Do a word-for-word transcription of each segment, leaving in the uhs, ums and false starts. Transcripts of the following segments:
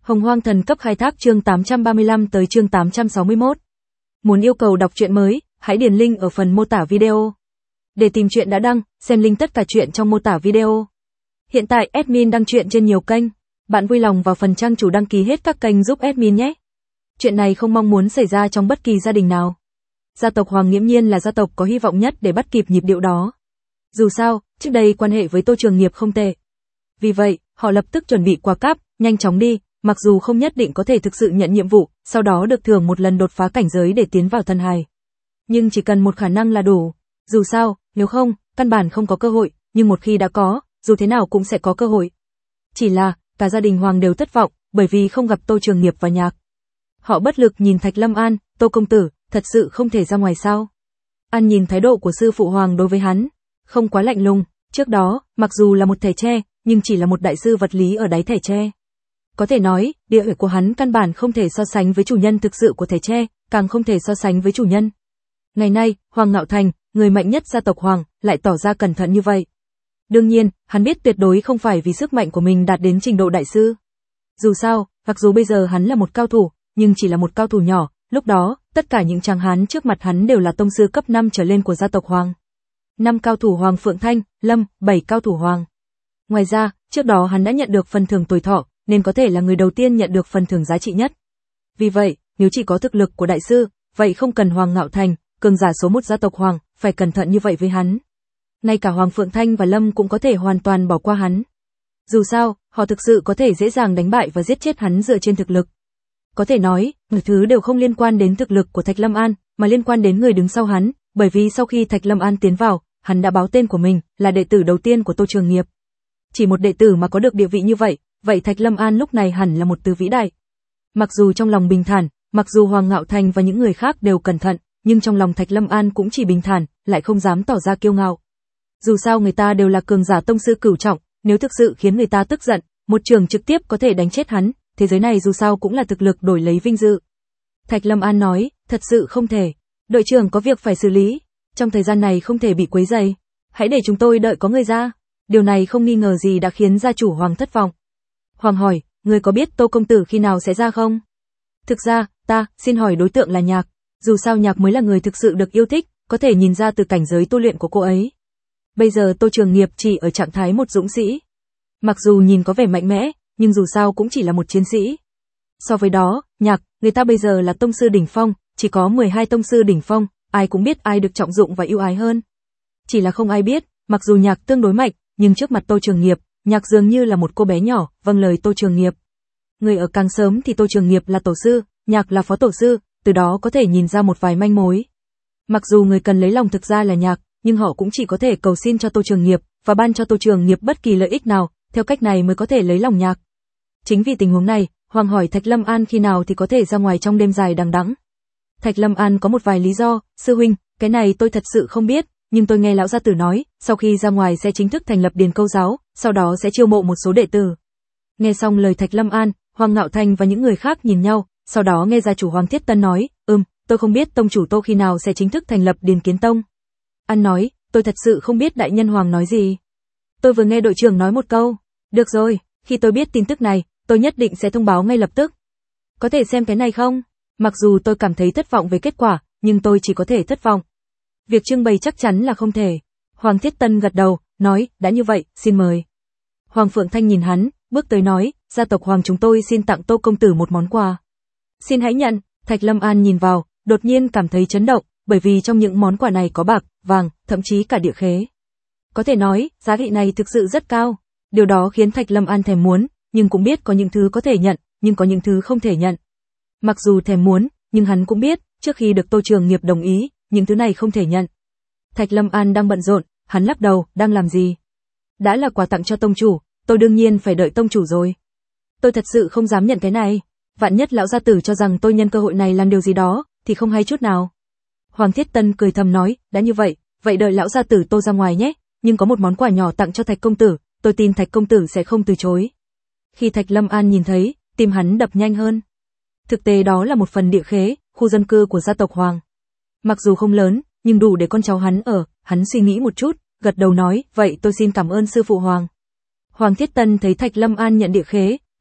Hồng Hoang Thần Cấp khai thác chương tám trăm ba mươi lăm tới chương tám trăm sáu mươi mốt. Muốn yêu cầu đọc truyện mới, hãy điền link ở phần mô tả video. Để tìm truyện đã đăng, xem link tất cả truyện trong mô tả video. Hiện tại admin đăng truyện trên nhiều kênh, bạn vui lòng vào phần trang chủ đăng ký hết các kênh giúp admin nhé. Chuyện này không mong muốn xảy ra trong bất kỳ gia đình nào. Gia tộc Hoàng nghiễm nhiên là gia tộc có hy vọng nhất để bắt kịp nhịp điệu đó. Dù sao, trước đây quan hệ với Tô Trường Nghiệp không tệ. Vì vậy, họ lập tức chuẩn bị quà cáp, nhanh chóng đi, mặc dù không nhất định có thể thực sự nhận nhiệm vụ, sau đó được thưởng một lần đột phá cảnh giới để tiến vào thần hài. Nhưng chỉ cần một khả năng là đủ. Dù sao, nếu không, căn bản không có cơ hội, nhưng một khi đã có, dù thế nào cũng sẽ có cơ hội. Chỉ là, cả gia đình Hoàng đều thất vọng, bởi vì không gặp Tô Trường Nghiệp và Nhạc. Họ bất lực nhìn Thạch Lâm An, Tô công tử, thật sự không thể ra ngoài sao? An nhìn thái độ của sư phụ Hoàng đối với hắn, không quá lạnh lùng, trước đó, mặc dù là một thẻ tre, nhưng chỉ là một đại sư vật lý ở đáy thẻ tre. Có thể nói, địa vị của hắn căn bản không thể so sánh với chủ nhân thực sự của thẻ tre, càng không thể so sánh với chủ nhân. Ngày nay, Hoàng Ngạo Thành, người mạnh nhất gia tộc Hoàng, lại tỏ ra cẩn thận như vậy. Đương nhiên, hắn biết tuyệt đối không phải vì sức mạnh của mình đạt đến trình độ đại sư. Dù sao, mặc dù bây giờ hắn là một cao thủ, nhưng chỉ là một cao thủ nhỏ, lúc đó, tất cả những tráng hán trước mặt hắn đều là tông sư cấp năm trở lên của gia tộc Hoàng. năm cao thủ Hoàng Phượng Thanh, Lâm, bảy cao thủ Hoàng. Ngoài ra, trước đó hắn đã nhận được phần thưởng tuổi thọ, nên có thể là người đầu tiên nhận được phần thưởng giá trị nhất. Vì vậy, nếu chỉ có thực lực của đại sư, vậy không cần Hoàng Ngạo Thành, cường giả số một gia tộc Hoàng, phải cẩn thận như vậy với hắn. Ngay cả Hoàng Phượng Thanh và Lâm cũng có thể hoàn toàn bỏ qua hắn. Dù sao, họ thực sự có thể dễ dàng đánh bại và giết chết hắn dựa trên thực lực. Có thể nói, mọi thứ đều không liên quan đến thực lực của Thạch Lâm An, mà liên quan đến người đứng sau hắn, bởi vì sau khi Thạch Lâm An tiến vào, hắn đã báo tên của mình, là đệ tử đầu tiên của Tô Trường Nghiệp. Chỉ một đệ tử mà có được địa vị như vậy, vậy Thạch Lâm An lúc này hẳn là một từ vĩ đại. Mặc dù trong lòng bình thản, mặc dù Hoàng Ngạo Thành và những người khác đều cẩn thận, nhưng trong lòng Thạch Lâm An cũng chỉ bình thản, lại không dám tỏ ra kiêu ngạo. Dù sao người ta đều là cường giả tông sư cửu trọng, nếu thực sự khiến người ta tức giận, một trường trực tiếp có thể đánh chết hắn, thế giới này dù sao cũng là thực lực đổi lấy vinh dự. Thạch Lâm An nói, thật sự không thể. Đội trưởng có việc phải xử lý, trong thời gian này không thể bị quấy rầy. Hãy để chúng tôi đợi có người ra. Điều này không nghi ngờ gì đã khiến gia chủ Hoàng thất vọng. Hoàng hỏi, người có biết Tô công tử khi nào sẽ ra không? Thực ra, ta, xin hỏi đối tượng là Nhạc. Dù sao Nhạc mới là người thực sự được yêu thích, có thể nhìn ra từ cảnh giới tu luyện của cô ấy. Bây giờ Tô Trường Nghiệp chỉ ở trạng thái một dũng sĩ. Mặc dù nhìn có vẻ mạnh mẽ, nhưng dù sao cũng chỉ là một chiến sĩ. So với đó, Nhạc, người ta bây giờ là tông sư đỉnh phong, chỉ có mười hai tông sư đỉnh phong, ai cũng biết ai được trọng dụng và yêu ái hơn. Chỉ là không ai biết, mặc dù Nhạc tương đối mạnh, nhưng trước mặt Tô Trường Nghiệp, Nhạc dường như là một cô bé nhỏ, vâng lời Tô Trường Nghiệp. Người ở càng sớm thì Tô Trường Nghiệp là tổ sư, Nhạc là phó tổ sư, từ đó có thể nhìn ra một vài manh mối. Mặc dù người cần lấy lòng thực ra là Nhạc, nhưng họ cũng chỉ có thể cầu xin cho Tô Trường Nghiệp, và ban cho Tô Trường Nghiệp bất kỳ lợi ích nào, theo cách này mới có thể lấy lòng Nhạc. Chính vì tình huống này, Hoàng hỏi Thạch Lâm An khi nào thì có thể ra ngoài trong đêm dài đằng đẵng. Thạch Lâm An có một vài lý do, sư huynh, cái này tôi thật sự không biết, nhưng tôi nghe lão gia tử nói, sau khi ra ngoài sẽ chính thức thành lập Điền Câu giáo, sau đó sẽ chiêu mộ một số đệ tử. Nghe xong lời Thạch Lâm An, Hoàng Ngạo Thành và những người khác nhìn nhau, sau đó nghe gia chủ Hoàng Thiết Tân nói, ừm, tôi không biết tông chủ Tô khi nào sẽ chính thức thành lập Điền Kiến Tông. An nói, tôi thật sự không biết đại nhân Hoàng nói gì. Tôi vừa nghe đội trưởng nói một câu, được rồi, khi tôi biết tin tức này, tôi nhất định sẽ thông báo ngay lập tức. Có thể xem cái này không? Mặc dù tôi cảm thấy thất vọng về kết quả, nhưng tôi chỉ có thể thất vọng. Việc trưng bày chắc chắn là không thể. Hoàng Thiết Tân gật đầu, nói, đã như vậy, xin mời. Hoàng Phượng Thanh nhìn hắn, bước tới nói, gia tộc Hoàng chúng tôi xin tặng Tô công tử một món quà. Xin hãy nhận. Thạch Lâm An nhìn vào, đột nhiên cảm thấy chấn động, bởi vì trong những món quà này có bạc, vàng, thậm chí cả địa khế. Có thể nói, giá trị này thực sự rất cao. Điều đó khiến Thạch Lâm An thèm muốn, nhưng cũng biết có những thứ có thể nhận, nhưng có những thứ không thể nhận. Mặc dù thèm muốn, nhưng hắn cũng biết, trước khi được Tô Trường Nghiệp đồng ý, những thứ này không thể nhận. Thạch Lâm An đang bận rộn, hắn lắc đầu, đang làm gì? Đã là quà tặng cho tông chủ, tôi đương nhiên phải đợi tông chủ rồi. Tôi thật sự không dám nhận cái này, vạn nhất lão gia tử cho rằng tôi nhân cơ hội này làm điều gì đó, thì không hay chút nào. Hoàng Thiết Tân cười thầm nói, đã như vậy, vậy đợi lão gia tử Tô ra ngoài nhé, nhưng có một món quà nhỏ tặng cho Thạch công tử, tôi tin Thạch công tử sẽ không từ chối. Khi Thạch Lâm An nhìn thấy, tim hắn đập nhanh hơn. Thực tế đó là một phần địa khế, khu dân cư của gia tộc Hoàng. Mặc dù không lớn, nhưng đủ để con cháu hắn ở, hắn suy nghĩ một chút, gật đầu nói, vậy tôi xin cảm ơn sư phụ Hoàng. Hoàng Thiết Tân thấy Thạch Lâm An nhận địa khế,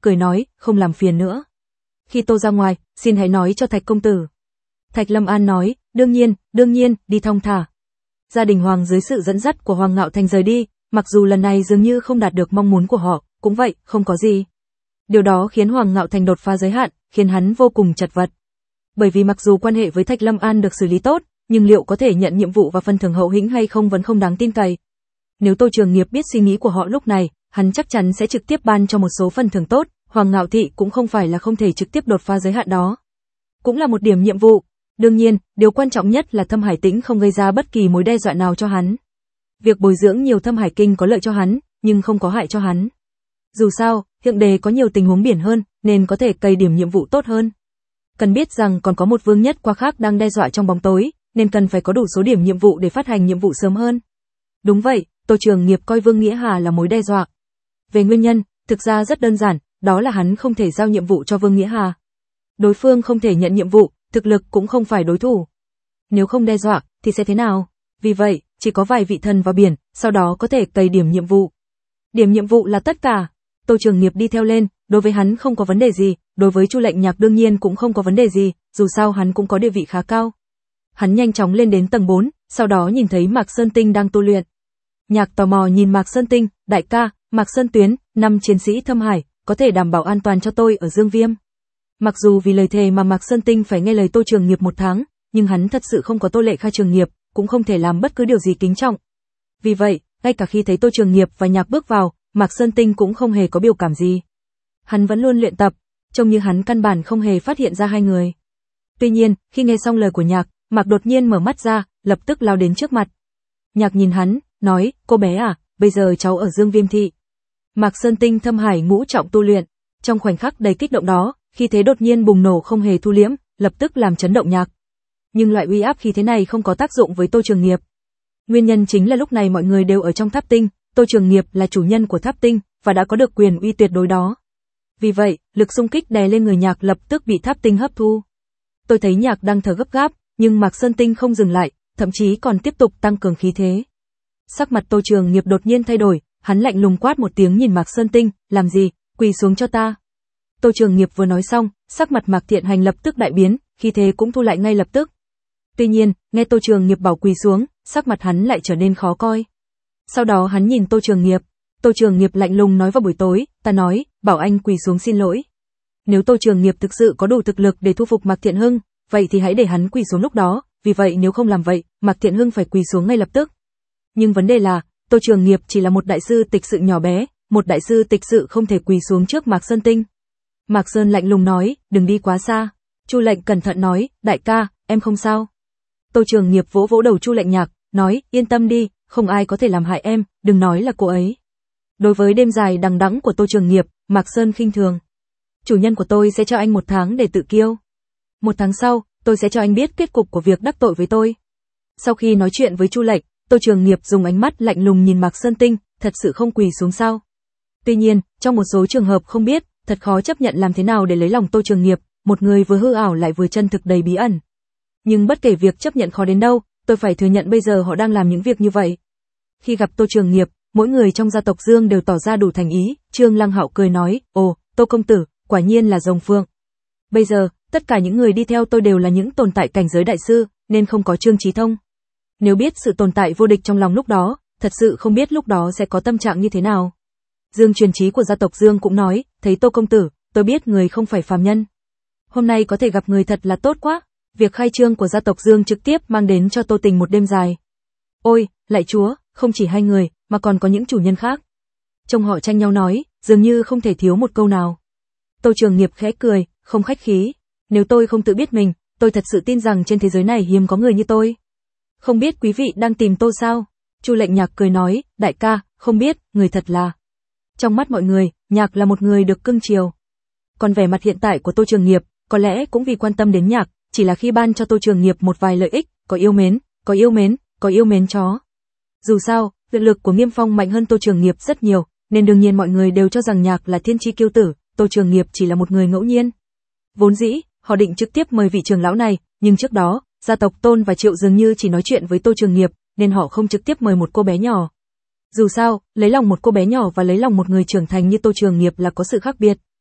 cười nói, không làm phiền nữa. Khi tôi ra ngoài, xin hãy nói cho Thạch công tử. Thạch Lâm An nói, đương nhiên, đương nhiên, đi thong thả. Gia đình Hoàng dưới sự dẫn dắt của Hoàng Ngạo Thành rời đi, mặc dù lần này dường như không đạt được mong muốn của họ, cũng vậy, không có gì. Điều đó khiến Hoàng Ngạo Thành đột phá giới hạn, khiến hắn vô cùng chật vật. Bởi vì mặc dù quan hệ với Thạch Lâm An được xử lý tốt, nhưng liệu có thể nhận nhiệm vụ và phần thưởng hậu hĩnh hay không vẫn không đáng tin cậy. Nếu Tô Trường Nghiệp biết suy nghĩ của họ lúc này, hắn chắc chắn sẽ trực tiếp ban cho một số phần thưởng tốt, Hoàng Ngạo Thị cũng không phải là không thể trực tiếp đột phá giới hạn đó. Cũng là một điểm nhiệm vụ. Đương nhiên, điều quan trọng nhất là Thâm Hải Tĩnh không gây ra bất kỳ mối đe dọa nào cho hắn. Việc bồi dưỡng nhiều Thâm Hải Kinh có lợi cho hắn, nhưng không có hại cho hắn. Dù sao, Thượng Đế có nhiều tình huống biển hơn, nên có thể cày điểm nhiệm vụ tốt hơn. Cần biết rằng còn có một vương nhất qua khác đang đe dọa trong bóng tối, nên cần phải có đủ số điểm nhiệm vụ để phát hành nhiệm vụ sớm hơn. Đúng vậy, Tô Trường Nghiệp coi Vương Nghĩa Hà là mối đe dọa. Về nguyên nhân, thực ra rất đơn giản, đó là hắn không thể giao nhiệm vụ cho Vương Nghĩa Hà. Đối phương không thể nhận nhiệm vụ, thực lực cũng không phải đối thủ. Nếu không đe dọa, thì sẽ thế nào? Vì vậy, chỉ có vài vị thần vào biển, sau đó có thể cày điểm nhiệm vụ. Điểm nhiệm vụ là tất cả. Tô Trường Nghiệp đi theo lên, đối với hắn không có vấn đề gì, đối với Chu Lệnh Nhạc đương nhiên cũng không có vấn đề gì, dù sao hắn cũng có địa vị khá cao. Hắn nhanh chóng lên đến tầng bốn, sau đó nhìn thấy Mạc Sơn Tinh đang tu luyện. Nhạc tò mò nhìn Mạc Sơn Tinh, đại ca, Mạc Sơn Tuyến, năm chiến sĩ Thâm Hải, có thể đảm bảo an toàn cho tôi ở Dương Viêm. Mặc dù vì lời thề mà Mạc Sơn Tinh phải nghe lời Tô Trường Nghiệp một tháng, nhưng hắn thật sự không có Tô Lệ Kha Trường Nghiệp, cũng không thể làm bất cứ điều gì kính trọng. Vì vậy, ngay cả khi thấy Tô Trường Nghiệp và Nhạc bước vào, Mạc Sơn Tinh cũng không hề có biểu cảm gì. Hắn vẫn luôn luyện tập, trông như hắn căn bản không hề phát hiện ra hai người. Tuy nhiên, khi nghe xong lời của Nhạc, Mạc đột nhiên mở mắt ra, lập tức lao đến trước mặt. Nhạc nhìn hắn, nói, cô bé à, bây giờ cháu ở Dương Viêm thị. Mạc Sơn Tinh Thâm Hải ngũ trọng tu luyện, trong khoảnh khắc đầy kích động đó, khi thế đột nhiên bùng nổ không hề thu liễm, lập tức làm chấn động Nhạc. Nhưng loại uy áp khi thế này không có tác dụng với Tô Trường Nghiệp. Nguyên nhân chính là lúc này mọi người đều ở trong tháp tinh, Tô Trường Nghiệp là chủ nhân của tháp tinh, và đã có được quyền uy tuyệt đối đó. Vì vậy, lực xung kích đè lên người Nhạc lập tức bị tháp tinh hấp thu. Tôi thấy Nhạc đang thở gấp gáp, nhưng Mạc Sơn Tinh không dừng lại, thậm chí còn tiếp tục tăng cường khí thế. Sắc mặt Tô Trường Nghiệp đột nhiên thay đổi, hắn lạnh lùng quát một tiếng nhìn Mạc Sơn Tinh, làm gì, quỳ xuống cho ta. Tô Trường Nghiệp vừa nói xong, sắc mặt Mạc Thiện Hành lập tức đại biến, khí thế cũng thu lại ngay lập tức. Tuy nhiên, nghe Tô Trường Nghiệp bảo quỳ xuống, sắc mặt hắn lại trở nên khó coi. Sau đó hắn nhìn Tô Trường Nghiệp, Tô Trường Nghiệp lạnh lùng nói vào buổi tối, ta nói, bảo anh quỳ xuống xin lỗi. Nếu Tô Trường Nghiệp thực sự có đủ thực lực để thu phục Mạc Thiện Hưng, vậy thì hãy để hắn quỳ xuống lúc đó, vì vậy nếu không làm vậy, Mạc Thiện Hưng phải quỳ xuống ngay lập tức. Nhưng vấn đề là, Tô Trường Nghiệp chỉ là một đại sư tịch sự nhỏ bé, một đại sư tịch sự không thể quỳ xuống trước Mạc Sơn Tinh. Mạc Sơn lạnh lùng nói, đừng đi quá xa. Chu Lệnh cẩn thận nói, đại ca, em không sao. Tô Trường Nghiệp vỗ vỗ đầu Chu Lệnh Nhạc, nói, yên tâm đi, không ai có thể làm hại em, đừng nói là cô ấy. Đối với đêm dài đằng đẵng của Tô Trường Nghiệp, Mạc Sơn khinh thường. Chủ nhân của tôi sẽ cho anh một tháng để tự kiêu. Một tháng sau, tôi sẽ cho anh biết kết cục của việc đắc tội với tôi. Sau khi nói chuyện với Chu Lệnh, Tô Trường Nghiệp dùng ánh mắt lạnh lùng nhìn Mạc Sơn Tinh, thật sự không quỳ xuống sao. Tuy nhiên, trong một số trường hợp không biết, thật khó chấp nhận làm thế nào để lấy lòng Tô Trường Nghiệp, một người vừa hư ảo lại vừa chân thực đầy bí ẩn. Nhưng bất kể việc chấp nhận khó đến đâu, tôi phải thừa nhận bây giờ họ đang làm những việc như vậy. Khi gặp Tô Trường Nghiệp, mỗi người trong gia tộc Dương đều tỏ ra đủ thành ý, Trương Lăng Hạo cười nói, ồ, Tô công tử, quả nhiên là rồng phượng. Bây giờ, tất cả những người đi theo tôi đều là những tồn tại cảnh giới đại sư, nên không có Trương Chí Thông. Nếu biết sự tồn tại vô địch trong lòng lúc đó, thật sự không biết lúc đó sẽ có tâm trạng như thế nào. Dương Truyền Chí của gia tộc Dương cũng nói, thấy Tô công tử, tôi biết người không phải phàm nhân. Hôm nay có thể gặp người thật là tốt quá. Việc khai trương của gia tộc Dương trực tiếp mang đến cho Tô Tình một đêm dài. Ôi, lạy chúa, không chỉ hai người, mà còn có những chủ nhân khác. Trông họ tranh nhau nói, dường như không thể thiếu một câu nào. Tô Trường Nghiệp khẽ cười, không khách khí. Nếu tôi không tự biết mình, tôi thật sự tin rằng trên thế giới này hiếm có người như tôi. Không biết quý vị đang tìm tôi sao? Chu Lệnh Nhạc cười nói, đại ca, không biết, người thật là. Trong mắt mọi người, Nhạc là một người được cưng chiều. Còn vẻ mặt hiện tại của Tô Trường Nghiệp, có lẽ cũng vì quan tâm đến Nhạc, chỉ là khi ban cho Tô Trường Nghiệp một vài lợi ích, có yêu mến, có yêu mến, có yêu mến chó. Dù sao, thực lực của Nghiêm Phong mạnh hơn Tô Trường Nghiệp rất nhiều, nên đương nhiên mọi người đều cho rằng Nhạc là thiên chi kiêu tử, Tô Trường Nghiệp chỉ là một người ngẫu nhiên. Vốn dĩ, họ định trực tiếp mời vị trưởng lão này, nhưng trước đó, gia tộc Tôn và Triệu dường như chỉ nói chuyện với Tô Trường Nghiệp, nên họ không trực tiếp mời một cô bé nhỏ. Dù sao, lấy lòng một cô bé nhỏ và lấy lòng một người trưởng thành như Tô Trường Nghiệp là có sự khác biệt.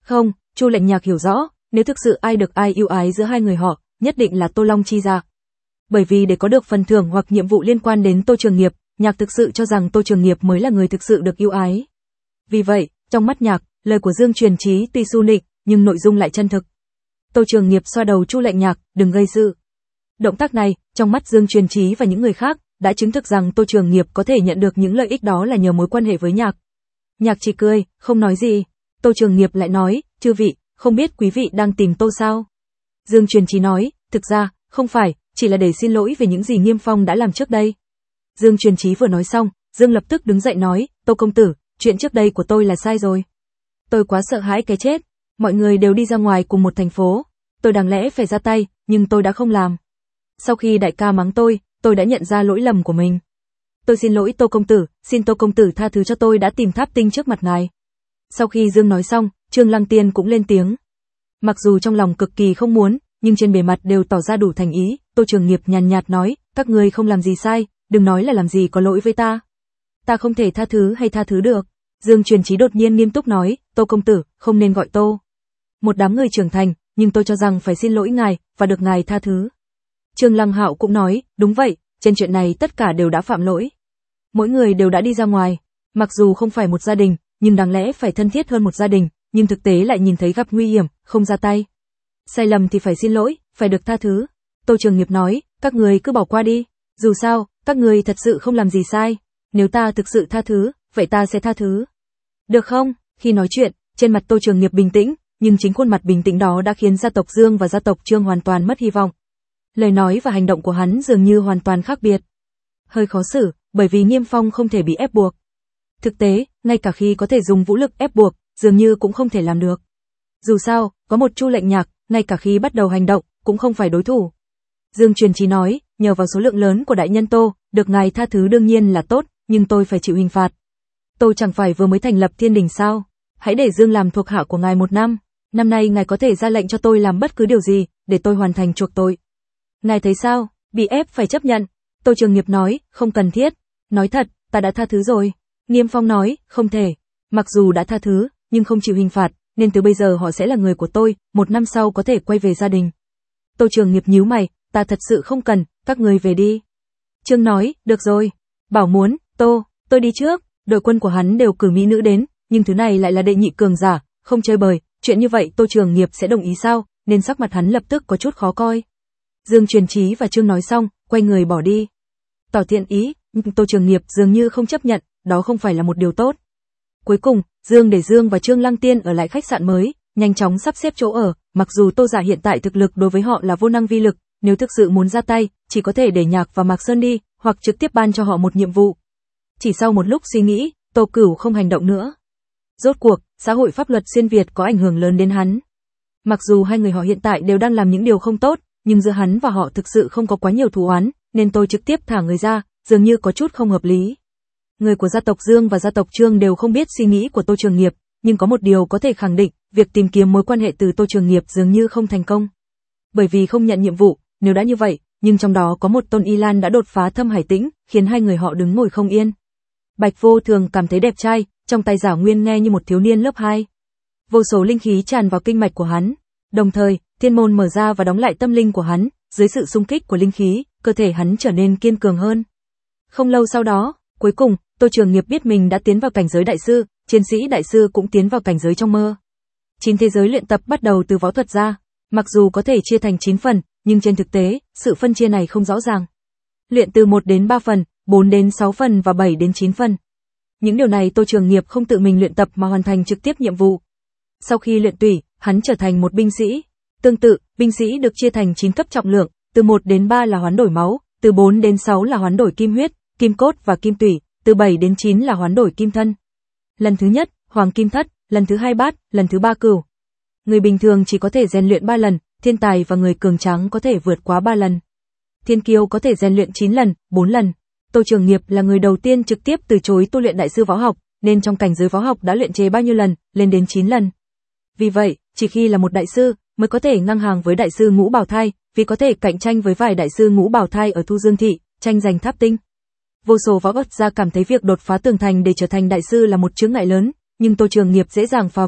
Không, Chu Lệnh Nhạc hiểu rõ, nếu thực sự ai được ai yêu ái giữa hai người họ, nhất định là Tô Long Chi gia. Bởi vì để có được phần thưởng hoặc nhiệm vụ liên quan đến Tô Trường Nghiệp, Nhạc thực sự cho rằng Tô Trường Nghiệp mới là người thực sự được yêu ái. Vì vậy, trong mắt Nhạc, lời của Dương Truyền Chí tuy su nịnh, nhưng nội dung lại chân thực. Tô Trường Nghiệp xoa đầu Chu Lệnh Nhạc, đừng gây sự. Động tác này, trong mắt Dương Truyền Chí và những người khác, đã chứng thực rằng Tô Trường Nghiệp có thể nhận được những lợi ích đó là nhờ mối quan hệ với Nhạc. Nhạc chỉ cười, không nói gì. Tô Trường Nghiệp lại nói, chư vị, không biết quý vị đang tìm Tô sao? Dương Truyền Chí nói, thực ra, không phải, chỉ là để xin lỗi về những gì Nghiêm Phong đã làm trước đây. Dương Truyền Chí vừa nói xong, Dương lập tức đứng dậy nói, Tô công tử, chuyện trước đây của tôi là sai rồi. Tôi quá sợ hãi cái chết, mọi người đều đi ra ngoài cùng một thành phố, tôi đáng lẽ phải ra tay, nhưng tôi đã không làm. Sau khi đại ca mắng tôi, tôi đã nhận ra lỗi lầm của mình. Tôi xin lỗi Tô công tử, xin Tô công tử tha thứ cho tôi đã tìm Tháp Tinh trước mặt ngài. Sau khi Dương nói xong, Trương Lăng Tiên cũng lên tiếng. Mặc dù trong lòng cực kỳ không muốn, nhưng trên bề mặt đều tỏ ra đủ thành ý. Tô Trường Nghiệp nhàn nhạt nói, các ngươi không làm gì sai, đừng nói là làm gì có lỗi với ta. Ta không thể tha thứ hay tha thứ được. Dương Truyền Chí đột nhiên nghiêm túc nói, Tô công tử, không nên gọi Tô. Một đám người trưởng thành, nhưng tôi cho rằng phải xin lỗi ngài, và được ngài tha thứ. Trương Lăng Hạo cũng nói, đúng vậy, trên chuyện này tất cả đều đã phạm lỗi. Mỗi người đều đã đi ra ngoài, mặc dù không phải một gia đình, nhưng đáng lẽ phải thân thiết hơn một gia đình, nhưng thực tế lại nhìn thấy gặp nguy hiểm, không ra tay. Sai lầm thì phải xin lỗi, phải được tha thứ. Tô Trường Nghiệp nói, các người cứ bỏ qua đi, dù sao, các người thật sự không làm gì sai, nếu ta thực sự tha thứ, vậy ta sẽ tha thứ. Được không? Khi nói chuyện, trên mặt Tô Trường Nghiệp bình tĩnh, nhưng chính khuôn mặt bình tĩnh đó đã khiến gia tộc Dương và gia tộc Trương hoàn toàn mất hy vọng. Lời nói và hành động của hắn dường như hoàn toàn khác biệt. Hơi khó xử, bởi vì Nghiêm Phong không thể bị ép buộc. Thực tế, ngay cả khi có thể dùng vũ lực ép buộc, dường như cũng không thể làm được. Dù sao, có một Chu Lệnh Nhạc, ngay cả khi bắt đầu hành động, cũng không phải đối thủ. Dương Truyền Chí nói, nhờ vào số lượng lớn của đại nhân Tô, được ngài tha thứ đương nhiên là tốt, nhưng tôi phải chịu hình phạt. Tô chẳng phải vừa mới thành lập Thiên Đình sao? Hãy để Dương làm thuộc hạ của ngài một năm. Năm nay ngài có thể ra lệnh cho tôi làm bất cứ điều gì, để tôi hoàn thành chuộc tội. Ngài thấy sao? Bị ép phải chấp nhận. Tô Trường Nghiệp nói, không cần thiết. Nói thật, ta đã tha thứ rồi. Nghiêm Phong nói, không thể. Mặc dù đã tha thứ, nhưng không chịu hình phạt, nên từ bây giờ họ sẽ là người của tôi, một năm sau có thể quay về gia đình. Tô Trường Nghiệp nhíu mày, ta thật sự không cần, các người về đi. Trương nói, được rồi. Bảo muốn, Tô, tôi đi trước. Đội quân của hắn đều cử mỹ nữ đến, nhưng thứ này lại là đệ nhị cường giả, không chơi bời, chuyện như vậy Tô Trường Nghiệp sẽ đồng ý sao, nên sắc mặt hắn lập tức có chút khó coi. Dương Truyền Chí và Trương nói xong, quay người bỏ đi. Tỏ thiện ý, nhưng Tô Trường Nghiệp dường như không chấp nhận, đó không phải là một điều tốt. Cuối cùng, Dương để Dương và Trương Lăng Tiên ở lại khách sạn mới, nhanh chóng sắp xếp chỗ ở, mặc dù Tô Giả hiện tại thực lực đối với họ là vô năng vi lực, nếu thực sự muốn ra tay, chỉ có thể để Nhạc và Mạc Sơn đi, hoặc trực tiếp ban cho họ một nhiệm vụ. Chỉ sau một lúc suy nghĩ, Tô Cửu không hành động nữa. Rốt cuộc, xã hội pháp luật xuyên Việt có ảnh hưởng lớn đến hắn. Mặc dù hai người họ hiện tại đều đang làm những điều không tốt, nhưng giữa hắn và họ thực sự không có quá nhiều thù oán, nên tôi trực tiếp thả người ra, dường như có chút không hợp lý. Người của gia tộc Dương và gia tộc Trương đều không biết suy nghĩ của Tô Trường Nghiệp, nhưng có một điều có thể khẳng định, việc tìm kiếm mối quan hệ từ Tô Trường Nghiệp dường như không thành công. Bởi vì không nhận nhiệm vụ, nếu đã như vậy, nhưng trong đó có một Tôn Y Lan đã đột phá Thâm Hải Tĩnh, khiến hai người họ đứng ngồi không yên. Bạch Vô Thường cảm thấy đẹp trai, trong tay Giả Nguyên nghe như một thiếu niên lớp hai. Vô số linh khí tràn vào kinh mạch của hắn, đồng thời, thiên môn mở ra và đóng lại tâm linh của hắn, dưới sự xung kích của linh khí, cơ thể hắn trở nên kiên cường hơn. Không lâu sau đó, cuối cùng, Tô Trường Nghiệp biết mình đã tiến vào cảnh giới đại sư, chiến sĩ đại sư cũng tiến vào cảnh giới trong mơ. Chín thế giới luyện tập bắt đầu từ võ thuật ra, mặc dù có thể chia thành chín phần, nhưng trên thực tế, sự phân chia này không rõ ràng. Luyện từ một đến ba phần, bốn đến sáu phần và bảy đến chín phần. Những điều này Tô Trường Nghiệp không tự mình luyện tập mà hoàn thành trực tiếp nhiệm vụ. Sau khi luyện tùy, hắn trở thành một binh sĩ. Tương tự, binh sĩ được chia thành chín cấp trọng lượng, từ một đến ba là hoán đổi máu, từ bốn đến sáu là hoán đổi kim huyết, kim cốt và kim tủy, từ bảy đến chín là hoán đổi kim thân. Lần thứ nhất, hoàng kim thất, lần thứ hai bát, lần thứ ba cửu. Người bình thường chỉ có thể rèn luyện ba lần, thiên tài và người cường tráng có thể vượt quá ba lần. Thiên kiêu có thể rèn luyện chín lần, bốn lần. Tô Trường Nghiệp là người đầu tiên trực tiếp từ chối tu luyện đại sư võ học, nên trong cảnh giới võ học đã luyện chế bao nhiêu lần, lên đến chín lần. Vì vậy, chỉ khi là một đại sư mới có thể ngang hàng với đại sư Ngũ Bảo Thai, vì có thể cạnh tranh với vài đại sư Ngũ Bảo Thai ở Thu Dương thị, tranh giành Tháp Tinh. Vô số võ thuật gia cảm thấy việc đột phá tường thành để trở thành đại sư là một chướng ngại lớn, nhưng Tô Trường Nghiệp dễ dàng phá vỡ,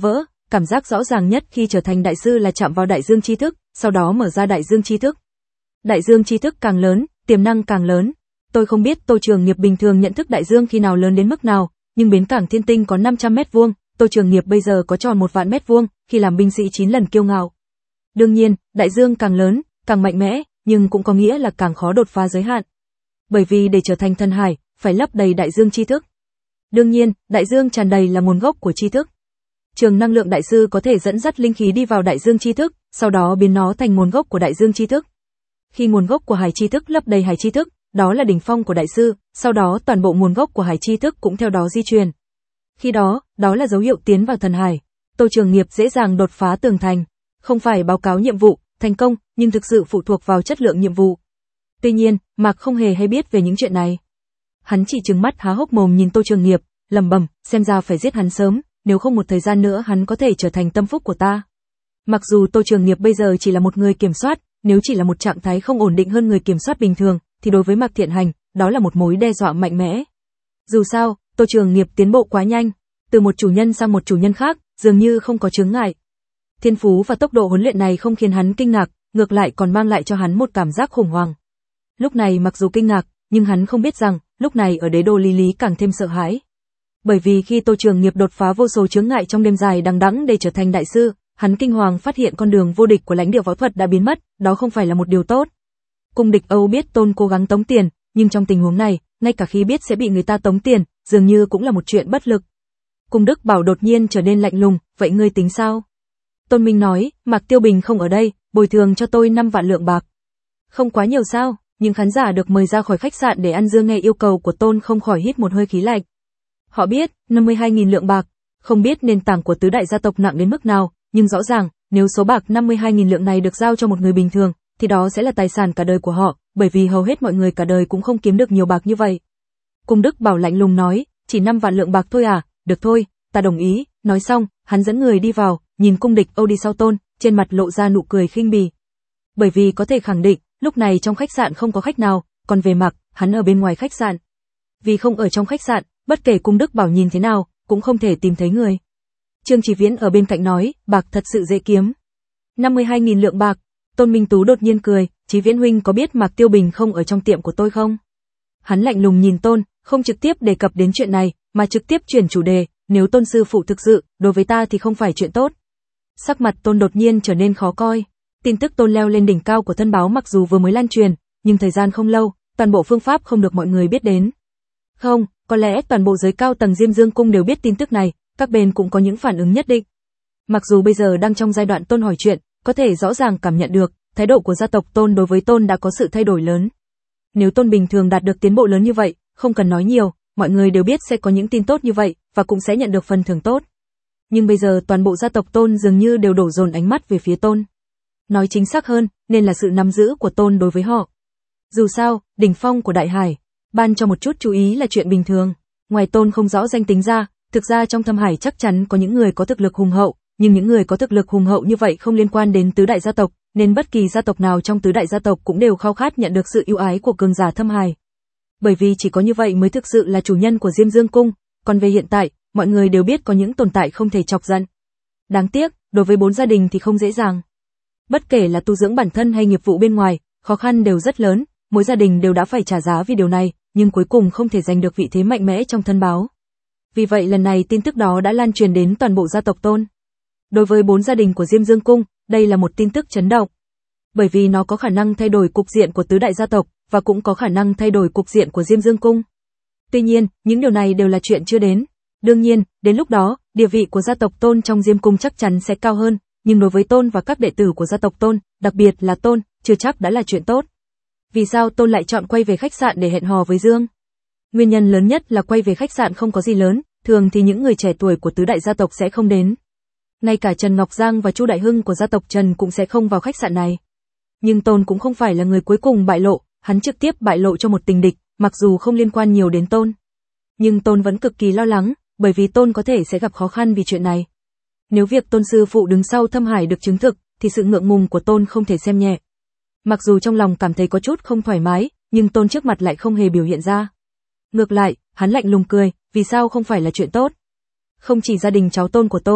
cảm giác rõ ràng nhất khi trở thành đại sư là chạm vào đại dương tri thức, sau đó mở ra đại dương tri thức. Đại dương tri thức càng lớn, tiềm năng càng lớn. Tôi không biết Tô Trường Nghiệp bình thường nhận thức đại dương khi nào lớn đến mức nào, nhưng bến cảng Thiên Tinh có năm trăm mét vuông, Tô Trường Nghiệp bây giờ có tròn một vạn mét vuông, khi làm binh sĩ chín lần kiêu ngạo. Đương nhiên, đại dương càng lớn, càng mạnh mẽ, nhưng cũng có nghĩa là càng khó đột phá giới hạn. Bởi vì để trở thành thần hải, phải lấp đầy đại dương tri thức. Đương nhiên, đại dương tràn đầy là nguồn gốc của tri thức. Trường năng lượng đại sư có thể dẫn dắt linh khí đi vào đại dương tri thức, sau đó biến nó thành nguồn gốc của đại dương tri thức. Khi nguồn gốc của hải tri thức lấp đầy hải tri thức, đó là đỉnh phong của đại sư, sau đó toàn bộ nguồn gốc của hải tri thức cũng theo đó di truyền. Khi đó, đó là dấu hiệu tiến vào thần hải. Tô Trường Nghiệp dễ dàng đột phá tường thành, không phải báo cáo nhiệm vụ thành công, nhưng thực sự phụ thuộc vào chất lượng nhiệm vụ. Tuy nhiên, Mạc không hề hay biết về những chuyện này. Hắn chỉ trừng mắt há hốc mồm nhìn Tô Trường Nghiệp, lẩm bẩm, xem ra phải giết hắn sớm, nếu không một thời gian nữa hắn có thể trở thành tâm phúc của ta. Mặc dù Tô Trường Nghiệp bây giờ chỉ là một người kiểm soát, nếu chỉ là một trạng thái không ổn định hơn người kiểm soát bình thường, thì đối với Mạc Thiện Hành, đó là một mối đe dọa mạnh mẽ. Dù sao, Tô Trường Nghiệp tiến bộ quá nhanh, từ một chủ nhân sang một chủ nhân khác, dường như không có chướng ngại. Thiên phú và tốc độ huấn luyện này không khiến hắn kinh ngạc, ngược lại còn mang lại cho hắn một cảm giác khủng hoảng. Lúc này mặc dù kinh ngạc, nhưng hắn không biết rằng, lúc này ở đế đô Lý Lý càng thêm sợ hãi. Bởi vì khi Tô Trường Nghiệp đột phá vô số chướng ngại trong đêm dài đằng đẵng để trở thành đại sư, hắn kinh hoàng phát hiện con đường vô địch của lãnh địa võ thuật đã biến mất, đó không phải là một điều tốt. Cung địch Âu biết Tôn cố gắng tống tiền, nhưng trong tình huống này, ngay cả khi biết sẽ bị người ta tống tiền, dường như cũng là một chuyện bất lực. Cung Đức Bảo đột nhiên trở nên lạnh lùng, vậy ngươi tính sao? Tôn Minh nói, Mạc Tiêu Bình không ở đây, bồi thường cho tôi năm vạn lượng bạc. Không quá nhiều sao, nhưng khán giả được mời ra khỏi khách sạn để ăn dưa nghe yêu cầu của Tôn không khỏi hít một hơi khí lạnh. Họ biết, năm mươi hai nghìn lượng bạc, không biết nền tảng của tứ đại gia tộc nặng đến mức nào, nhưng rõ ràng, nếu số bạc năm mươi hai nghìn lượng này được giao cho một người bình thường, thì đó sẽ là tài sản cả đời của họ, bởi vì hầu hết mọi người cả đời cũng không kiếm được nhiều bạc như vậy. Cung Đức Bảo lạnh lùng nói, chỉ năm vạn lượng bạc thôi à, được thôi, ta đồng ý, nói xong, hắn dẫn người đi vào, nhìn cung địch Âu đi sau Tôn, trên mặt lộ ra nụ cười khinh bỉ. Bởi vì có thể khẳng định, lúc này trong khách sạn không có khách nào, còn về Mạc, hắn ở bên ngoài khách sạn. Vì không ở trong khách sạn, bất kể Cung Đức Bảo nhìn thế nào, cũng không thể tìm thấy người. Trương Chí Viễn ở bên cạnh nói, bạc thật sự dễ kiếm. năm mươi hai nghìn lượng bạc, Tôn Minh Tú đột nhiên cười, Chí Viễn huynh có biết Mạc Tiêu Bình không ở trong tiệm của tôi không? Hắn lạnh lùng nhìn Tôn, không trực tiếp đề cập đến chuyện này, mà trực tiếp chuyển chủ đề, nếu Tôn sư phụ thực sự, đối với ta thì không phải chuyện tốt. Sắc mặt Tôn đột nhiên trở nên khó coi. Tin tức Tôn leo lên đỉnh cao của thân báo mặc dù vừa mới lan truyền, nhưng thời gian không lâu, toàn bộ phương pháp không được mọi người biết đến. Không, có lẽ toàn bộ giới cao tầng Diêm Dương cung đều biết tin tức này, các bên cũng có những phản ứng nhất định. Mặc dù bây giờ đang trong giai đoạn Tôn hỏi chuyện, có thể rõ ràng cảm nhận được, thái độ của gia tộc Tôn đối với Tôn đã có sự thay đổi lớn. Nếu Tôn bình thường đạt được tiến bộ lớn như vậy, không cần nói nhiều, mọi người đều biết sẽ có những tin tốt như vậy, và cũng sẽ nhận được phần thưởng tốt. Nhưng bây giờ toàn bộ gia tộc Tôn dường như đều đổ dồn ánh mắt về phía Tôn. Nói chính xác hơn, nên là sự nắm giữ của Tôn đối với họ. Dù sao, đỉnh phong của Đại Hải, ban cho một chút chú ý là chuyện bình thường. Ngoài Tôn không rõ danh tính ra, thực ra trong Thâm Hải chắc chắn có những người có thực lực hùng hậu, nhưng những người có thực lực hùng hậu như vậy không liên quan đến tứ đại gia tộc, nên bất kỳ gia tộc nào trong tứ đại gia tộc cũng đều khao khát nhận được sự ưu ái của cường giả Thâm Hải. Bởi vì chỉ có như vậy mới thực sự là chủ nhân của Diêm Dương cung, còn về hiện tại, mọi người đều biết có những tồn tại không thể chọc giận. Đáng tiếc, đối với bốn gia đình thì không dễ dàng. Bất kể là tu dưỡng bản thân hay nghiệp vụ bên ngoài, khó khăn đều rất lớn, mỗi gia đình đều đã phải trả giá vì điều này, nhưng cuối cùng không thể giành được vị thế mạnh mẽ trong thân báo. Vì vậy lần này tin tức đó đã lan truyền đến toàn bộ gia tộc Tôn. Đối với bốn gia đình của Diêm Dương cung, đây là một tin tức chấn động. Bởi vì nó có khả năng thay đổi cục diện của tứ đại gia tộc, và cũng có khả năng thay đổi cục diện của Diêm Dương cung. Tuy nhiên, những điều này đều là chuyện chưa đến. Đương nhiên, đến lúc đó, địa vị của gia tộc Tôn trong Diêm cung chắc chắn sẽ cao hơn, nhưng đối với Tôn và các đệ tử của gia tộc Tôn, đặc biệt là Tôn, chưa chắc đã là chuyện tốt. Vì sao Tôn lại chọn quay về khách sạn để hẹn hò với Dương? Nguyên nhân lớn nhất là quay về khách sạn không có gì lớn, thường thì những người trẻ tuổi của tứ đại gia tộc sẽ không đến. Ngay cả Trần Ngọc Giang và Chu Đại Hưng của gia tộc Trần cũng sẽ không vào khách sạn này. Nhưng Tôn cũng không phải là người cuối cùng bại lộ, hắn trực tiếp bại lộ cho một tình địch, mặc dù không liên quan nhiều đến Tôn. Nhưng Tôn vẫn cực kỳ lo lắng, bởi vì Tôn có thể sẽ gặp khó khăn vì chuyện này. Nếu việc Tôn sư phụ đứng sau Thâm Hải được chứng thực, thì sự ngượng ngùng của Tôn không thể xem nhẹ. Mặc dù trong lòng cảm thấy có chút không thoải mái, nhưng Tôn trước mặt lại không hề biểu hiện ra. Ngược lại, hắn lạnh lùng cười, vì sao không phải là chuyện tốt? Không chỉ gia đình cháu Tôn của tôi,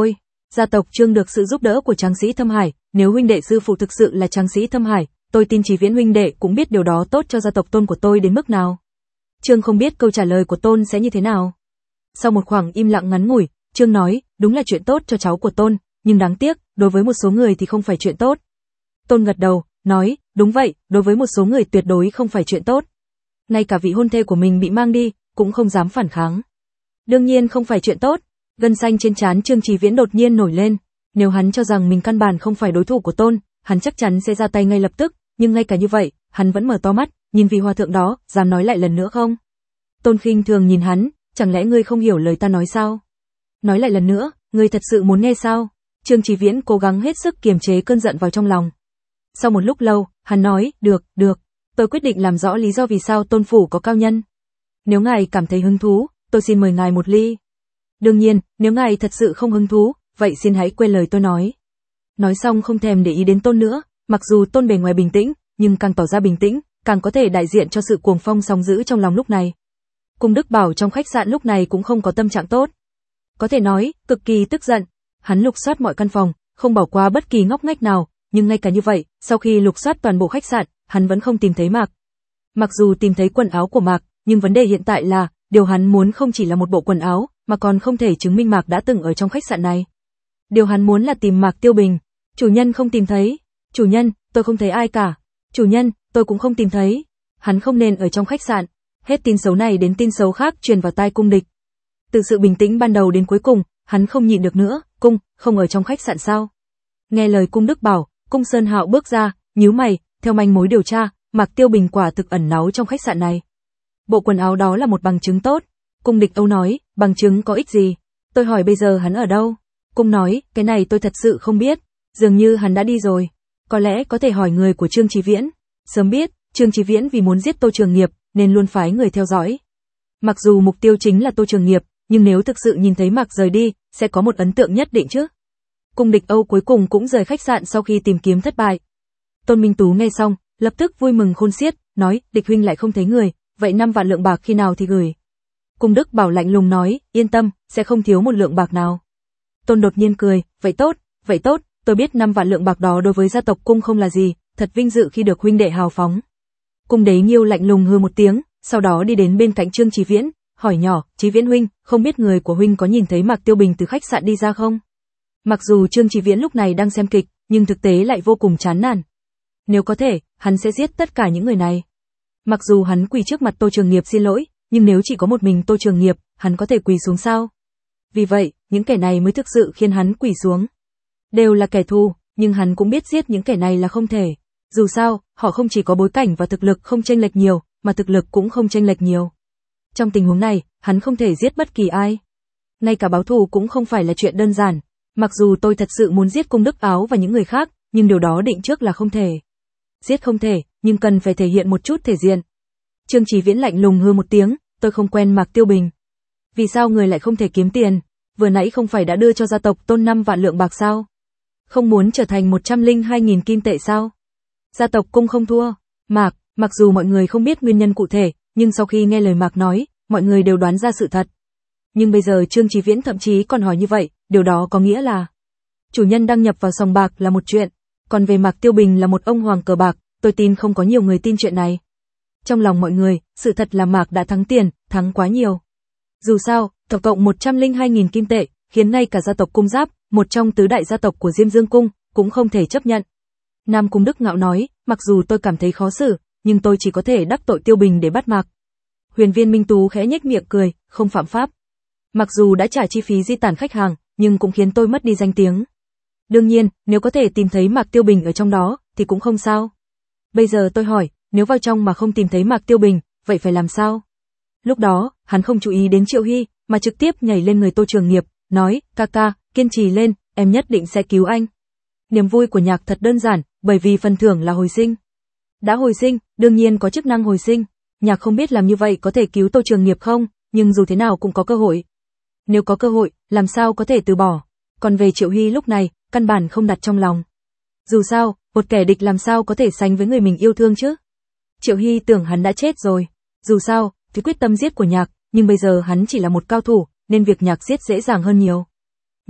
Gia tộc Trương được sự giúp đỡ của Tráng Sĩ Thâm Hải, nếu huynh đệ sư phụ thực sự là Tráng Sĩ Thâm Hải, tôi tin Chí Viễn huynh đệ cũng biết điều đó tốt cho gia tộc Tôn của tôi đến mức nào. Trương không biết câu trả lời của Tôn sẽ như thế nào. Sau một khoảng im lặng ngắn ngủi, Trương nói, đúng là chuyện tốt cho cháu của Tôn, nhưng đáng tiếc, đối với một số người thì không phải chuyện tốt. Tôn gật đầu, nói, đúng vậy, đối với một số người tuyệt đối không phải chuyện tốt. Ngay cả vị hôn thê của mình bị mang đi, cũng không dám phản kháng. Đương nhiên không phải chuyện tốt. Gân xanh trên trán Trương Chí Viễn đột nhiên nổi lên. Nếu hắn cho rằng mình căn bản không phải đối thủ của Tôn, hắn chắc chắn sẽ ra tay ngay lập tức, nhưng ngay cả như vậy, hắn vẫn mở to mắt, nhìn vị hòa thượng đó, dám nói lại lần nữa không? Tôn khinh thường nhìn hắn, chẳng lẽ ngươi không hiểu lời ta nói sao? Nói lại lần nữa, ngươi thật sự muốn nghe sao? Trương Chí Viễn cố gắng hết sức kiềm chế cơn giận vào trong lòng. Sau một lúc lâu, hắn nói, được, được, tôi quyết định làm rõ lý do vì sao Tôn phủ có cao nhân. Nếu ngài cảm thấy hứng thú, tôi xin mời ngài một ly. Đương nhiên, nếu ngài thật sự không hứng thú, vậy xin hãy quên lời tôi nói. Nói xong không thèm để ý đến Tôn nữa, mặc dù Tôn bề ngoài bình tĩnh, nhưng càng tỏ ra bình tĩnh, càng có thể đại diện cho sự cuồng phong sóng dữ trong lòng lúc này. Cung Đức Bảo trong khách sạn lúc này cũng không có tâm trạng tốt. Có thể nói, cực kỳ tức giận. Hắn lục soát mọi căn phòng, không bỏ qua bất kỳ ngóc ngách nào, nhưng ngay cả như vậy, sau khi lục soát toàn bộ khách sạn, hắn vẫn không tìm thấy Mạc. Mặc dù tìm thấy quần áo của Mạc, nhưng vấn đề hiện tại là, điều hắn muốn không chỉ là một bộ quần áo, mà còn không thể chứng minh Mạc đã từng ở trong khách sạn này. Điều hắn muốn là tìm Mạc Tiêu Bình. Chủ nhân không tìm thấy. Chủ nhân, tôi không thấy ai cả. Chủ nhân, tôi cũng không tìm thấy. Hắn không nên ở trong khách sạn. Hết tin xấu này đến tin xấu khác truyền vào tai Cung Địch. Từ sự bình tĩnh ban đầu đến cuối cùng, hắn không nhịn được nữa, cung, không ở trong khách sạn sao? Nghe lời Cung Đức Bảo, Cung Sơn Hạo bước ra, nhíu mày, theo manh mối điều tra, Mạc Tiêu Bình quả thực ẩn náu trong khách sạn này. Bộ quần áo đó là một bằng chứng tốt. Cung Địch Âu nói, bằng chứng có ích gì? Tôi hỏi bây giờ hắn ở đâu? Cung nói, cái này tôi thật sự không biết, dường như hắn đã đi rồi. Có lẽ có thể hỏi người của Trương Chí Viễn. Sớm biết, Trương Chí Viễn vì muốn giết Tô Trường Nghiệp, nên luôn phái người theo dõi. Mặc dù mục tiêu chính là Tô Trường Nghiệp, nhưng nếu thực sự nhìn thấy Mạc rời đi, sẽ có một ấn tượng nhất định chứ. Cung Địch Âu cuối cùng cũng rời khách sạn sau khi tìm kiếm thất bại. Tôn Minh Tú nghe xong, lập tức vui mừng khôn xiết, nói, Địch huynh lại không thấy người, vậy năm vạn lượng bạc khi nào thì gửi? Cung Đức Bảo lạnh lùng nói, yên tâm, sẽ không thiếu một lượng bạc nào. Tôn đột nhiên cười, vậy tốt, vậy tốt, tôi biết năm vạn lượng bạc đó đối với gia tộc Cung không là gì, thật vinh dự khi được huynh đệ hào phóng. Cung Đế Nghiêu lạnh lùng hừ một tiếng, sau đó đi đến bên cạnh Trương Chí Viễn, hỏi nhỏ, Chí Viễn huynh, không biết người của huynh có nhìn thấy Mạc Tiêu Bình từ khách sạn đi ra không? Mặc dù Trương Chí Viễn lúc này đang xem kịch, nhưng thực tế lại vô cùng chán nản. Nếu có thể, hắn sẽ giết tất cả những người này. Mặc dù hắn quỳ trước mặt Tô Trường Nghiệp xin lỗi, nhưng nếu chỉ có một mình Tô Trường Nghiệp, hắn có thể quỳ xuống sao? Vì vậy, những kẻ này mới thực sự khiến hắn quỳ xuống. Đều là kẻ thù, nhưng hắn cũng biết giết những kẻ này là không thể. Dù sao, họ không chỉ có bối cảnh và thực lực không chênh lệch nhiều, mà thực lực cũng không chênh lệch nhiều. Trong tình huống này, hắn không thể giết bất kỳ ai. Ngay cả báo thù cũng không phải là chuyện đơn giản. Mặc dù tôi thật sự muốn giết Cung Đức Áo và những người khác, nhưng điều đó định trước là không thể. Giết không thể, nhưng cần phải thể hiện một chút thể diện. Trương Chí Viễn lạnh lùng hừ một tiếng, tôi không quen Mạc Tiêu Bình. Vì sao người lại không thể kiếm tiền? Vừa nãy không phải đã đưa cho gia tộc Tôn năm vạn lượng bạc sao? Không muốn trở thành một trăm lẻ hai nghìn kim tệ sao? Gia tộc Cung không thua. Mạc, mặc dù mọi người không biết nguyên nhân cụ thể, nhưng sau khi nghe lời Mạc nói, mọi người đều đoán ra sự thật. Nhưng bây giờ Trương Chí Viễn thậm chí còn hỏi như vậy, điều đó có nghĩa là chủ nhân đăng nhập vào sòng bạc là một chuyện, còn về Mạc Tiêu Bình là một ông hoàng cờ bạc, tôi tin không có nhiều người tin chuyện này. Trong lòng mọi người, sự thật là Mạc đã thắng tiền, thắng quá nhiều. Dù sao, tổng cộng một trăm lẻ hai nghìn kim tệ, khiến ngay cả gia tộc Cung Giáp, một trong tứ đại gia tộc của Diêm Dương Cung, cũng không thể chấp nhận. Nam Cung Đức ngạo nói, mặc dù tôi cảm thấy khó xử, nhưng tôi chỉ có thể đắc tội Tiêu Bình để bắt Mạc. Huyền Viên Minh Tú khẽ nhếch miệng cười, không phạm pháp. Mặc dù đã trả chi phí di tản khách hàng, nhưng cũng khiến tôi mất đi danh tiếng. Đương nhiên, nếu có thể tìm thấy Mạc Tiêu Bình ở trong đó, thì cũng không sao. Bây giờ tôi hỏi, nếu vào trong mà không tìm thấy Mạc Tiêu Bình, vậy phải làm sao? Lúc đó, hắn không chú ý đến Triệu Hy, mà trực tiếp nhảy lên người Tô Trường Nghiệp, nói, ca ca, kiên trì lên, em nhất định sẽ cứu anh. Niềm vui của Nhạc thật đơn giản, bởi vì phần thưởng là hồi sinh. Đã hồi sinh, đương nhiên có chức năng hồi sinh. Nhạc không biết làm như vậy có thể cứu Tô Trường Nghiệp không, nhưng dù thế nào cũng có cơ hội. Nếu có cơ hội, làm sao có thể từ bỏ. Còn về Triệu Hy lúc này, căn bản không đặt trong lòng. Dù sao, một kẻ địch làm sao có thể sánh với người mình yêu thương chứ? Triệu Hy tưởng hắn đã chết rồi. Dù sao, vì quyết tâm giết của Nhạc, nhưng bây giờ hắn chỉ là một cao thủ, nên việc Nhạc giết dễ dàng hơn nhiều.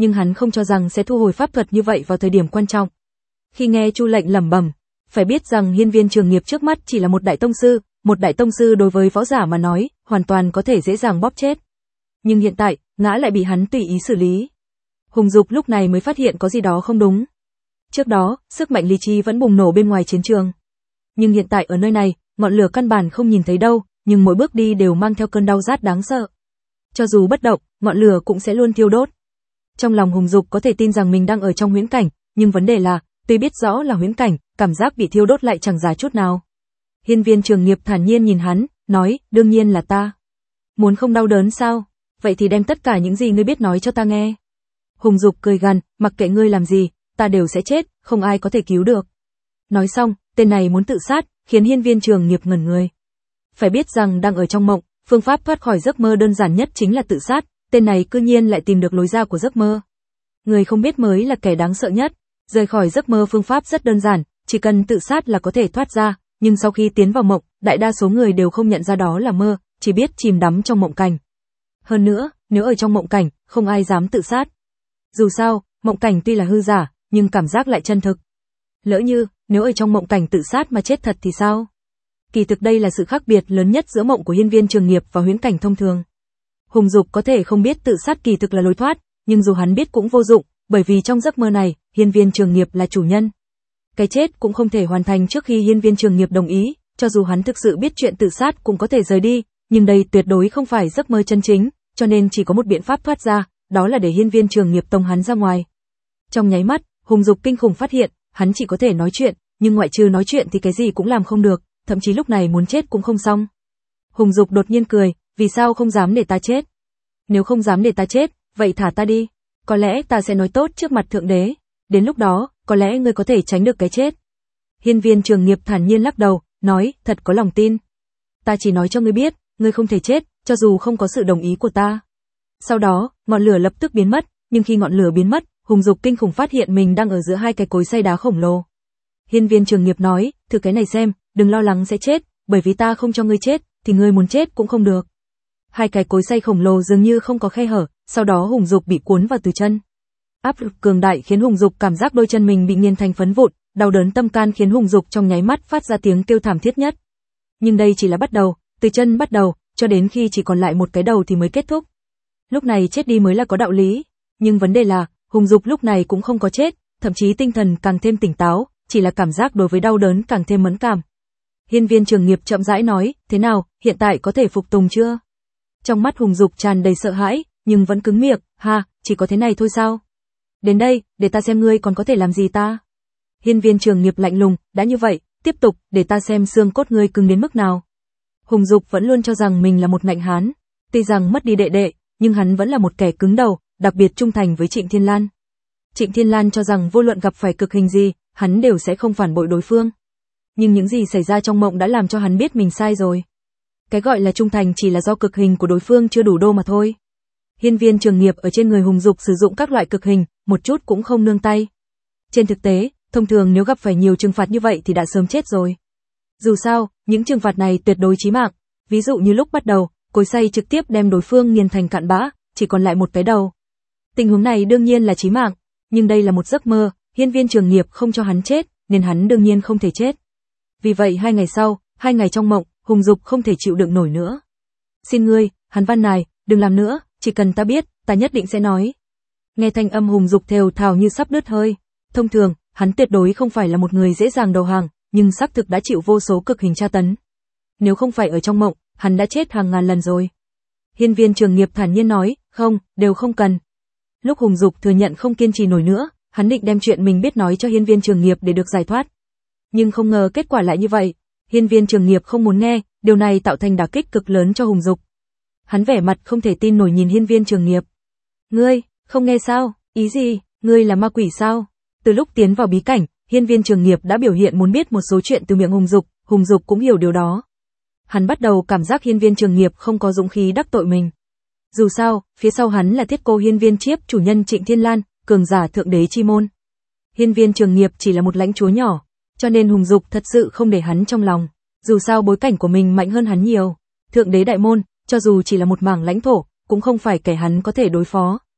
nhưng hắn không cho rằng sẽ thu hồi pháp thuật như vậy vào thời điểm quan trọng. Khi nghe Chu Lệnh lẩm bẩm, phải biết rằng Hiên Viên Trường Nghiệp trước mắt chỉ là một đại tông sư, một đại tông sư đối với võ giả mà nói, hoàn toàn có thể dễ dàng bóp chết. Nhưng hiện tại, ngã lại bị hắn tùy ý xử lý. Hùng Dục lúc này mới phát hiện có gì đó không đúng. Trước đó, sức mạnh lý trí vẫn bùng nổ bên ngoài chiến trường. Nhưng hiện tại ở nơi này, ngọn lửa căn bản không nhìn thấy đâu, nhưng mỗi bước đi đều mang theo cơn đau rát đáng sợ. Cho dù bất động, ngọn lửa cũng sẽ luôn thiêu đốt. Trong lòng Hùng Dục có thể tin rằng mình đang ở trong huyễn cảnh, nhưng vấn đề là, tuy biết rõ là huyễn cảnh, cảm giác bị thiêu đốt lại chẳng giá chút nào. Hiên Viên Trường Nghiệp thản nhiên nhìn hắn, nói, đương nhiên là ta. Muốn không đau đớn sao? Vậy thì đem tất cả những gì ngươi biết nói cho ta nghe. Hùng Dục cười gằn, mặc kệ ngươi làm gì, ta đều sẽ chết, không ai có thể cứu được. Nói xong, tên này muốn tự sát, khiến Hiên Viên Trường Nghiệp ngẩn người. Phải biết rằng đang ở trong mộng, phương pháp thoát khỏi giấc mơ đơn giản nhất chính là tự sát, tên này cư nhiên lại tìm được lối ra của giấc mơ. Người không biết mới là kẻ đáng sợ nhất, rời khỏi giấc mơ phương pháp rất đơn giản, chỉ cần tự sát là có thể thoát ra, nhưng sau khi tiến vào mộng, đại đa số người đều không nhận ra đó là mơ, chỉ biết chìm đắm trong mộng cảnh. Hơn nữa, nếu ở trong mộng cảnh, không ai dám tự sát. Dù sao, mộng cảnh tuy là hư giả, nhưng cảm giác lại chân thực. Lỡ như, nếu ở trong mộng cảnh tự sát mà chết thật thì sao? Kỳ thực đây là sự khác biệt lớn nhất giữa mộng của Hiên Viên Trường Nghiệp và huyễn cảnh thông thường. Hùng Dục có thể không biết tự sát kỳ thực là lối thoát, nhưng dù hắn biết cũng vô dụng, bởi vì trong giấc mơ này, Hiên Viên Trường Nghiệp là chủ nhân. Cái chết cũng không thể hoàn thành trước khi Hiên Viên Trường Nghiệp đồng ý, cho dù hắn thực sự biết chuyện tự sát cũng có thể rời đi, nhưng đây tuyệt đối không phải giấc mơ chân chính, cho nên chỉ có một biện pháp thoát ra, đó là để Hiên Viên Trường Nghiệp tống hắn ra ngoài. Trong nháy mắt, Hùng Dục kinh khủng phát hiện, hắn chỉ có thể nói chuyện, nhưng ngoại trừ nói chuyện thì cái gì cũng làm không được, thậm chí lúc này muốn chết cũng không xong. Hùng Dục đột nhiên cười, vì sao không dám để ta chết? Nếu không dám để ta chết, vậy thả ta đi, có lẽ ta sẽ nói tốt trước mặt Thượng Đế, đến lúc đó, có lẽ ngươi có thể tránh được cái chết. Hiên Viên Trường Nghiệp thản nhiên lắc đầu, nói, thật có lòng tin. Ta chỉ nói cho ngươi biết, ngươi không thể chết, cho dù không có sự đồng ý của ta. Sau đó, ngọn lửa lập tức biến mất, nhưng khi ngọn lửa biến mất, Hùng Dục kinh khủng phát hiện mình đang ở giữa hai cái cối xay đá khổng lồ. Hiên Viên Trường Nghiệp nói, thử cái này xem, đừng lo lắng sẽ chết, bởi vì ta không cho ngươi chết, thì ngươi muốn chết cũng không được. Hai cái cối xay khổng lồ dường như không có khe hở, sau đó Hùng Dục bị cuốn vào từ chân. Áp lực cường đại khiến Hùng Dục cảm giác đôi chân mình bị nghiền thành phấn vụn, đau đớn tâm can khiến Hùng Dục trong nháy mắt phát ra tiếng kêu thảm thiết nhất. Nhưng đây chỉ là bắt đầu, từ chân bắt đầu, cho đến khi chỉ còn lại một cái đầu thì mới kết thúc. Lúc này chết đi mới là có đạo lý, nhưng vấn đề là, Hùng Dục lúc này cũng không có chết, thậm chí tinh thần càng thêm tỉnh táo, chỉ là cảm giác đối với đau đớn càng thêm mẫn cảm. Hiên Viên Trường Nghiệp chậm rãi nói, thế nào, hiện tại có thể phục tùng chưa? Trong mắt Hùng Dục tràn đầy sợ hãi, nhưng vẫn cứng miệng, ha, chỉ có thế này thôi sao? Đến đây, để ta xem ngươi còn có thể làm gì ta. Hiên Viên Trường Nghiệp lạnh lùng, đã như vậy, tiếp tục, để ta xem xương cốt ngươi cứng đến mức nào. Hùng Dục vẫn luôn cho rằng mình là một ngạnh hán, tuy rằng mất đi đệ đệ, nhưng hắn vẫn là một kẻ cứng đầu, đặc biệt trung thành với Trịnh Thiên Lan. Trịnh Thiên Lan cho rằng vô luận gặp phải cực hình gì, hắn đều sẽ không phản bội đối phương. Nhưng những gì xảy ra trong mộng đã làm cho hắn biết mình sai rồi. Cái gọi là trung thành chỉ là do cực hình của đối phương chưa đủ đô mà thôi. Hiên Viên Trường Nghiệp ở trên người Hùng Dục sử dụng các loại cực hình, một chút cũng không nương tay. Trên thực tế, thông thường nếu gặp phải nhiều trừng phạt như vậy thì đã sớm chết rồi. Dù sao, những trừng phạt này tuyệt đối chí mạng, ví dụ như lúc bắt đầu, cối xay trực tiếp đem đối phương nghiền thành cạn bã, chỉ còn lại một cái đầu. Tình huống này đương nhiên là chí mạng, nhưng đây là một giấc mơ, Hiên Viên Trường Nghiệp không cho hắn chết, nên hắn đương nhiên không thể chết. Vì vậy hai ngày sau, hai ngày trong mộng, Hùng Dục không thể chịu đựng nổi nữa. Xin ngươi, hắn van nài, đừng làm nữa, chỉ cần ta biết, ta nhất định sẽ nói. Nghe thanh âm Hùng Dục thều thào như sắp đứt hơi. Thông thường, hắn tuyệt đối không phải là một người dễ dàng đầu hàng, nhưng xác thực đã chịu vô số cực hình tra tấn. Nếu không phải ở trong mộng, hắn đã chết hàng ngàn lần rồi. Hiên Viên Trường Nghiệp thản nhiên nói, không, đều không cần. Lúc Hùng Dục thừa nhận không kiên trì nổi nữa, hắn định đem chuyện mình biết nói cho Hiên Viên Trường Nghiệp để được giải thoát. Nhưng không ngờ kết quả lại như vậy. Hiên Viên Trường Nghiệp không muốn nghe, điều này tạo thành đả kích cực lớn cho Hùng Dục. Hắn vẻ mặt không thể tin nổi nhìn Hiên Viên Trường Nghiệp. Ngươi, không nghe sao, ý gì, ngươi là ma quỷ sao? Từ lúc tiến vào bí cảnh, Hiên Viên Trường Nghiệp đã biểu hiện muốn biết một số chuyện từ miệng Hùng Dục, Hùng Dục cũng hiểu điều đó. Hắn bắt đầu cảm giác Hiên Viên Trường Nghiệp không có dũng khí đắc tội mình. Dù sao, phía sau hắn là Thiết Cô Hiên Viên Chiếp, chủ nhân Trịnh Thiên Lan, cường giả thượng đế chi môn. Hiên Viên Trường Nghiệp chỉ là một lãnh chúa nhỏ, cho nên Hùng Dục thật sự không để hắn trong lòng. Dù sao bối cảnh của mình mạnh hơn hắn nhiều, thượng đế đại môn, cho dù chỉ là một mảng lãnh thổ, cũng không phải kẻ hắn có thể đối phó.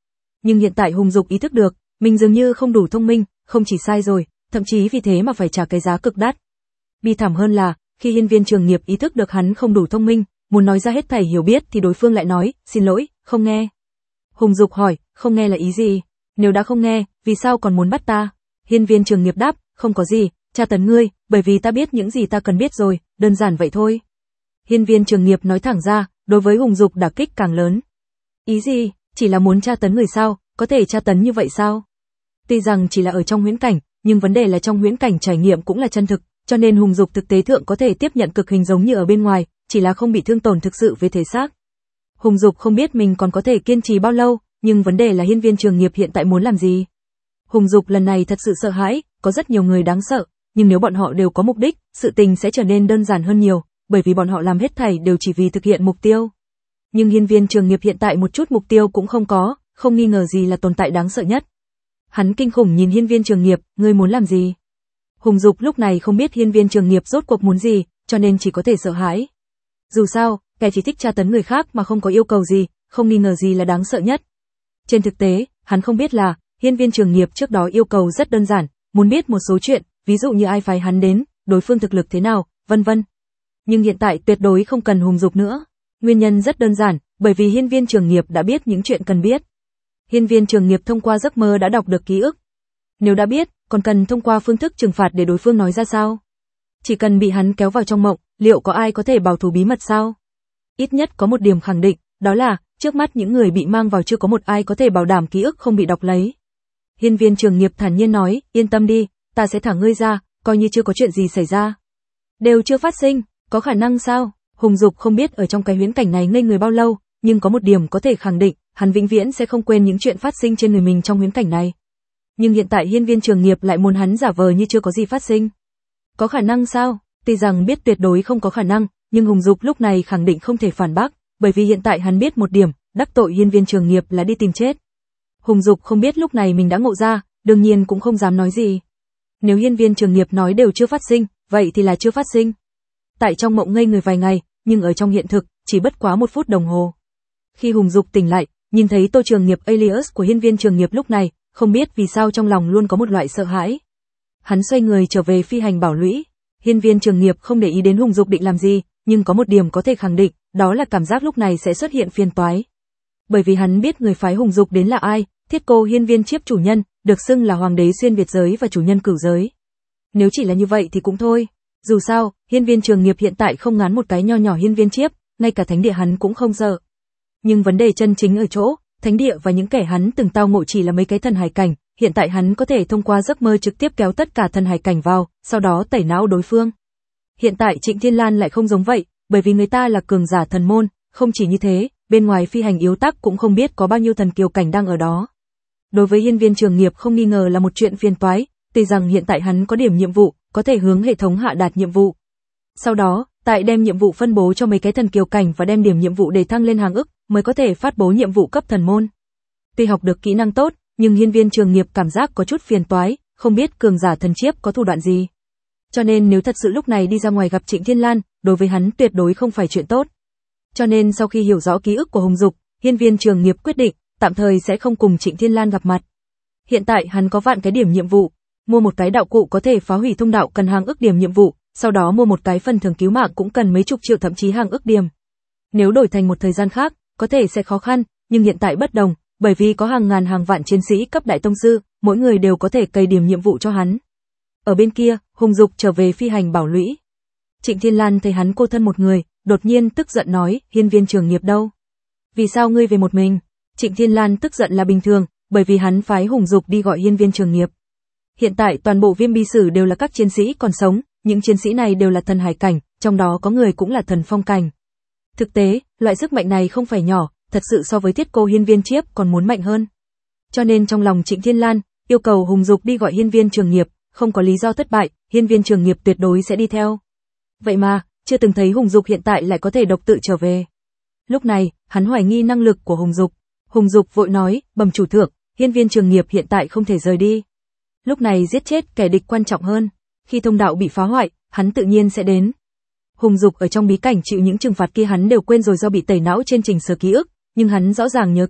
Nhưng hiện tại Hùng Dục ý thức được, mình dường như không đủ thông minh, không chỉ sai rồi, thậm chí vì thế mà phải trả cái giá cực đắt. Bi thảm hơn là, khi Hiên Viên Trường Nghiệp ý thức được hắn không đủ thông minh, muốn nói ra hết thảy hiểu biết thì đối phương lại nói, xin lỗi, không nghe. Hùng Dục hỏi, không nghe là ý gì? Nếu đã không nghe, vì sao còn muốn bắt ta? Hiên Viên Trường Nghiệp đáp, không có gì, tra tấn ngươi, bởi vì ta biết những gì ta cần biết rồi, đơn giản vậy thôi. Hiên Viên Trường Nghiệp nói thẳng ra, đối với Hùng Dục đả kích càng lớn. Ý gì? Chỉ là muốn tra tấn người sao? Có thể tra tấn như vậy sao? Tuy rằng chỉ là ở trong huyễn cảnh, nhưng vấn đề là trong huyễn cảnh trải nghiệm cũng là chân thực, cho nên Hùng Dục thực tế thượng có thể tiếp nhận cực hình giống như ở bên ngoài, chỉ là không bị thương tổn thực sự về thể xác. Hùng Dục không biết mình còn có thể kiên trì bao lâu, nhưng vấn đề là Hiên Viên Trường Nghiệp hiện tại muốn làm gì. Hùng Dục lần này thật sự sợ hãi, có rất nhiều người đáng sợ, nhưng nếu bọn họ đều có mục đích, sự tình sẽ trở nên đơn giản hơn nhiều, bởi vì bọn họ làm hết thảy đều chỉ vì thực hiện mục tiêu. Nhưng Hiên Viên Trường Nghiệp hiện tại một chút mục tiêu cũng không có, không nghi ngờ gì là tồn tại đáng sợ nhất. Hắn kinh khủng nhìn Hiên Viên Trường Nghiệp, ngươi muốn làm gì? Hùng Dục lúc này không biết Hiên Viên Trường Nghiệp rốt cuộc muốn gì, cho nên chỉ có thể sợ hãi. Dù sao, kẻ chỉ thích tra tấn người khác mà không có yêu cầu gì, không nghi ngờ gì là đáng sợ nhất. Trên thực tế, hắn không biết là, Hiên Viên Trường Nghiệp trước đó yêu cầu rất đơn giản, muốn biết một số chuyện, ví dụ như ai phái hắn đến, đối phương thực lực thế nào, vân vân. Nhưng hiện tại tuyệt đối không cần Hùng Dục nữa. Nguyên nhân rất đơn giản, bởi vì Hiên Viên Trường Nghiệp đã biết những chuyện cần biết. Hiên Viên Trường Nghiệp thông qua giấc mơ đã đọc được ký ức. Nếu đã biết, còn cần thông qua phương thức trừng phạt để đối phương nói ra sao? Chỉ cần bị hắn kéo vào trong mộng, liệu có ai có thể bảo thủ bí mật sao? Ít nhất có một điểm khẳng định, đó là, trước mắt những người bị mang vào chưa có một ai có thể bảo đảm ký ức không bị đọc lấy. Hiên Viên Trường Nghiệp thản nhiên nói, yên tâm đi, ta sẽ thả ngươi ra, coi như chưa có chuyện gì xảy ra. Đều chưa phát sinh, có khả năng sao? Hùng Dục không biết ở trong cái huyễn cảnh này ngây người bao lâu, nhưng có một điểm có thể khẳng định, hắn vĩnh viễn sẽ không quên những chuyện phát sinh trên người mình trong huyễn cảnh này. Nhưng hiện tại Hiên Viên Trường Nghiệp lại muốn hắn giả vờ như chưa có gì phát sinh. Có khả năng sao? Tuy rằng biết tuyệt đối không có khả năng, nhưng Hùng Dục lúc này khẳng định không thể phản bác, bởi vì hiện tại hắn biết một điểm, đắc tội Hiên Viên Trường Nghiệp là đi tìm chết. Hùng Dục không biết lúc này mình đã ngộ ra, đương nhiên cũng không dám nói gì. Nếu Hiên Viên Trường Nghiệp nói đều chưa phát sinh, vậy thì là chưa phát sinh. Tại trong mộng ngây người vài ngày, nhưng ở trong hiện thực, chỉ bất quá một phút đồng hồ. Khi Hùng Dục tỉnh lại, nhìn thấy Tô Trường Nghiệp alias của Hiên Viên Trường Nghiệp lúc này, không biết vì sao trong lòng luôn có một loại sợ hãi. Hắn xoay người trở về phi hành bảo lũy. Hiên Viên Trường Nghiệp không để ý đến Hùng Dục định làm gì, nhưng có một điểm có thể khẳng định, đó là cảm giác lúc này sẽ xuất hiện phiền toái. Bởi vì hắn biết người phái Hùng Dục đến là ai, Thiết Cô Hiên Viên Chiếp chủ nhân, được xưng là hoàng đế xuyên Việt giới và chủ nhân cửu giới. Nếu chỉ là như vậy thì cũng thôi. Dù sao, Hiên Viên Trường Nghiệp hiện tại không ngán một cái nho nhỏ Hiên Viên Chiếp, ngay cả thánh địa hắn cũng không sợ. Nhưng vấn đề chân chính ở chỗ, thánh địa và những kẻ hắn từng tao ngộ chỉ là mấy cái thần hải cảnh, hiện tại hắn có thể thông qua giấc mơ trực tiếp kéo tất cả thần hải cảnh vào, sau đó tẩy não đối phương. Hiện tại Trịnh Thiên Lan lại không giống vậy, bởi vì người ta là cường giả thần môn, không chỉ như thế, bên ngoài phi hành yếu tắc cũng không biết có bao nhiêu thần kiều cảnh đang ở đó. Đối với Hiên Viên Trường Nghiệp không nghi ngờ là một chuyện phiền toái, tuy rằng hiện tại hắn có điểm nhiệm vụ, có thể hướng hệ thống hạ đạt nhiệm vụ. Sau đó, tại đem nhiệm vụ phân bố cho mấy cái thần kiều cảnh và đem điểm nhiệm vụ để thăng lên hàng ức, mới có thể phát bố nhiệm vụ cấp thần môn. Tuy học được kỹ năng tốt, nhưng Hiên Viên Trường Nghiệp cảm giác có chút phiền toái, không biết cường giả thần chiếp có thủ đoạn gì. Cho nên nếu thật sự lúc này đi ra ngoài gặp Trịnh Thiên Lan, đối với hắn tuyệt đối không phải chuyện tốt. Cho nên sau khi hiểu rõ ký ức của Hùng Dục, Hiên Viên Trường Nghiệp quyết định, tạm thời sẽ không cùng Trịnh Thiên Lan gặp mặt. Hiện tại hắn có vạn cái điểm nhiệm vụ, mua một cái đạo cụ có thể phá hủy thông đạo cần hàng ức điểm nhiệm vụ, sau đó mua một cái phần thưởng cứu mạng cũng cần mấy chục triệu thậm chí hàng ức điểm. Nếu đổi thành một thời gian khác, có thể sẽ khó khăn, nhưng hiện tại bất đồng, bởi vì có hàng ngàn hàng vạn chiến sĩ cấp đại tông sư, mỗi người đều có thể cày điểm nhiệm vụ cho hắn. Ở bên kia, Hùng Dục trở về phi hành bảo lũy. Trịnh Thiên Lan thấy hắn cô thân một người, đột nhiên tức giận nói, Hiên Viên Trường Nghiệp đâu? Vì sao ngươi về một mình? Trịnh Thiên Lan tức giận là bình thường, bởi vì hắn phái Hùng Dục đi gọi Hiên Viên Trường Nghiệp. Hiện tại toàn bộ Viêm Bi Sử đều là các chiến sĩ còn sống, những chiến sĩ này đều là thần hải cảnh, trong đó có người cũng là thần phong cảnh. Thực tế, loại sức mạnh này không phải nhỏ, thật sự so với Thiết Cô Hiên Viên Chiếp còn muốn mạnh hơn. Cho nên trong lòng Trịnh Thiên Lan, yêu cầu Hùng Dục đi gọi Hiên Viên Trường Nghiệp, không có lý do thất bại, Hiên Viên Trường Nghiệp tuyệt đối sẽ đi theo. Vậy mà, chưa từng thấy Hùng Dục hiện tại lại có thể độc tự trở về. Lúc này, hắn hoài nghi năng lực của Hùng Dục. Hùng Dục vội nói, bẩm chủ thượng, Hiên Viên Trường Nghiệp hiện tại không thể rời đi. Lúc này giết chết kẻ địch quan trọng hơn, khi thông đạo bị phá hoại, hắn tự nhiên sẽ đến. Hùng Dục ở trong bí cảnh chịu những trừng phạt kia hắn đều quên rồi do bị tẩy não trên trình sơ ký ức, nhưng hắn rõ ràng nhớ kỹ,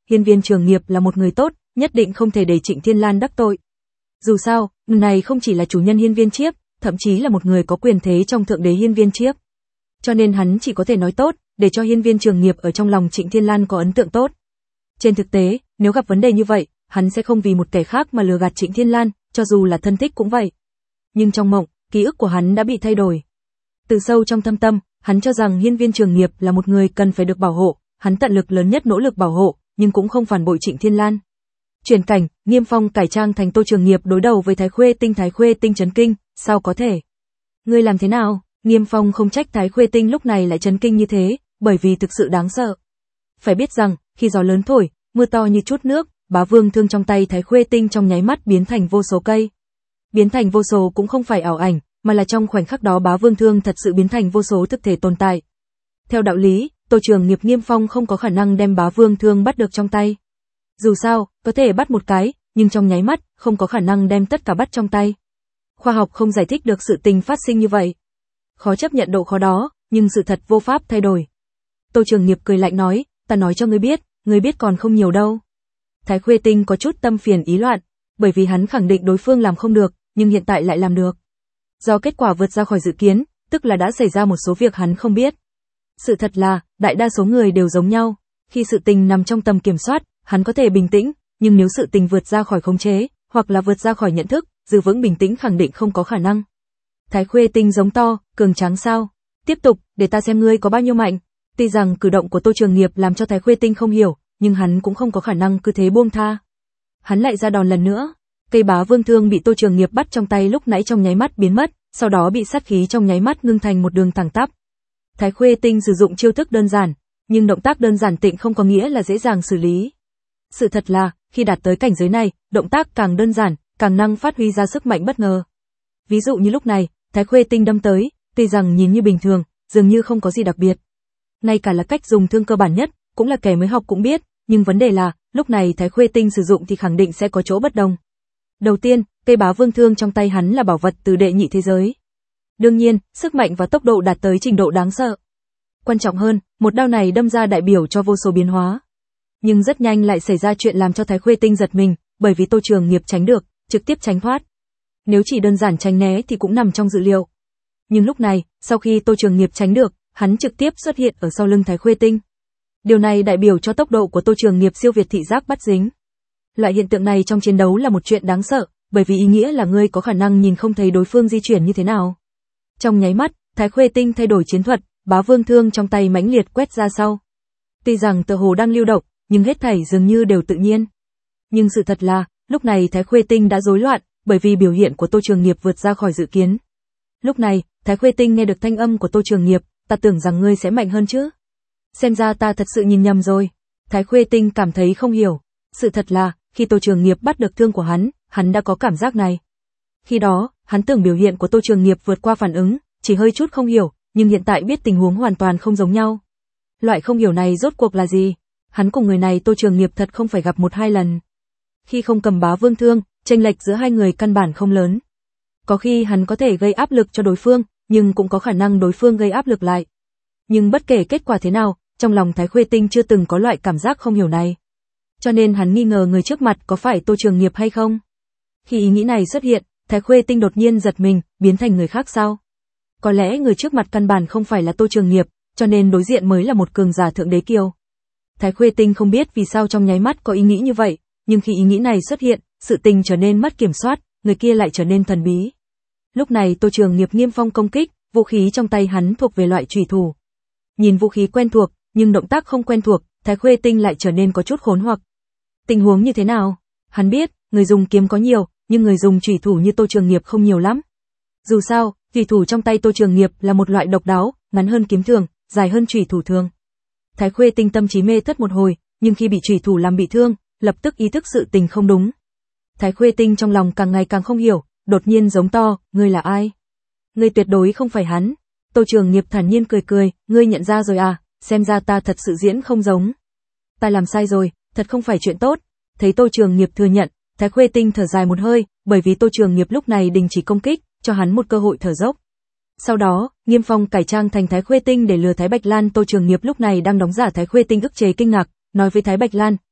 Hiên Viên Trường Nghiệp là một người tốt, nhất định không thể để Trịnh Thiên Lan đắc tội. Dù sao, người này không chỉ là chủ nhân Hiên Viên Chiếp, thậm chí là một người có quyền thế trong thượng đế Hiên Viên Chiếp. Cho nên hắn chỉ có thể nói tốt, để cho Hiên Viên Trường Nghiệp ở trong lòng Trịnh Thiên Lan có ấn tượng tốt. Trên thực tế, nếu gặp vấn đề như vậy, hắn sẽ không vì một kẻ khác mà lừa gạt Trịnh Thiên Lan, cho dù là thân thích cũng vậy. Nhưng trong mộng, ký ức của hắn đã bị thay đổi. Từ sâu trong thâm tâm, hắn cho rằng Hiên Viên Trường Nghiệp là một người cần phải được bảo hộ, hắn tận lực lớn nhất nỗ lực bảo hộ, nhưng cũng không phản bội Trịnh Thiên Lan. Chuyển cảnh, Nghiêm Phong cải trang thành Tô Trường Nghiệp đối đầu với Thái Khuê Tinh. Thái Khuê Tinh chấn kinh, sao có thể? Ngươi làm thế nào? Nghiêm Phong không trách Thái Khuê Tinh lúc này lại chấn kinh như thế, bởi vì thực sự đáng sợ. Phải biết rằng, khi gió lớn thổi, mưa to như chút nước, Bá Vương Thương trong tay Thái Khuê Tinh trong nháy mắt biến thành vô số cây. Biến thành vô số cũng không phải ảo ảnh, mà là trong khoảnh khắc đó Bá Vương Thương thật sự biến thành vô số thực thể tồn tại. Theo đạo lý, Tô Trường Nghiệp Nghiêm Phong không có khả năng đem Bá Vương Thương bắt được trong tay. Dù sao, có thể bắt một cái, nhưng trong nháy mắt, không có khả năng đem tất cả bắt trong tay. Khoa học không giải thích được sự tình phát sinh như vậy. Khó chấp nhận độ khó đó, nhưng sự thật vô pháp thay đổi. Tô Trường Nghiệp cười lạnh nói, ta nói cho ngươi biết, ngươi biết còn không nhiều đâu. Thái Khuê Tinh có chút tâm phiền ý loạn, bởi vì hắn khẳng định đối phương làm không được, nhưng hiện tại lại làm được. Do kết quả vượt ra khỏi dự kiến, tức là đã xảy ra một số việc hắn không biết. Sự thật là, đại đa số người đều giống nhau, khi sự tình nằm trong tầm kiểm soát, hắn có thể bình tĩnh, nhưng nếu sự tình vượt ra khỏi khống chế, hoặc là vượt ra khỏi nhận thức, giữ vững bình tĩnh khẳng định không có khả năng. Thái Khuê Tinh giống to, cường tráng sao? Tiếp tục, để ta xem ngươi có bao nhiêu mạnh. Tuy rằng cử động của Tô Trường Nghiệp làm cho Thái Khuê Tinh không hiểu, nhưng hắn cũng không có khả năng cứ thế buông tha. Hắn lại ra đòn lần nữa. Cây Bá Vương Thương bị Tô Trường Nghiệp bắt trong tay lúc nãy trong nháy mắt biến mất, sau đó bị sát khí trong nháy mắt ngưng thành một đường thẳng tắp. Thái Khuê Tinh sử dụng chiêu thức đơn giản, nhưng động tác đơn giản tịnh không có nghĩa là dễ dàng xử lý. Sự thật là, khi đạt tới cảnh giới này, động tác càng đơn giản, càng năng phát huy ra sức mạnh bất ngờ. Ví dụ như lúc này, Thái Khuê Tinh đâm tới, tuy rằng nhìn như bình thường, dường như không có gì đặc biệt. Ngay cả là cách dùng thương cơ bản nhất, cũng là kẻ mới học cũng biết, nhưng vấn đề là, lúc này Thái Khuê Tinh sử dụng thì khẳng định sẽ có chỗ bất đồng. Đầu tiên, cây Bá Vương Thương trong tay hắn là bảo vật từ đệ nhị thế giới. Đương nhiên, sức mạnh và tốc độ đạt tới trình độ đáng sợ. Quan trọng hơn, một đao này đâm ra đại biểu cho vô số biến hóa. Nhưng rất nhanh lại xảy ra chuyện làm cho Thái Khuê Tinh giật mình, bởi vì Tô Trường Nghiệp tránh được, trực tiếp tránh thoát. Nếu chỉ đơn giản tránh né thì cũng nằm trong dự liệu. Nhưng lúc này, sau khi Tô Trường Nghiệp tránh được, hắn trực tiếp xuất hiện ở sau lưng Thái Khuê Tinh. Điều này đại biểu cho tốc độ của Tô Trường Nghiệp siêu việt thị giác bắt dính. Loại hiện tượng này trong chiến đấu là một chuyện đáng sợ, bởi vì ý nghĩa là ngươi có khả năng nhìn không thấy đối phương di chuyển như thế nào. Trong nháy mắt, Thái Khuê Tinh thay đổi chiến thuật, Bá Vương Thương trong tay mãnh liệt quét ra sau. Tuy rằng tựa hồ đang lưu động, nhưng hết thảy dường như đều tự nhiên. Nhưng sự thật là, lúc này Thái Khuê Tinh đã rối loạn, bởi vì biểu hiện của Tô Trường Nghiệp vượt ra khỏi dự kiến. Lúc này, Thái Khuê Tinh nghe được thanh âm của Tô Trường Nghiệp, ta tưởng rằng ngươi sẽ mạnh hơn chứ. Xem ra ta thật sự nhìn nhầm rồi. Thái Khuê Tinh cảm thấy không hiểu. Sự thật là, khi Tô Trường Nghiệp bắt được thương của hắn, hắn đã có cảm giác này. Khi đó, hắn tưởng biểu hiện của Tô Trường Nghiệp vượt qua phản ứng, chỉ hơi chút không hiểu, nhưng hiện tại biết tình huống hoàn toàn không giống nhau. Loại không hiểu này rốt cuộc là gì? Hắn cùng người này Tô Trường Nghiệp thật không phải gặp một hai lần. Khi không cầm Bá Vương Thương, chênh lệch giữa hai người căn bản không lớn. Có khi hắn có thể gây áp lực cho đối phương, nhưng cũng có khả năng đối phương gây áp lực lại. Nhưng bất kể kết quả thế nào, trong lòng Thái Khuê Tinh chưa từng có loại cảm giác không hiểu này. Cho nên hắn nghi ngờ người trước mặt có phải Tô Trường Nghiệp hay không. Khi ý nghĩ này xuất hiện, Thái Khuê Tinh đột nhiên giật mình, biến thành người khác sao? Có lẽ người trước mặt căn bản không phải là Tô Trường Nghiệp, cho nên đối diện mới là một cường giả thượng đế kiêu. Thái Khuê Tinh không biết vì sao trong nháy mắt có ý nghĩ như vậy, nhưng khi ý nghĩ này xuất hiện, sự tình trở nên mất kiểm soát, người kia lại trở nên thần bí. Lúc này Tô Trường Nghiệp Nghiêm Phong công kích, vũ khí trong tay hắn thuộc về loại chủy thủ. Nhìn vũ khí quen thuộc, nhưng động tác không quen thuộc, Thái Khuê Tinh lại trở nên có chút khốn hoặc. Tình huống như thế nào? Hắn biết, người dùng kiếm có nhiều, nhưng người dùng chủy thủ như Tô Trường Nghiệp không nhiều lắm. Dù sao, chủy thủ trong tay Tô Trường Nghiệp là một loại độc đáo, ngắn hơn kiếm thường, dài hơn chủy thủ thường. Thái Khuê Tinh tâm trí mê thất một hồi, nhưng khi bị chủy thủ làm bị thương, lập tức ý thức sự tình không đúng. Thái Khuê Tinh trong lòng càng ngày càng không hiểu, đột nhiên giống to, ngươi là ai? Ngươi tuyệt đối không phải hắn. Tô Trường Nghiệp thản nhiên cười cười, ngươi nhận ra rồi à, xem ra ta thật sự diễn không giống. Ta làm sai rồi, thật không phải chuyện tốt. Thấy Tô Trường Nghiệp thừa nhận, Thái Khuê Tinh thở dài một hơi, bởi vì Tô Trường Nghiệp lúc này đình chỉ công kích, cho hắn một cơ hội thở dốc. Sau đó, Nghiêm Phong cải trang thành Thái Khuê Tinh để lừa Thái Bạch Lan. Tô Trường Nghiệp lúc này đang đóng giả Thái Khuê Tinh ức chế kinh ngạc, nói với Thái Bạch Lan,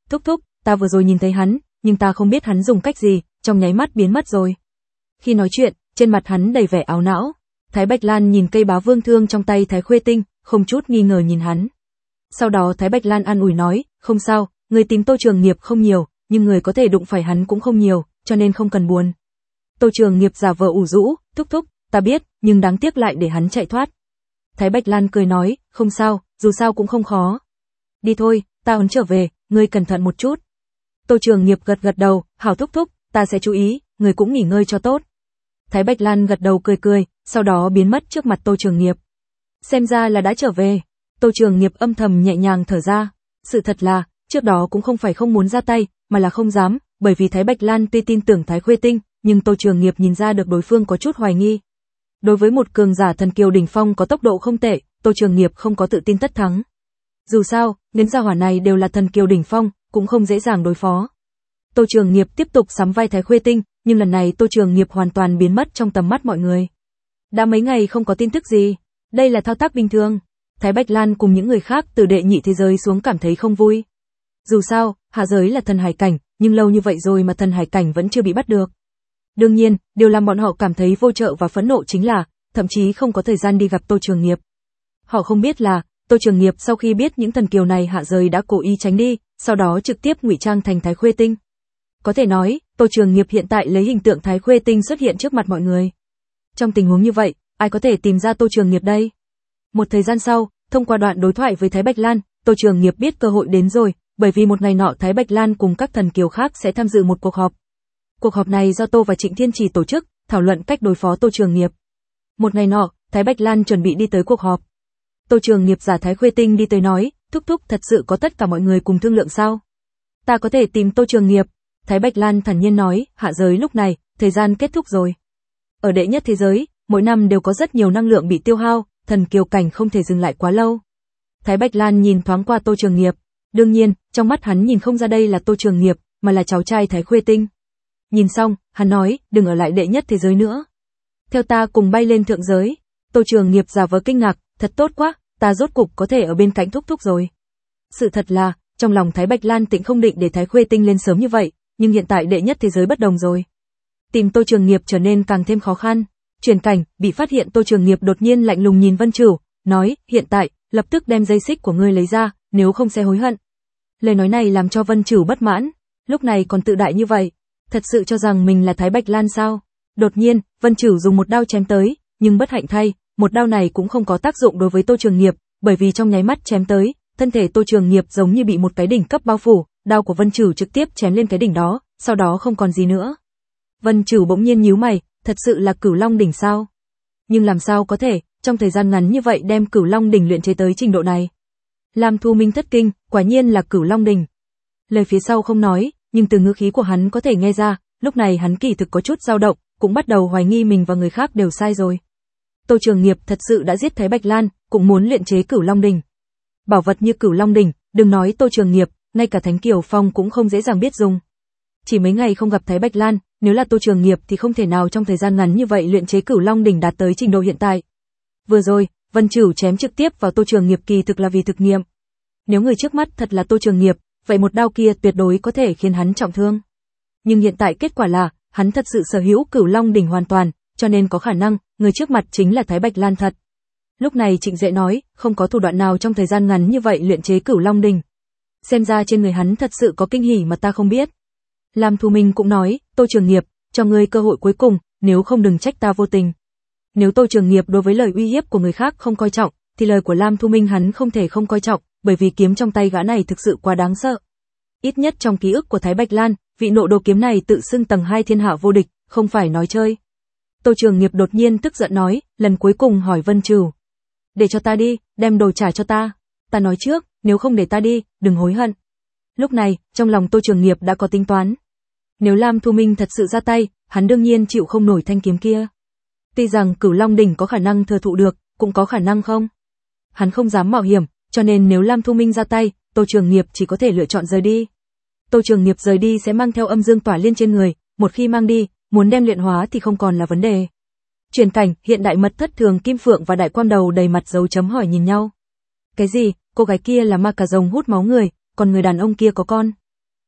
thúc thúc, ta vừa rồi nhìn thấy hắn, nhưng ta không biết hắn dùng cách gì, trong nháy mắt biến mất rồi. Khi nói chuyện, trên mặt hắn đầy vẻ áo não. Thái Bạch Lan nhìn cây bá vương thương trong tay Thái Khuê Tinh, không chút nghi ngờ nhìn hắn. Sau đó Thái Bạch Lan an ủi nói, không sao, người tìm Tô Trường Nghiệp không nhiều, nhưng người có thể đụng phải hắn cũng không nhiều, cho nên không cần buồn. Tô Trường Nghiệp giả vờ ủ rũ, thúc thúc, ta biết, nhưng đáng tiếc lại để hắn chạy thoát. Thái Bạch Lan cười nói, không sao, dù sao cũng không khó. Đi thôi, ta ấn trở về, ngươi cẩn thận một chút. Tô Trường Nghiệp gật gật đầu, hảo thúc thúc, ta sẽ chú ý, người cũng nghỉ ngơi cho tốt. Thái Bạch Lan gật đầu cười cười, sau đó biến mất trước mặt Tô Trường Nghiệp. Xem ra là đã trở về. Tô Trường Nghiệp âm thầm nhẹ nhàng thở ra. Sự thật là, trước đó cũng không phải không muốn ra tay, mà là không dám, bởi vì Thái Bạch Lan tuy tin tưởng Thái Khuê Tinh, nhưng Tô Trường Nghiệp nhìn ra được đối phương có chút hoài nghi. Đối với một cường giả thần kiều đỉnh phong có tốc độ không tệ, Tô Trường Nghiệp không có tự tin tất thắng. Dù sao, đến gia hỏa này đều là thần kiều đỉnh phong, cũng không dễ dàng đối phó. Tô Trường Nghiệp tiếp tục sắm vai Thái Khuê Tinh, nhưng lần này Tô Trường Nghiệp hoàn toàn biến mất trong tầm mắt mọi người. Đã mấy ngày không có tin tức gì, đây là thao tác bình thường. Thái Bạch Lan cùng những người khác từ đệ nhị thế giới xuống cảm thấy không vui. Dù sao, hạ giới là thần hải cảnh, nhưng lâu như vậy rồi mà thần hải cảnh vẫn chưa bị bắt được. Đương nhiên, điều làm bọn họ cảm thấy vô trợ và phẫn nộ chính là, thậm chí không có thời gian đi gặp Tô Trường Nghiệp. Họ không biết là, Tô Trường Nghiệp sau khi biết những thần kiều này hạ giới đã cố ý tránh đi, sau đó trực tiếp ngụy trang thành Thái Khuê Tinh. Có thể nói, Tô Trường Nghiệp hiện tại lấy hình tượng Thái Khuê Tinh xuất hiện trước mặt mọi người. Trong tình huống như vậy, ai có thể tìm ra Tô Trường Nghiệp đây? Một thời gian sau, thông qua đoạn đối thoại với Thái Bạch Lan, Tô Trường Nghiệp biết cơ hội đến rồi, bởi vì một ngày nọ Thái Bạch Lan cùng các thần kiều khác sẽ tham dự một cuộc họp. Cuộc họp này do Tô và Trịnh Thiên Trì tổ chức, thảo luận cách đối phó Tô Trường Nghiệp. Một ngày nọ, Thái Bạch Lan chuẩn bị đi tới cuộc họp. Tô Trường Nghiệp giả Thái Khuê Tinh đi tới nói, thúc thúc thật sự có tất cả mọi người cùng thương lượng sao? Ta có thể tìm Tô Trường Nghiệp. Thái Bạch Lan thản nhiên nói, hạ giới lúc này, thời gian kết thúc rồi. Ở đệ nhất thế giới, mỗi năm đều có rất nhiều năng lượng bị tiêu hao, thần kiều cảnh không thể dừng lại quá lâu. Thái Bạch Lan nhìn thoáng qua Tô Trường Nghiệp, đương nhiên, trong mắt hắn nhìn không ra đây là Tô Trường Nghiệp, mà là cháu trai Thái Khuê Tinh. Nhìn xong, hắn nói, đừng ở lại đệ nhất thế giới nữa. Theo ta cùng bay lên thượng giới. Tô Trường Nghiệp giả vờ kinh ngạc, thật tốt quá, ta rốt cục có thể ở bên cạnh thúc thúc rồi. Sự thật là, trong lòng Thái Bạch Lan Tịnh không định để Thái Khuê Tinh lên sớm như vậy, nhưng hiện tại đệ nhất thế giới bất đồng rồi. Tìm Tô Trường Nghiệp trở nên càng thêm khó khăn. Chuyển cảnh, bị phát hiện Tô Trường Nghiệp đột nhiên lạnh lùng nhìn Vân Trửu, nói, hiện tại, lập tức đem dây xích của ngươi lấy ra, nếu không sẽ hối hận. Lời nói này làm cho Vân Trửu bất mãn, lúc này còn tự đại như vậy, thật sự cho rằng mình là Thái Bạch Lan sao? Đột nhiên, Vân Trửu dùng một đao chém tới, nhưng bất hạnh thay, một đao này cũng không có tác dụng đối với Tô Trường Nghiệp, bởi vì trong nháy mắt chém tới, thân thể Tô Trường Nghiệp giống như bị một cái đỉnh cấp bao phủ, đao của Vân Trửu trực tiếp chém lên cái đỉnh đó, sau đó không còn gì nữa. Vân Trửu bỗng nhiên nhíu mày, thật sự là Cửu Long đỉnh sao? Nhưng làm sao có thể, trong thời gian ngắn như vậy đem Cửu Long đỉnh luyện chế tới trình độ này? Lam Thu Minh thất kinh, quả nhiên là Cửu Long đỉnh. Lời phía sau không nói, nhưng từ ngữ khí của hắn có thể nghe ra, lúc này hắn kỳ thực có chút dao động, cũng bắt đầu hoài nghi mình và người khác đều sai rồi. Tô Trường Nghiệp thật sự đã giết Thái Bạch Lan, cũng muốn luyện chế Cửu Long đỉnh. Bảo vật như Cửu Long đỉnh, đừng nói Tô Trường Nghiệp, ngay cả Thánh Kiều Phong cũng không dễ dàng biết dùng. Chỉ mấy ngày không gặp Thái Bạch Lan, nếu là Tô Trường Nghiệp thì không thể nào trong thời gian ngắn như vậy luyện chế Cửu Long đỉnh đạt tới trình độ hiện tại. Vừa rồi, Vân Trửu chém trực tiếp vào Tô Trường Nghiệp kỳ thực là vì thực nghiệm. Nếu người trước mắt thật là Tô Trường Nghiệp, vậy một đao kia tuyệt đối có thể khiến hắn trọng thương. Nhưng hiện tại kết quả là, hắn thật sự sở hữu Cửu Long đỉnh hoàn toàn, cho nên có khả năng, người trước mặt chính là Thái Bạch Lan thật. Lúc này Trịnh Duệ nói, không có thủ đoạn nào trong thời gian ngắn như vậy luyện chế Cửu Long đỉnh. Xem ra trên người hắn thật sự có kinh hỉ mà ta không biết. Lam Thu Minh cũng nói, Tô Trường Nghiệp, cho ngươi cơ hội cuối cùng, nếu không đừng trách ta vô tình. Nếu Tô Trường Nghiệp đối với lời uy hiếp của người khác không coi trọng, thì lời của Lam Thu Minh hắn không thể không coi trọng, bởi vì kiếm trong tay gã này thực sự quá đáng sợ. Ít nhất trong ký ức của Thái Bạch Lan, vị nộ đồ kiếm này tự xưng tầng hai thiên hạ vô địch, không phải nói chơi. Tô Trường Nghiệp đột nhiên tức giận nói, lần cuối cùng hỏi Vân Trửu. Để cho ta đi, đem đồ trả cho ta. Ta nói trước, nếu không để ta đi, đừng hối hận. Lúc này, trong lòng Tô Trường Nghiệp đã có tính toán. Nếu Lam Thu Minh thật sự ra tay, hắn đương nhiên chịu không nổi thanh kiếm kia. Tuy rằng Cửu Long đỉnh có khả năng thừa thụ được, cũng có khả năng không. Hắn không dám mạo hiểm, cho nên nếu Lam Thu Minh ra tay, Tô Trường Nghiệp chỉ có thể lựa chọn rời đi. Tô Trường Nghiệp rời đi sẽ mang theo âm dương tỏa liên trên người, một khi mang đi, muốn đem luyện hóa thì không còn là vấn đề. Chuyển cảnh, hiện đại mật thất Thường Kim Phượng và Đại Quang Đầu đầy mặt dấu chấm hỏi nhìn nhau. Cái gì, cô gái kia là ma cà rồng hút máu người, còn người đàn ông kia có con.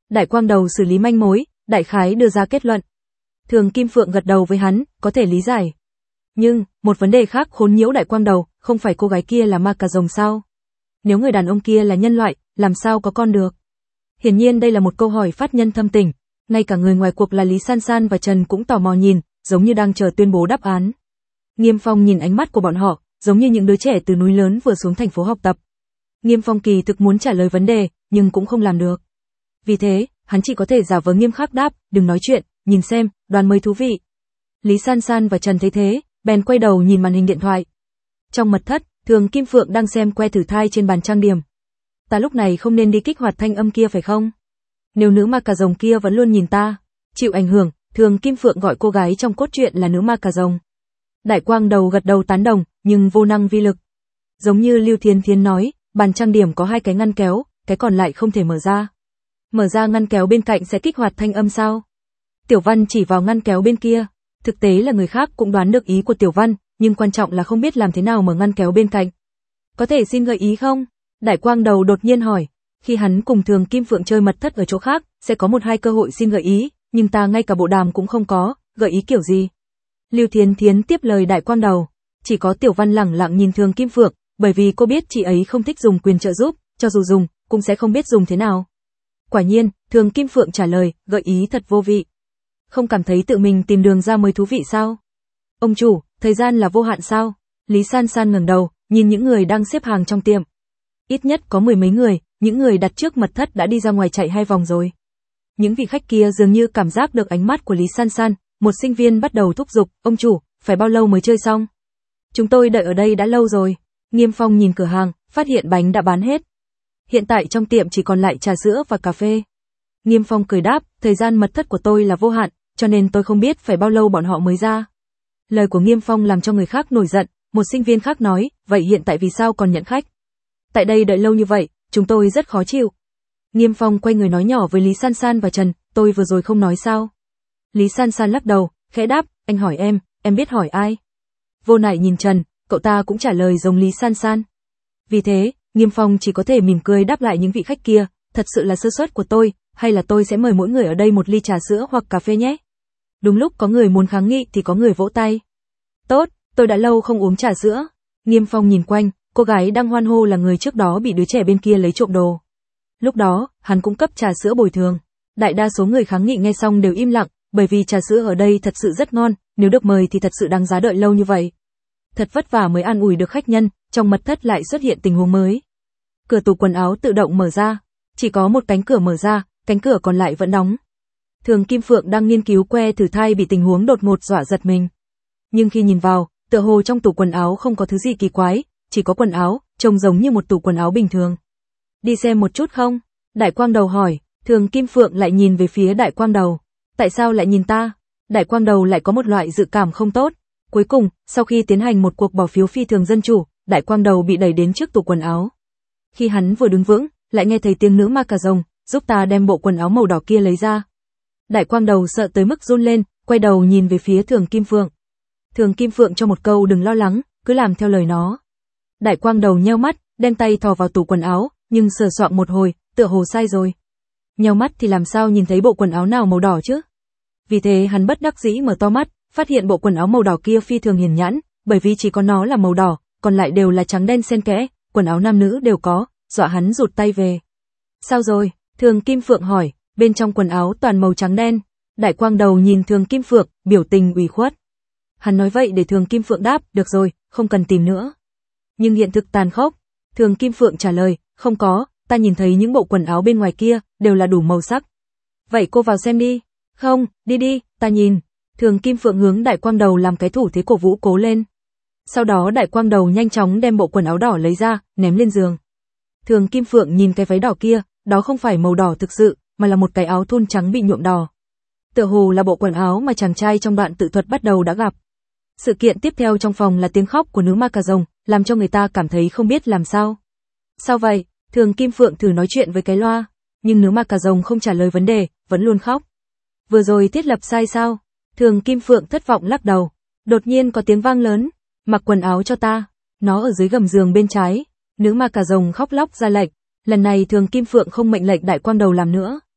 Đại quang đầu xử lý manh mối, đại khái đưa ra kết luận. Thường Kim Phượng gật đầu với hắn, có thể lý giải. Nhưng, một vấn đề khác khốn nhiễu đại quang đầu, không phải cô gái kia là ma cà rồng sao? Nếu người đàn ông kia là nhân loại, làm sao có con được? Hiển nhiên đây là một câu hỏi phát nhân thâm tình, ngay cả người ngoài cuộc là Lý San San và Trần cũng tò mò nhìn, giống như đang chờ tuyên bố đáp án. Nghiêm Phong nhìn ánh mắt của bọn họ, giống như những đứa trẻ từ núi lớn vừa xuống thành phố học tập. Nghiêm Phong kỳ thực muốn trả lời vấn đề, nhưng cũng không làm được. Vì thế, hắn chỉ có thể giả vờ nghiêm khắc đáp, đừng nói chuyện, nhìn xem, đoàn mới thú vị. Lý San San và Trần thấy thế, bèn quay đầu nhìn màn hình điện thoại. Trong mật thất, Thường Kim Phượng đang xem que thử thai trên bàn trang điểm. Ta lúc này không nên đi kích hoạt thanh âm kia phải không? Nếu nữ ma cà rồng kia vẫn luôn nhìn ta, chịu ảnh hưởng, Thường Kim Phượng gọi cô gái trong cốt truyện là nữ ma cà rồng. Đại quang đầu gật đầu tán đồng, nhưng vô năng vi lực. Giống như Lưu Thiên Thiến nói, bàn trang điểm có hai cái ngăn kéo, cái còn lại không thể mở ra. Mở ra ngăn kéo bên cạnh sẽ kích hoạt thanh âm sao? Tiểu Văn chỉ vào ngăn kéo bên kia. Thực tế là người khác cũng đoán được ý của Tiểu Văn, nhưng quan trọng là không biết làm thế nào mở ngăn kéo bên cạnh. Có thể xin gợi ý không? Đại quang đầu đột nhiên hỏi. Khi hắn cùng Thường Kim Phượng chơi mật thất ở chỗ khác, sẽ có một hai cơ hội xin gợi ý, nhưng ta ngay cả bộ đàm cũng không có, gợi ý kiểu gì? Lưu Thiến Thiến tiếp lời đại quang đầu. Chỉ có Tiểu Văn lẳng lặng nhìn Thường Kim Phượng, bởi vì cô biết chị ấy không thích dùng quyền trợ giúp, cho dù dùng, cũng sẽ không biết dùng thế nào. Quả nhiên, Thường Kim Phượng trả lời, gợi ý thật vô vị. Không cảm thấy tự mình tìm đường ra mới thú vị sao? Ông chủ, thời gian là vô hạn sao? Lý San San ngẩng đầu, nhìn những người đang xếp hàng trong tiệm. Ít nhất có mười mấy người, những người đặt trước mật thất đã đi ra ngoài chạy hai vòng rồi. Những vị khách kia dường như cảm giác được ánh mắt của Lý San San, một sinh viên bắt đầu thúc giục, ông chủ, phải bao lâu mới chơi xong? Chúng tôi đợi ở đây đã lâu rồi. Nghiêm Phong nhìn cửa hàng, phát hiện bánh đã bán hết. Hiện tại trong tiệm chỉ còn lại trà sữa và cà phê. Nghiêm Phong cười đáp, thời gian mật thất của tôi là vô hạn, cho nên tôi không biết phải bao lâu bọn họ mới ra. Lời của Nghiêm Phong làm cho người khác nổi giận, một sinh viên khác nói, vậy hiện tại vì sao còn nhận khách? Tại đây đợi lâu như vậy, chúng tôi rất khó chịu. Nghiêm Phong quay người nói nhỏ với Lý San San và Trần, tôi vừa rồi không nói sao? Lý San San lắc đầu, khẽ đáp, anh hỏi em, em biết hỏi ai? Vô Nại nhìn Trần, cậu ta cũng trả lời giống Lý San San. Vì thế, Nghiêm Phong chỉ có thể mỉm cười đáp lại những vị khách kia, thật sự là sơ suất của tôi, hay là tôi sẽ mời mỗi người ở đây một ly trà sữa hoặc cà phê nhé. Đúng lúc có người muốn kháng nghị thì có người vỗ tay. Tốt, tôi đã lâu không uống trà sữa. Nghiêm Phong nhìn quanh, cô gái đang hoan hô là người trước đó bị đứa trẻ bên kia lấy trộm đồ. Lúc đó, hắn cũng cấp trà sữa bồi thường. Đại đa số người kháng nghị nghe xong đều im lặng, bởi vì trà sữa ở đây thật sự rất ngon, nếu được mời thì thật sự đáng giá đợi lâu như vậy. Thật vất vả mới an ủi được khách nhân, trong mật thất lại xuất hiện tình huống mới. Cửa tủ quần áo tự động mở ra, chỉ có một cánh cửa mở ra, cánh cửa còn lại vẫn đóng. Thường Kim Phượng đang nghiên cứu que thử thai bị tình huống đột ngột dọa giật mình. Nhưng khi nhìn vào, tựa hồ trong tủ quần áo không có thứ gì kỳ quái, chỉ có quần áo, trông giống như một tủ quần áo bình thường. Đi xem một chút không? Đại quang đầu hỏi, Thường Kim Phượng lại nhìn về phía đại quang đầu. Tại sao lại nhìn ta? Đại quang đầu lại có một loại dự cảm không tốt. Cuối cùng, sau khi tiến hành một cuộc bỏ phiếu phi thường dân chủ, đại quang đầu bị đẩy đến trước tủ quần áo. Khi hắn vừa đứng vững, lại nghe thấy tiếng nữ ma cà rồng, giúp ta đem bộ quần áo màu đỏ kia lấy ra. Đại quang đầu sợ tới mức run lên, quay đầu nhìn về phía Thường Kim Phượng. Thường Kim Phượng cho một câu đừng lo lắng, cứ làm theo lời nó. Đại quang đầu nheo mắt, đem tay thò vào tủ quần áo, nhưng sờ soạng một hồi, tựa hồ sai rồi. Nheo mắt thì làm sao nhìn thấy bộ quần áo nào màu đỏ chứ? Vì thế hắn bất đắc dĩ mở to mắt, phát hiện bộ quần áo màu đỏ kia phi thường hiển nhãn, bởi vì chỉ có nó là màu đỏ, còn lại đều là trắng đen xen kẽ, quần áo nam nữ đều có, dọa hắn rụt tay về. Sao rồi? Thường Kim Phượng hỏi, bên trong quần áo toàn màu trắng đen. Đại quang đầu nhìn Thường Kim Phượng, biểu tình ủy khuất. Hắn nói vậy để Thường Kim Phượng đáp, được rồi, không cần tìm nữa. Nhưng hiện thực tàn khốc. Thường Kim Phượng trả lời, không có, ta nhìn thấy những bộ quần áo bên ngoài kia, đều là đủ màu sắc. Vậy cô vào xem đi. Không, đi đi, ta nhìn. Thường Kim Phượng hướng đại quang đầu làm cái thủ thế cổ vũ cố lên. Sau đó đại quang đầu nhanh chóng đem bộ quần áo đỏ lấy ra, ném lên giường. Thường Kim Phượng nhìn cái váy đỏ kia, đó không phải màu đỏ thực sự, mà là một cái áo thun trắng bị nhuộm đỏ. Tựa hồ là bộ quần áo mà chàng trai trong đoạn tự thuật bắt đầu đã gặp. Sự kiện tiếp theo trong phòng là tiếng khóc của nữ ma cà rồng, làm cho người ta cảm thấy không biết làm sao. Sao vậy? Thường Kim Phượng thử nói chuyện với cái loa, nhưng nữ ma cà rồng không trả lời vấn đề, vẫn luôn khóc. Vừa rồi thiết lập sai sao? Thường Kim Phượng thất vọng lắc đầu. Đột nhiên có tiếng vang lớn, mặc quần áo cho ta. Nó ở dưới gầm giường bên trái. Nữ ma cà rồng khóc lóc ra lệnh. Lần này Thường Kim Phượng không mệnh lệnh đại quang đầu làm nữa.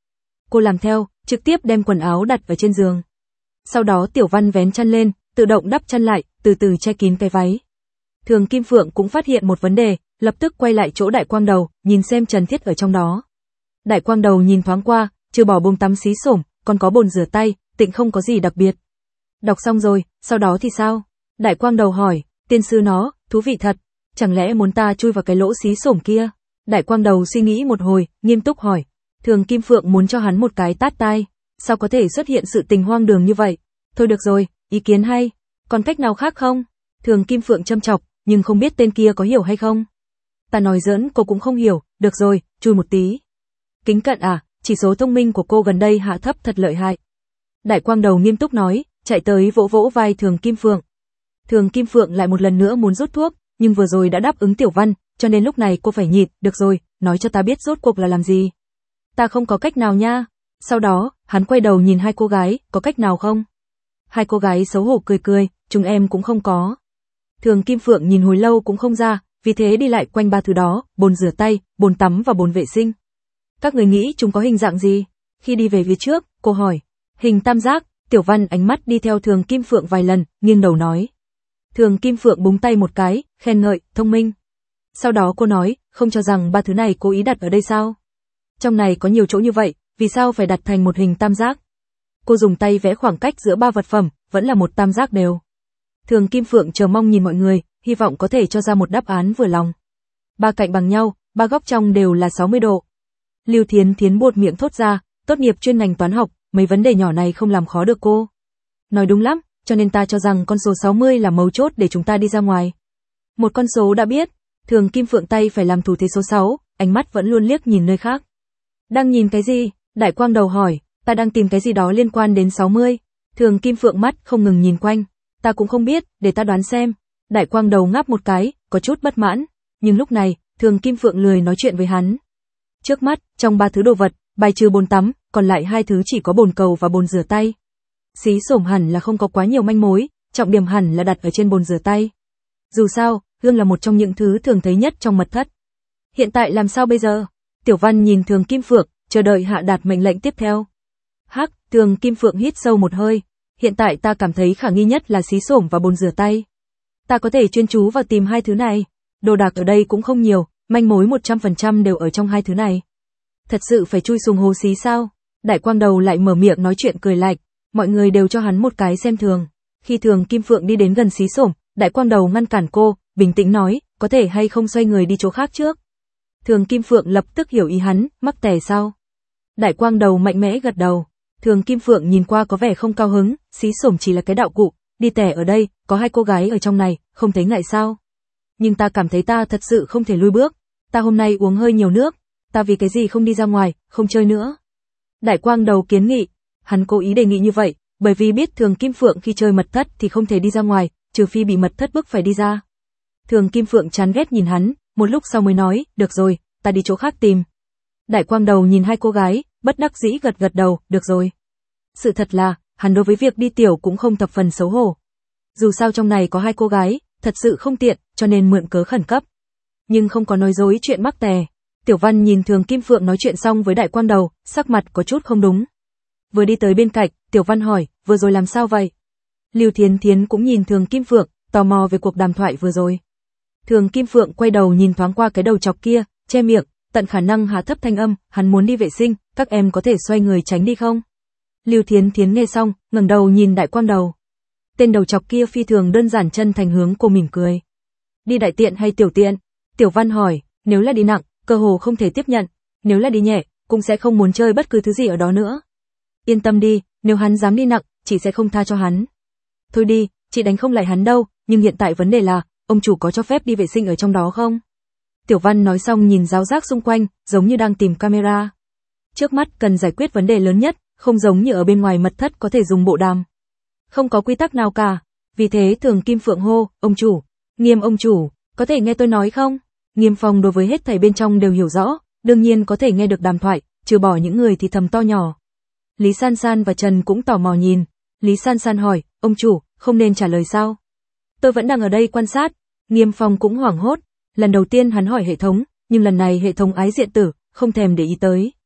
cô làm theo, trực tiếp đem quần áo đặt ở trên giường. Sau đó Tiểu Văn vén chăn lên, tự động đắp chăn lại, từ từ che kín cái váy. Thường Kim Phượng cũng phát hiện một vấn đề, lập tức quay lại chỗ Đại Quang Đầu, nhìn xem Trần Thiết ở trong đó. Đại Quang Đầu nhìn thoáng qua, trừ bỏ bồn tắm xí xổm, còn có bồn rửa tay, tịnh không có gì đặc biệt. Đọc xong rồi, sau đó thì sao? Đại Quang Đầu hỏi, tiên sư nó, thú vị thật, chẳng lẽ muốn ta chui vào cái lỗ xí xổm kia? Đại Quang Đầu suy nghĩ một hồi, nghiêm túc hỏi, Thường Kim Phượng muốn cho hắn một cái tát tai, sao có thể xuất hiện sự tình hoang đường như vậy? Thôi được rồi, ý kiến hay, còn cách nào khác không? Thường Kim Phượng châm chọc, nhưng không biết tên kia có hiểu hay không. Ta nói giỡn cô cũng không hiểu, được rồi, chui một tí. Kính Cận à, chỉ số thông minh của cô gần đây hạ thấp thật lợi hại. Đại Quang Đầu nghiêm túc nói, chạy tới vỗ vỗ vai Thường Kim Phượng. Thường Kim Phượng lại một lần nữa muốn rút thuốc, nhưng vừa rồi đã đáp ứng Tiểu Văn, cho nên lúc này cô phải nhịn, được rồi, nói cho ta biết rốt cuộc là làm gì. Ta không có cách nào nha. Sau đó, hắn quay đầu nhìn hai cô gái, có cách nào không? Hai cô gái xấu hổ cười cười, chúng em cũng không có. Thường Kim Phượng nhìn hồi lâu cũng không ra, vì thế đi lại quanh ba thứ đó, bồn rửa tay, bồn tắm và bồn vệ sinh. Các người nghĩ chúng có hình dạng gì? Khi đi về phía trước, cô hỏi. Hình tam giác. Tiểu Văn ánh mắt đi theo Thường Kim Phượng vài lần, nghiêng đầu nói. Thường Kim Phượng búng tay một cái, khen ngợi, thông minh. Sau đó cô nói, không cho rằng ba thứ này cố ý đặt ở đây sao? Trong này có nhiều chỗ như vậy, vì sao phải đặt thành một hình tam giác? Cô dùng tay vẽ khoảng cách giữa ba vật phẩm, vẫn là một tam giác đều. Thường Kim Phượng chờ mong nhìn mọi người, hy vọng có thể cho ra một đáp án vừa lòng. Ba cạnh bằng nhau, ba góc trong đều là sáu mươi độ. Lưu Thiến Thiến buột miệng thốt ra, tốt nghiệp chuyên ngành toán học, mấy vấn đề nhỏ này không làm khó được cô. Nói đúng lắm, cho nên ta cho rằng con số sáu mươi là mấu chốt để chúng ta đi ra ngoài. Một con số đã biết, Thường Kim Phượng tay phải làm thủ thế số sáu, ánh mắt vẫn luôn liếc nhìn nơi khác. Đang nhìn cái gì? Đại Quang Đầu hỏi, ta đang tìm cái gì đó liên quan đến sáu mươi. Thường Kim Phượng mắt không ngừng nhìn quanh, ta cũng không biết, để ta đoán xem. Đại Quang Đầu ngáp một cái, có chút bất mãn, nhưng lúc này, Thường Kim Phượng lười nói chuyện với hắn. Trước mắt, trong ba thứ đồ vật, bài trừ bồn tắm, còn lại hai thứ chỉ có bồn cầu và bồn rửa tay. Xí xổm hẳn là không có quá nhiều manh mối, trọng điểm hẳn là đặt ở trên bồn rửa tay. Dù sao, gương là một trong những thứ thường thấy nhất trong mật thất. Hiện tại làm sao bây giờ? Tiểu Văn nhìn Thường Kim Phượng, chờ đợi hạ đạt mệnh lệnh tiếp theo. Hắc, Thường Kim Phượng hít sâu một hơi. Hiện tại ta cảm thấy khả nghi nhất là xí xổm và bồn rửa tay. Ta có thể chuyên chú vào tìm hai thứ này. Đồ đạc ở đây cũng không nhiều, manh mối một trăm phần trăm đều ở trong hai thứ này. Thật sự phải chui xuống hố xí sao? Đại Quang Đầu lại mở miệng nói chuyện cười lạnh, mọi người đều cho hắn một cái xem thường. Khi Thường Kim Phượng đi đến gần xí xổm, Đại Quang Đầu ngăn cản cô, bình tĩnh nói, có thể hay không xoay người đi chỗ khác trước. Thường Kim Phượng lập tức hiểu ý hắn, mắc tè sao? Đại Quang Đầu mạnh mẽ gật đầu. Thường Kim Phượng nhìn qua có vẻ không cao hứng, xí xổm chỉ là cái đạo cụ, đi tè ở đây, có hai cô gái ở trong này, không thấy ngại sao? Nhưng ta cảm thấy ta thật sự không thể lùi bước, ta hôm nay uống hơi nhiều nước, ta vì cái gì không đi ra ngoài, không chơi nữa. Đại Quang Đầu kiến nghị, hắn cố ý đề nghị như vậy, bởi vì biết Thường Kim Phượng khi chơi mật thất thì không thể đi ra ngoài, trừ phi bị mật thất bức phải đi ra. Thường Kim Phượng chán ghét nhìn hắn, một lúc sau mới nói, được rồi, ta đi chỗ khác tìm. Đại Quang Đầu nhìn hai cô gái, bất đắc dĩ gật gật đầu, được rồi. Sự thật là, hắn đối với việc đi tiểu cũng không thập phần xấu hổ. Dù sao trong này có hai cô gái, thật sự không tiện, cho nên mượn cớ khẩn cấp. Nhưng không có nói dối chuyện mắc tè. Tiểu Văn nhìn Thường Kim Phượng nói chuyện xong với Đại Quang Đầu, sắc mặt có chút không đúng. Vừa đi tới bên cạnh, Tiểu Văn hỏi, vừa rồi làm sao vậy? Lưu Thiến Thiến cũng nhìn Thường Kim Phượng, tò mò về cuộc đàm thoại vừa rồi. Thường Kim Phượng quay đầu nhìn thoáng qua cái đầu chọc kia, che miệng, tận khả năng hạ thấp thanh âm, hắn muốn đi vệ sinh, các em có thể xoay người tránh đi không? Lưu Thiến Thiến nghe xong, ngẩng đầu nhìn Đại Quang Đầu. Tên đầu chọc kia phi thường đơn giản chân thành hướng cô mỉm cười. Đi đại tiện hay tiểu tiện? Tiểu Văn hỏi, nếu là đi nặng, cơ hồ không thể tiếp nhận, nếu là đi nhẹ, cũng sẽ không muốn chơi bất cứ thứ gì ở đó nữa. Yên tâm đi, nếu hắn dám đi nặng, chị sẽ không tha cho hắn. Thôi đi, chị đánh không lại hắn đâu, nhưng hiện tại vấn đề là, ông chủ có cho phép đi vệ sinh ở trong đó không? Tiểu Văn nói xong nhìn ráo rác xung quanh, giống như đang tìm camera. Trước mắt cần giải quyết vấn đề lớn nhất, không giống như ở bên ngoài mật thất có thể dùng bộ đàm. Không có quy tắc nào cả. Vì thế Thường Kim Phượng hô, ông chủ, Nghiêm ông chủ, có thể nghe tôi nói không? Nghiêm Phong đối với hết thảy bên trong đều hiểu rõ, đương nhiên có thể nghe được đàm thoại, trừ bỏ những người thì thầm to nhỏ. Lý San San và Trần cũng tò mò nhìn. Lý San San hỏi, ông chủ, không nên trả lời sao? Tôi vẫn đang ở đây quan sát. Nghiêm Phong cũng hoảng hốt. Lần đầu tiên hắn hỏi hệ thống, nhưng lần này hệ thống ái diện tử, không thèm để ý tới.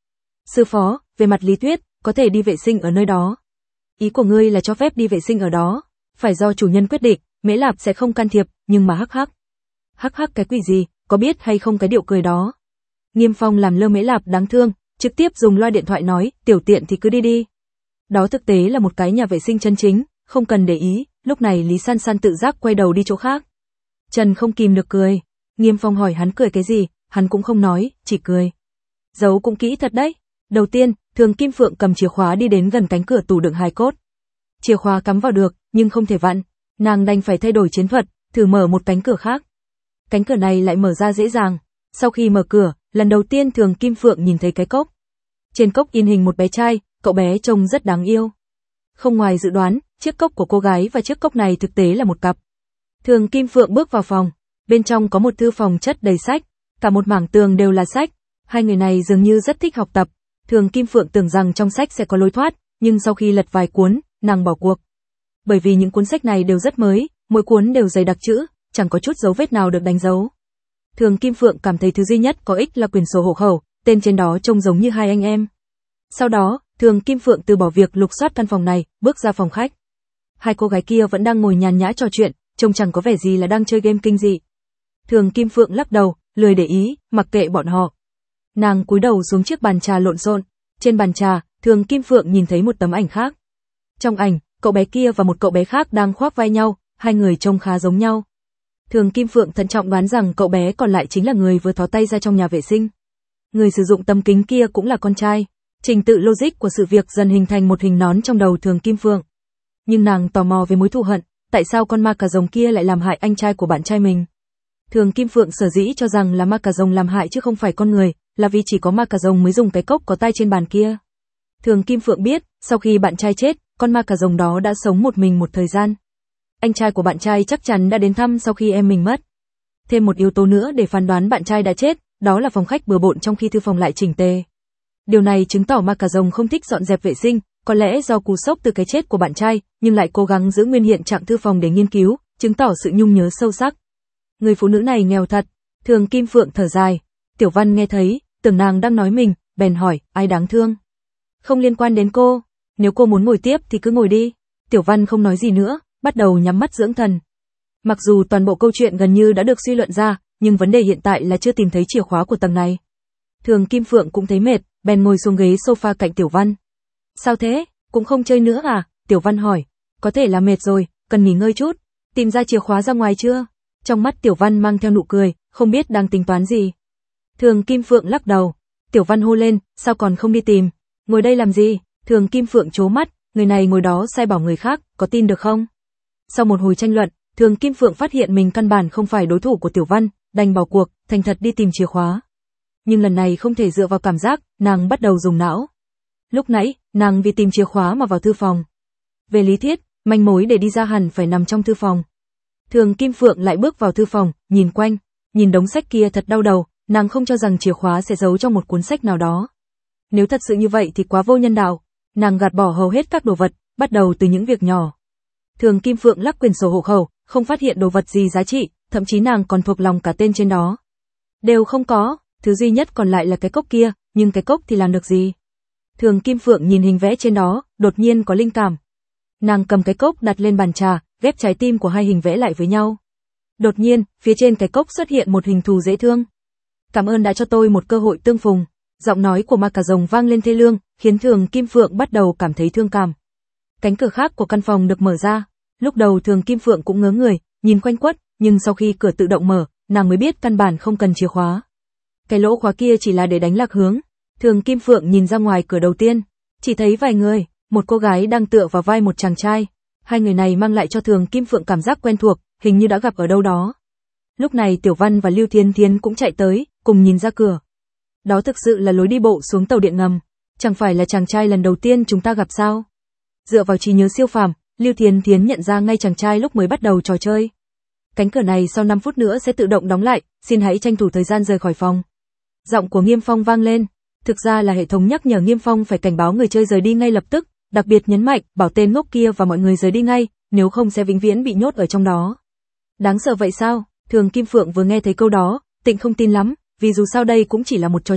Sư phó, về mặt lý thuyết, có thể đi vệ sinh ở nơi đó. Ý của ngươi là cho phép đi vệ sinh ở đó, phải do chủ nhân quyết định, Mễ Lạp sẽ không can thiệp, nhưng mà hắc hắc. Hắc hắc cái quỷ gì, có biết hay không cái điệu cười đó. Nghiêm Phong làm lơ Mễ Lạp đáng thương, trực tiếp dùng loa điện thoại nói, tiểu tiện thì cứ đi đi. Đó thực tế là một cái nhà vệ sinh chân chính, không cần để ý, lúc này Lý San San tự giác quay đầu đi chỗ khác. Trần không kìm được cười. Nghiêm Phong hỏi hắn cười cái gì, hắn cũng không nói, chỉ cười. Giấu cũng kỹ thật đấy. Đầu tiên, Thường Kim Phượng cầm chìa khóa đi đến gần cánh cửa tủ đựng hài cốt. Chìa khóa cắm vào được, nhưng không thể vặn. Nàng đành phải thay đổi chiến thuật, thử mở một cánh cửa khác. Cánh cửa này lại mở ra dễ dàng. Sau khi mở cửa, lần đầu tiên Thường Kim Phượng nhìn thấy cái cốc. Trên cốc in hình một bé trai, cậu bé trông rất đáng yêu. Không ngoài dự đoán, chiếc cốc của cô gái và chiếc cốc này thực tế là một cặp. Thường Kim Phượng bước vào phòng, bên trong có một thư phòng chất đầy sách, cả một mảng tường đều là sách. Hai người này dường như rất thích học tập. Thường Kim Phượng tưởng rằng trong sách sẽ có lối thoát, nhưng sau khi lật vài cuốn, nàng bỏ cuộc. Bởi vì những cuốn sách này đều rất mới, mỗi cuốn đều dày đặc chữ, chẳng có chút dấu vết nào được đánh dấu. Thường Kim Phượng cảm thấy thứ duy nhất có ích là quyển sổ hộ khẩu, tên trên đó trông giống như hai anh em. Sau đó, Thường Kim Phượng từ bỏ việc lục soát căn phòng này, bước ra phòng khách. Hai cô gái kia vẫn đang ngồi nhàn nhã trò chuyện, trông chẳng có vẻ gì là đang chơi game kinh dị. Thường Kim Phượng lắc đầu, lười để ý, mặc kệ bọn họ. Nàng cúi đầu xuống chiếc bàn trà lộn xộn. Trên bàn trà, Thường Kim Phượng nhìn thấy một tấm ảnh khác. Trong ảnh, cậu bé kia và một cậu bé khác đang khoác vai nhau, hai người trông khá giống nhau. Thường Kim Phượng thận trọng đoán rằng cậu bé còn lại chính là người vừa thò tay ra trong nhà vệ sinh. Người sử dụng tấm kính kia cũng là con trai. Trình tự logic của sự việc dần hình thành một hình nón trong đầu Thường Kim Phượng. Nhưng nàng tò mò về mối thù hận, tại sao con ma cà rồng kia lại làm hại anh trai của bạn trai mình. Thường Kim Phượng sở dĩ cho rằng là ma cà rồng làm hại chứ không phải con người, là vì chỉ có ma cà rồng mới dùng cái cốc có tay trên bàn kia. Thường Kim Phượng biết, sau khi bạn trai chết, con ma cà rồng đó đã sống một mình một thời gian. Anh trai của bạn trai chắc chắn đã đến thăm sau khi em mình mất. Thêm một yếu tố nữa để phán đoán bạn trai đã chết, đó là phòng khách bừa bộn trong khi thư phòng lại chỉnh tề. Điều này chứng tỏ ma cà rồng không thích dọn dẹp vệ sinh, có lẽ do cú sốc từ cái chết của bạn trai, nhưng lại cố gắng giữ nguyên hiện trạng thư phòng để nghiên cứu, chứng tỏ sự nhung nhớ sâu sắc. Người phụ nữ này nghèo thật. Thường Kim Phượng thở dài. Tiểu Văn nghe thấy, tưởng nàng đang nói mình, bèn hỏi, ai đáng thương? Không liên quan đến cô, nếu cô muốn ngồi tiếp thì cứ ngồi đi. Tiểu Văn không nói gì nữa, bắt đầu nhắm mắt dưỡng thần. Mặc dù toàn bộ câu chuyện gần như đã được suy luận ra, nhưng vấn đề hiện tại là chưa tìm thấy chìa khóa của tầng này. Thường Kim Phượng cũng thấy mệt, bèn ngồi xuống ghế sofa cạnh Tiểu Văn. Sao thế, cũng không chơi nữa à? Tiểu Văn hỏi. Có thể là mệt rồi, cần nghỉ ngơi chút. Tìm ra chìa khóa ra ngoài chưa? Trong mắt Tiểu Văn mang theo nụ cười, không biết đang tính toán gì. Thường Kim Phượng lắc đầu. Tiểu Văn hô lên, sao còn không đi tìm? Ngồi đây làm gì? Thường Kim Phượng trố mắt, người này ngồi đó sai bảo người khác, có tin được không? Sau một hồi tranh luận, Thường Kim Phượng phát hiện mình căn bản không phải đối thủ của Tiểu Văn, đành bỏ cuộc, thành thật đi tìm chìa khóa. Nhưng lần này không thể dựa vào cảm giác, nàng bắt đầu dùng não. Lúc nãy, nàng vì tìm chìa khóa mà vào thư phòng. Về lý thuyết, manh mối để đi ra hẳn phải nằm trong thư phòng. Thường Kim Phượng lại bước vào thư phòng, nhìn quanh, nhìn đống sách kia thật đau đầu, nàng không cho rằng chìa khóa sẽ giấu trong một cuốn sách nào đó. Nếu thật sự như vậy thì quá vô nhân đạo. Nàng gạt bỏ hầu hết các đồ vật, bắt đầu từ những việc nhỏ. Thường Kim Phượng lắc quyển sổ hộ khẩu, không phát hiện đồ vật gì giá trị, thậm chí nàng còn thuộc lòng cả tên trên đó. Đều không có, thứ duy nhất còn lại là cái cốc kia, nhưng cái cốc thì làm được gì? Thường Kim Phượng nhìn hình vẽ trên đó, đột nhiên có linh cảm. Nàng cầm cái cốc đặt lên bàn trà, ghép trái tim của hai hình vẽ lại với nhau. Đột nhiên, phía trên cái cốc xuất hiện một hình thù dễ thương. Cảm ơn đã cho tôi một cơ hội tương phùng. Giọng nói của ma cà rồng vang lên thê lương, khiến Thường Kim Phượng bắt đầu cảm thấy thương cảm. Cánh cửa khác của căn phòng được mở ra. Lúc đầu Thường Kim Phượng cũng ngớ người, nhìn quanh quất, nhưng sau khi cửa tự động mở, nàng mới biết căn bản không cần chìa khóa. Cái lỗ khóa kia chỉ là để đánh lạc hướng. Thường Kim Phượng nhìn ra ngoài cửa đầu tiên, chỉ thấy vài người, một cô gái đang tựa vào vai một chàng trai. Hai người này mang lại cho Thường Kim Phượng cảm giác quen thuộc, hình như đã gặp ở đâu đó. Lúc này Tiểu Văn và Lưu Thiên Thiến cũng chạy tới, cùng nhìn ra cửa. Đó thực sự là lối đi bộ xuống tàu điện ngầm. Chẳng phải là chàng trai lần đầu tiên chúng ta gặp sao? Dựa vào trí nhớ siêu phàm, Lưu Thiên Thiến nhận ra ngay chàng trai lúc mới bắt đầu trò chơi. Cánh cửa này sau năm phút nữa sẽ tự động đóng lại, xin hãy tranh thủ thời gian rời khỏi phòng. Giọng của Nghiêm Phong vang lên. Thực ra là hệ thống nhắc nhở Nghiêm Phong phải cảnh báo người chơi rời đi ngay lập tức, đặc biệt nhấn mạnh, bảo tên ngốc kia và mọi người rời đi ngay, nếu không sẽ vĩnh viễn bị nhốt ở trong đó. Đáng sợ vậy sao? Thường Kim Phượng vừa nghe thấy câu đó, Tịnh không tin lắm, vì dù sao đây cũng chỉ là một trò chơi,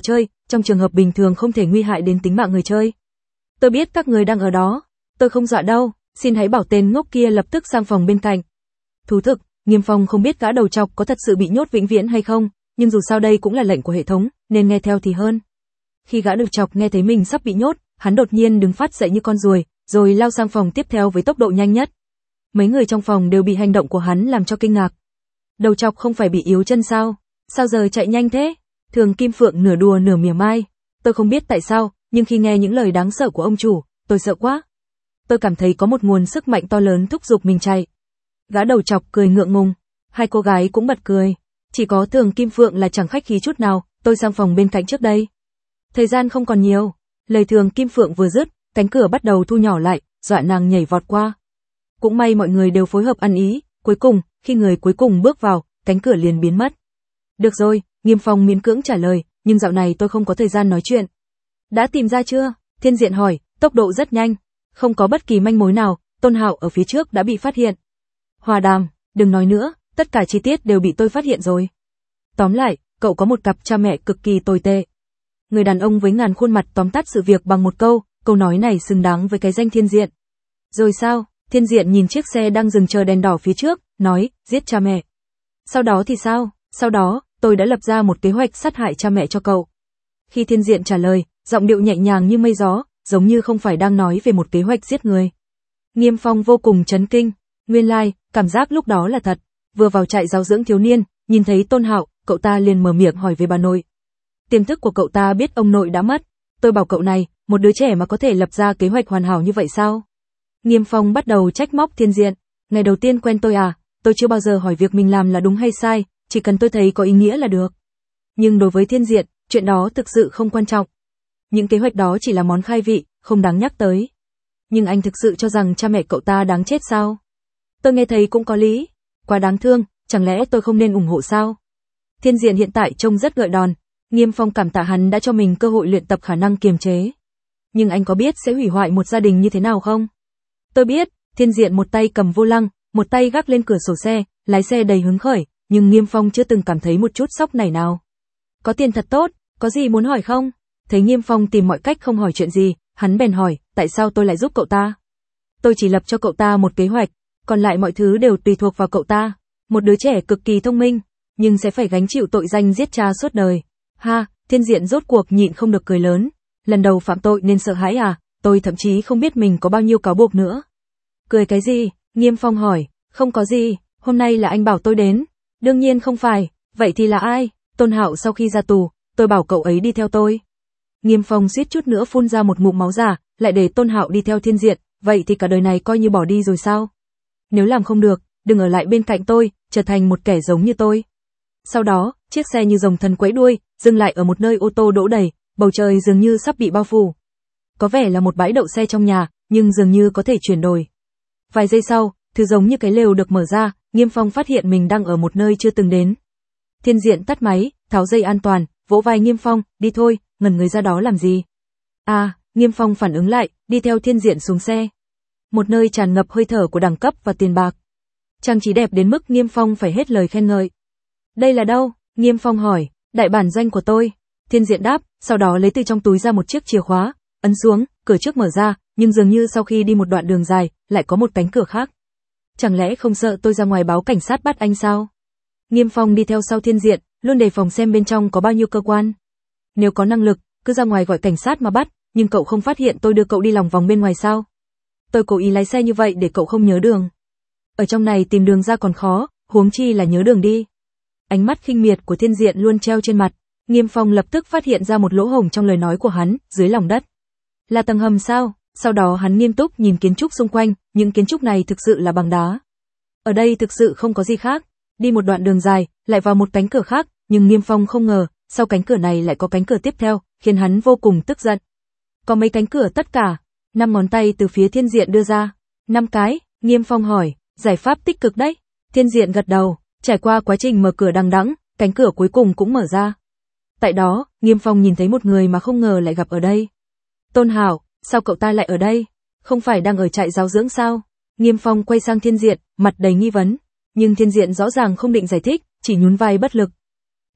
trong trường hợp bình thường không thể nguy hại đến tính mạng người chơi. Tôi biết các người đang ở đó, tôi không dọa đâu, xin hãy bảo tên ngốc kia lập tức sang phòng bên cạnh. Thú thực, Nghiêm Phong không biết gã đầu trọc có thật sự bị nhốt vĩnh viễn hay không, nhưng dù sao đây cũng là lệnh của hệ thống, nên nghe theo thì hơn. Khi gã đầu trọc nghe thấy mình sắp bị nhốt, hắn đột nhiên đứng phát dậy như con ruồi, rồi lao sang phòng tiếp theo với tốc độ nhanh nhất. Mấy người trong phòng đều bị hành động của hắn làm cho kinh ngạc. Đầu trọc không phải bị yếu chân sao? Sao giờ chạy nhanh thế? Thường Kim Phượng nửa đùa nửa mỉa mai. Tôi không biết tại sao, nhưng khi nghe những lời đáng sợ của ông chủ, tôi sợ quá. Tôi cảm thấy có một nguồn sức mạnh to lớn thúc giục mình chạy. Gã đầu trọc cười ngượng ngùng. Hai cô gái cũng bật cười. Chỉ có Thường Kim Phượng là chẳng khách khí chút nào, tôi sang phòng bên cạnh trước đây. Thời gian không còn nhiều. Lời Thường Kim Phượng vừa dứt, cánh cửa bắt đầu thu nhỏ lại, dọa nàng nhảy vọt qua. Cũng may mọi người đều phối hợp ăn ý, cuối cùng, khi người cuối cùng bước vào, cánh cửa liền biến mất. Được rồi, Nghiêm Phong miễn cưỡng trả lời, nhưng dạo này tôi không có thời gian nói chuyện. Đã tìm ra chưa? Thiên Diện hỏi, tốc độ rất nhanh. Không có bất kỳ manh mối nào, Tôn Hạo ở phía trước đã bị phát hiện. Hòa Đàm, đừng nói nữa, tất cả chi tiết đều bị tôi phát hiện rồi. Tóm lại, cậu có một cặp cha mẹ cực kỳ tồi tệ. Người đàn ông với ngàn khuôn mặt tóm tắt sự việc bằng một câu, câu nói này xứng đáng với cái danh Thiên Diện. Rồi sao? Thiên Diện nhìn chiếc xe đang dừng chờ đèn đỏ phía trước, nói, giết cha mẹ. Sau đó thì sao? Sau đó, tôi đã lập ra một kế hoạch sát hại cha mẹ cho cậu. Khi Thiên Diện trả lời, giọng điệu nhẹ nhàng như mây gió, giống như không phải đang nói về một kế hoạch giết người. Nghiêm Phong vô cùng chấn kinh, nguyên lai, like, cảm giác lúc đó là thật. Vừa vào trại giáo dưỡng thiếu niên, nhìn thấy Tôn Hạo, cậu ta liền mở miệng hỏi về bà nội. Tiềm thức của cậu ta biết ông nội đã mất. Tôi bảo cậu này, một đứa trẻ mà có thể lập ra kế hoạch hoàn hảo như vậy sao? Nghiêm Phong bắt đầu trách móc Thiên Diện. Ngày đầu tiên quen tôi à, tôi chưa bao giờ hỏi việc mình làm là đúng hay sai, chỉ cần tôi thấy có ý nghĩa là được. Nhưng đối với Thiên Diện, chuyện đó thực sự không quan trọng. Những kế hoạch đó chỉ là món khai vị, không đáng nhắc tới. Nhưng anh thực sự cho rằng cha mẹ cậu ta đáng chết sao? Tôi nghe thấy cũng có lý. Quá đáng thương, chẳng lẽ tôi không nên ủng hộ sao? Thiên Diện hiện tại trông rất gợi đòn. Nghiêm Phong cảm tạ hắn đã cho mình cơ hội luyện tập khả năng kiềm chế. Nhưng anh có biết sẽ hủy hoại một gia đình như thế nào không? Tôi biết, Thiên Diện một tay cầm vô lăng, một tay gác lên cửa sổ xe, lái xe đầy hứng khởi, nhưng Nghiêm Phong chưa từng cảm thấy một chút sốc nảy nào. Có tiền thật tốt, có gì muốn hỏi không? Thấy Nghiêm Phong tìm mọi cách không hỏi chuyện gì, hắn bèn hỏi, tại sao tôi lại giúp cậu ta? Tôi chỉ lập cho cậu ta một kế hoạch, còn lại mọi thứ đều tùy thuộc vào cậu ta. Một đứa trẻ cực kỳ thông minh, nhưng sẽ phải gánh chịu tội danh giết cha suốt đời. Ha, Thiên Diện rốt cuộc nhịn không được cười lớn. Lần đầu phạm tội nên sợ hãi à, tôi thậm chí không biết mình có bao nhiêu cáo buộc nữa. Cười cái gì? Nghiêm Phong hỏi, không có gì, hôm nay là anh bảo tôi đến. Đương nhiên không phải, vậy thì là ai? Tôn Hạo sau khi ra tù, tôi bảo cậu ấy đi theo tôi. Nghiêm Phong suýt chút nữa phun ra một ngụm máu giả, lại để Tôn Hạo đi theo Thiên Diện, vậy thì cả đời này coi như bỏ đi rồi sao? Nếu làm không được, đừng ở lại bên cạnh tôi, trở thành một kẻ giống như tôi. Sau đó, chiếc xe như rồng thần quẫy đuôi, dừng lại ở một nơi ô tô đỗ đầy, bầu trời dường như sắp bị bao phủ. Có vẻ là một bãi đậu xe trong nhà, nhưng dường như có thể chuyển đổi. Vài giây sau, thứ giống như cái lều được mở ra, Nghiêm Phong phát hiện mình đang ở một nơi chưa từng đến. Thiên Diện tắt máy, tháo dây an toàn, vỗ vai Nghiêm Phong, đi thôi, ngẩn người ra đó làm gì? À, Nghiêm Phong phản ứng lại, đi theo Thiên Diện xuống xe. Một nơi tràn ngập hơi thở của đẳng cấp và tiền bạc. Trang trí đẹp đến mức Nghiêm Phong phải hết lời khen ngợi. Đây là đâu? Nghiêm Phong hỏi. Đại bản doanh của tôi. Thiên Diện đáp, sau đó lấy từ trong túi ra một chiếc chìa khóa, ấn xuống, cửa trước mở ra, nhưng dường như sau khi đi một đoạn đường dài, lại có một cánh cửa khác. Chẳng lẽ không sợ tôi ra ngoài báo cảnh sát bắt anh sao? Nghiêm Phong đi theo sau Thiên Diện, luôn đề phòng xem bên trong có bao nhiêu cơ quan. Nếu có năng lực, cứ ra ngoài gọi cảnh sát mà bắt, nhưng cậu không phát hiện tôi đưa cậu đi lòng vòng bên ngoài sao? Tôi cố ý lái xe như vậy để cậu không nhớ đường. Ở trong này tìm đường ra còn khó, huống chi là nhớ đường đi. Ánh mắt khinh miệt của Thiên Diện luôn treo trên mặt. Nghiêm Phong lập tức phát hiện ra một lỗ hổng trong lời nói của hắn, dưới lòng đất. Là tầng hầm sao? Sau đó hắn nghiêm túc nhìn kiến trúc xung quanh, những kiến trúc này thực sự là bằng đá. Ở đây thực sự không có gì khác. Đi một đoạn đường dài, lại vào một cánh cửa khác, nhưng Nghiêm Phong không ngờ, sau cánh cửa này lại có cánh cửa tiếp theo, khiến hắn vô cùng tức giận. Có mấy cánh cửa tất cả? Năm ngón tay từ phía Thiên Diện đưa ra. Năm cái? Nghiêm Phong hỏi, giải pháp tích cực đấy. Thiên Diện gật đầu, trải qua quá trình mở cửa đằng đẵng, cánh cửa cuối cùng cũng mở ra. Tại đó, Nghiêm Phong nhìn thấy một người mà không ngờ lại gặp ở đây. Tôn Hạo, sao cậu ta lại ở đây? Không phải đang ở trại giáo dưỡng sao? Nghiêm Phong quay sang Thiên Diện, mặt đầy nghi vấn. Nhưng Thiên Diện rõ ràng không định giải thích, chỉ nhún vai bất lực.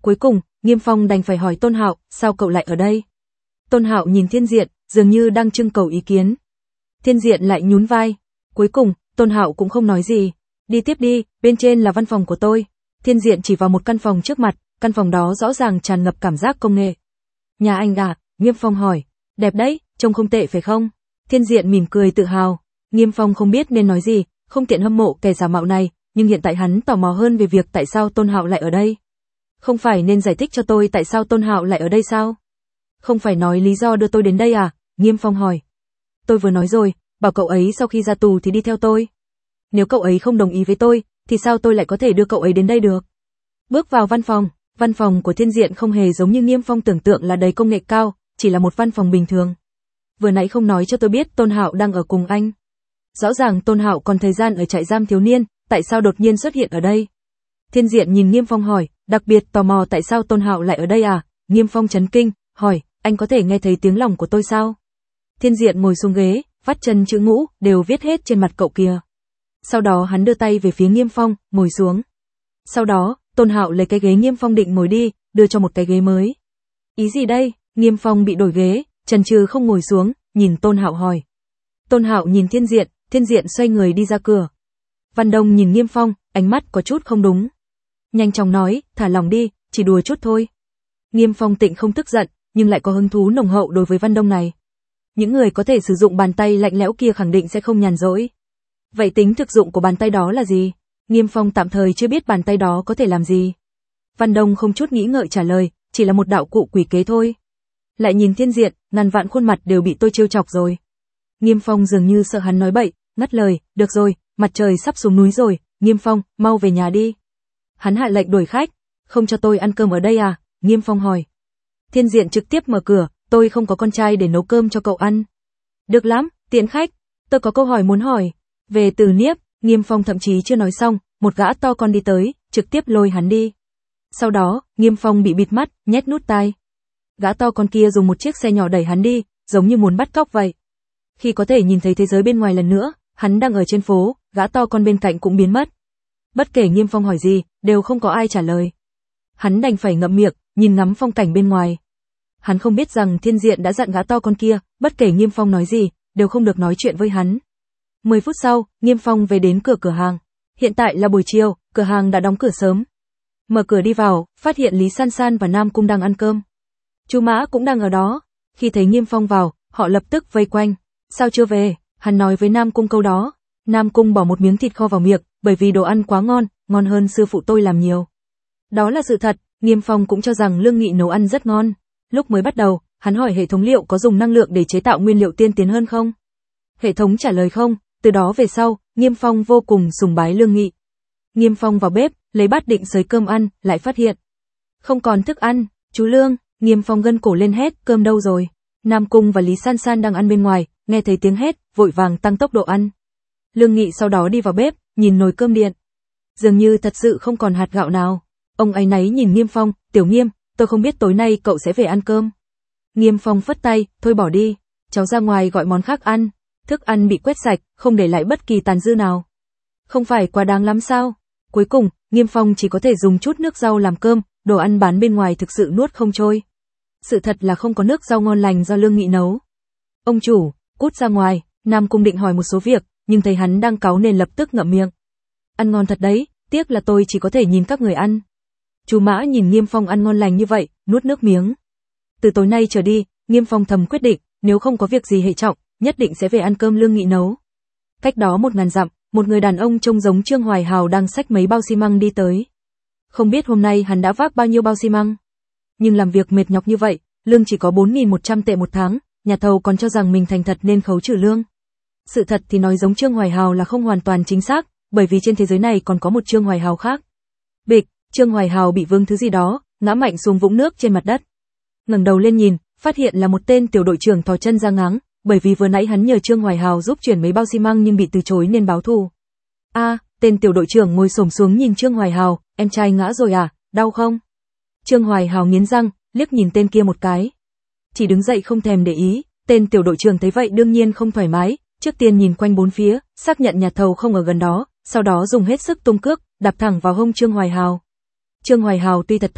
Cuối cùng, Nghiêm Phong đành phải hỏi Tôn Hạo, sao cậu lại ở đây? Tôn Hạo nhìn Thiên Diện, dường như đang trưng cầu ý kiến. Thiên Diện lại nhún vai. Cuối cùng, Tôn Hạo cũng không nói gì. Đi tiếp đi, bên trên là văn phòng của tôi. Thiên Diện chỉ vào một căn phòng trước mặt, căn phòng đó rõ ràng tràn ngập cảm giác công nghệ. Nhà anh à? Nghiêm Phong hỏi. Đẹp đấy, trông không tệ phải không? Thiên Diện mỉm cười tự hào. Nghiêm Phong không biết nên nói gì, không tiện hâm mộ kẻ giả mạo này, nhưng hiện tại hắn tò mò hơn về việc tại sao Tôn Hạo lại ở đây. Không phải nên giải thích cho tôi tại sao Tôn Hạo lại ở đây sao? Không phải nói lý do đưa tôi đến đây à? Nghiêm Phong hỏi. Tôi vừa nói rồi, bảo cậu ấy sau khi ra tù thì đi theo tôi. Nếu cậu ấy không đồng ý với tôi, thì sao tôi lại có thể đưa cậu ấy đến đây được? Bước vào văn phòng, văn phòng của Thiên Diện không hề giống như Nghiêm Phong tưởng tượng là đầy công nghệ cao, chỉ là một văn phòng bình thường. Vừa nãy không nói cho tôi biết Tôn Hạo đang ở cùng anh. Rõ ràng Tôn Hạo còn thời gian ở trại giam thiếu niên, tại sao đột nhiên xuất hiện ở đây? Thiên Diện nhìn Nghiêm Phong hỏi, đặc biệt tò mò tại sao Tôn Hạo lại ở đây à? Nghiêm Phong chấn kinh, hỏi, anh có thể nghe thấy tiếng lòng của tôi sao? Thiên Diện ngồi xuống ghế, vắt chân chữ ngũ, đều viết hết trên mặt cậu kìa. Sau đó hắn đưa tay về phía Nghiêm Phong, ngồi xuống. Sau đó, Tôn Hạo lấy cái ghế Nghiêm Phong định ngồi đi, đưa cho một cái ghế mới. Ý gì đây? Nghiêm Phong bị đổi ghế, chần chừ không ngồi xuống, nhìn Tôn Hạo hỏi. Tôn Hạo nhìn Thiên Diện, Thiên Diện xoay người đi ra cửa. Văn Đông nhìn Nghiêm Phong, ánh mắt có chút không đúng. Nhanh chóng nói, thả lòng đi, chỉ đùa chút thôi. Nghiêm Phong tịnh không tức giận, nhưng lại có hứng thú nồng hậu đối với Văn Đông này. Những người có thể sử dụng bàn tay lạnh lẽo kia khẳng định sẽ không nhàn rỗi. Vậy tính thực dụng của bàn tay đó là gì? Nghiêm Phong tạm thời chưa biết bàn tay đó có thể làm gì. Văn Đông không chút nghĩ ngợi trả lời, chỉ là một đạo cụ quỷ kế thôi. Lại nhìn Thiên Diện, ngàn vạn khuôn mặt đều bị tôi trêu chọc rồi. Nghiêm Phong dường như sợ hắn nói bậy, ngắt lời, được rồi, mặt trời sắp xuống núi rồi, Nghiêm Phong, mau về nhà đi. Hắn hạ lệnh đuổi khách, không cho tôi ăn cơm ở đây à? Nghiêm Phong hỏi. Thiên Diện trực tiếp mở cửa, tôi không có con trai để nấu cơm cho cậu ăn. Được lắm, tiễn khách, tôi có câu hỏi muốn hỏi. Về Từ Niếp, Nghiêm Phong thậm chí chưa nói xong, một gã to con đi tới, trực tiếp lôi hắn đi. Sau đó, Nghiêm Phong bị bịt mắt, nhét nút tai. Gã to con kia dùng một chiếc xe nhỏ đẩy hắn đi, giống như muốn bắt cóc vậy. Khi có thể nhìn thấy thế giới bên ngoài lần nữa, hắn đang ở trên phố, gã to con bên cạnh cũng biến mất. Bất kể Nghiêm Phong hỏi gì, đều không có ai trả lời. Hắn đành phải ngậm miệng, nhìn ngắm phong cảnh bên ngoài. Hắn không biết rằng Thiên Diện đã dặn gã to con kia, bất kể Nghiêm Phong nói gì, đều không được nói chuyện với hắn. Mười phút sau, Nghiêm Phong về đến cửa cửa hàng. Hiện tại là buổi chiều, cửa hàng đã đóng cửa sớm. Mở cửa đi vào, phát hiện Lý San San và Nam Cung đang ăn cơm. Chú Mã cũng đang ở đó. Khi thấy Nghiêm Phong vào, họ lập tức vây quanh. Sao chưa về? Hắn nói với Nam Cung câu đó. Nam Cung bỏ một miếng thịt kho vào miệng, bởi vì đồ ăn quá ngon, ngon hơn sư phụ tôi làm nhiều. Đó là sự thật, Nghiêm Phong cũng cho rằng Lương Nghị nấu ăn rất ngon. Lúc mới bắt đầu, hắn hỏi hệ thống liệu có dùng năng lượng để chế tạo nguyên liệu tiên tiến hơn không? Hệ thống trả lời không, từ đó về sau, Nghiêm Phong vô cùng sùng bái Lương Nghị. Nghiêm Phong vào bếp, lấy bát định xới cơm ăn, lại phát hiện không còn thức ăn. Chú Lương, Nghiêm Phong gân cổ lên hét, cơm đâu rồi? Nam Cung và Lý San San đang ăn bên ngoài, nghe thấy tiếng hét, vội vàng tăng tốc độ ăn. Lương Nghị sau đó đi vào bếp, nhìn nồi cơm điện. Dường như thật sự không còn hạt gạo nào. Ông áy náy nhìn Nghiêm Phong, Tiểu Nghiêm, tôi không biết tối nay cậu sẽ về ăn cơm. Nghiêm Phong phất tay, thôi bỏ đi, cháu ra ngoài gọi món khác ăn. Thức ăn bị quét sạch, không để lại bất kỳ tàn dư nào. Không phải quá đáng lắm sao? Cuối cùng, Nghiêm Phong chỉ có thể dùng chút nước rau làm cơm, đồ ăn bán bên ngoài thực sự nuốt không trôi. Sự thật là không có nước rau ngon lành do Lương Nghị nấu. Ông chủ, cút ra ngoài, Nam Cung định hỏi một số việc, nhưng thấy hắn đang cáu nên lập tức ngậm miệng. Ăn ngon thật đấy, tiếc là tôi chỉ có thể nhìn các người ăn. Chú Mã nhìn Nghiêm Phong ăn ngon lành như vậy, nuốt nước miếng. Từ tối nay trở đi, Nghiêm Phong thầm quyết định, nếu không có việc gì hệ trọng, nhất định sẽ về ăn cơm Lương Nghị nấu. Cách đó một ngàn dặm, một người đàn ông trông giống Trương Hoài Hào đang xách mấy bao xi măng đi tới. Không biết hôm nay hắn đã vác bao nhiêu bao xi măng. Nhưng làm việc mệt nhọc như vậy, lương chỉ có bốn nghìn một trăm tệ một tháng, nhà thầu còn cho rằng mình thành thật nên khấu trừ lương. Sự thật thì nói giống Trương Hoài Hào là không hoàn toàn chính xác, bởi vì trên thế giới này còn có một Trương Hoài Hào khác. Bịch, Trương Hoài Hào bị vướng thứ gì đó, ngã mạnh xuống vũng nước trên mặt đất. Ngẩng đầu lên nhìn, phát hiện là một tên tiểu đội trưởng thò chân ra ngáng, bởi vì vừa nãy hắn nhờ Trương Hoài Hào giúp chuyển mấy bao xi măng nhưng bị từ chối nên báo thù. A, à, tên tiểu đội trưởng ngồi xổm xuống nhìn Trương Hoài Hào, em trai ngã rồi à, đau không? Trương Hoài Hào nghiến răng, liếc nhìn tên kia một cái. Chỉ đứng dậy không thèm để ý, tên tiểu đội trưởng thấy vậy đương nhiên không thoải mái, trước tiên nhìn quanh bốn phía, xác nhận nhà thầu không ở gần đó, sau đó dùng hết sức tung cước, đạp thẳng vào hông Trương Hoài Hào. Trương Hoài Hào tuy thật thà,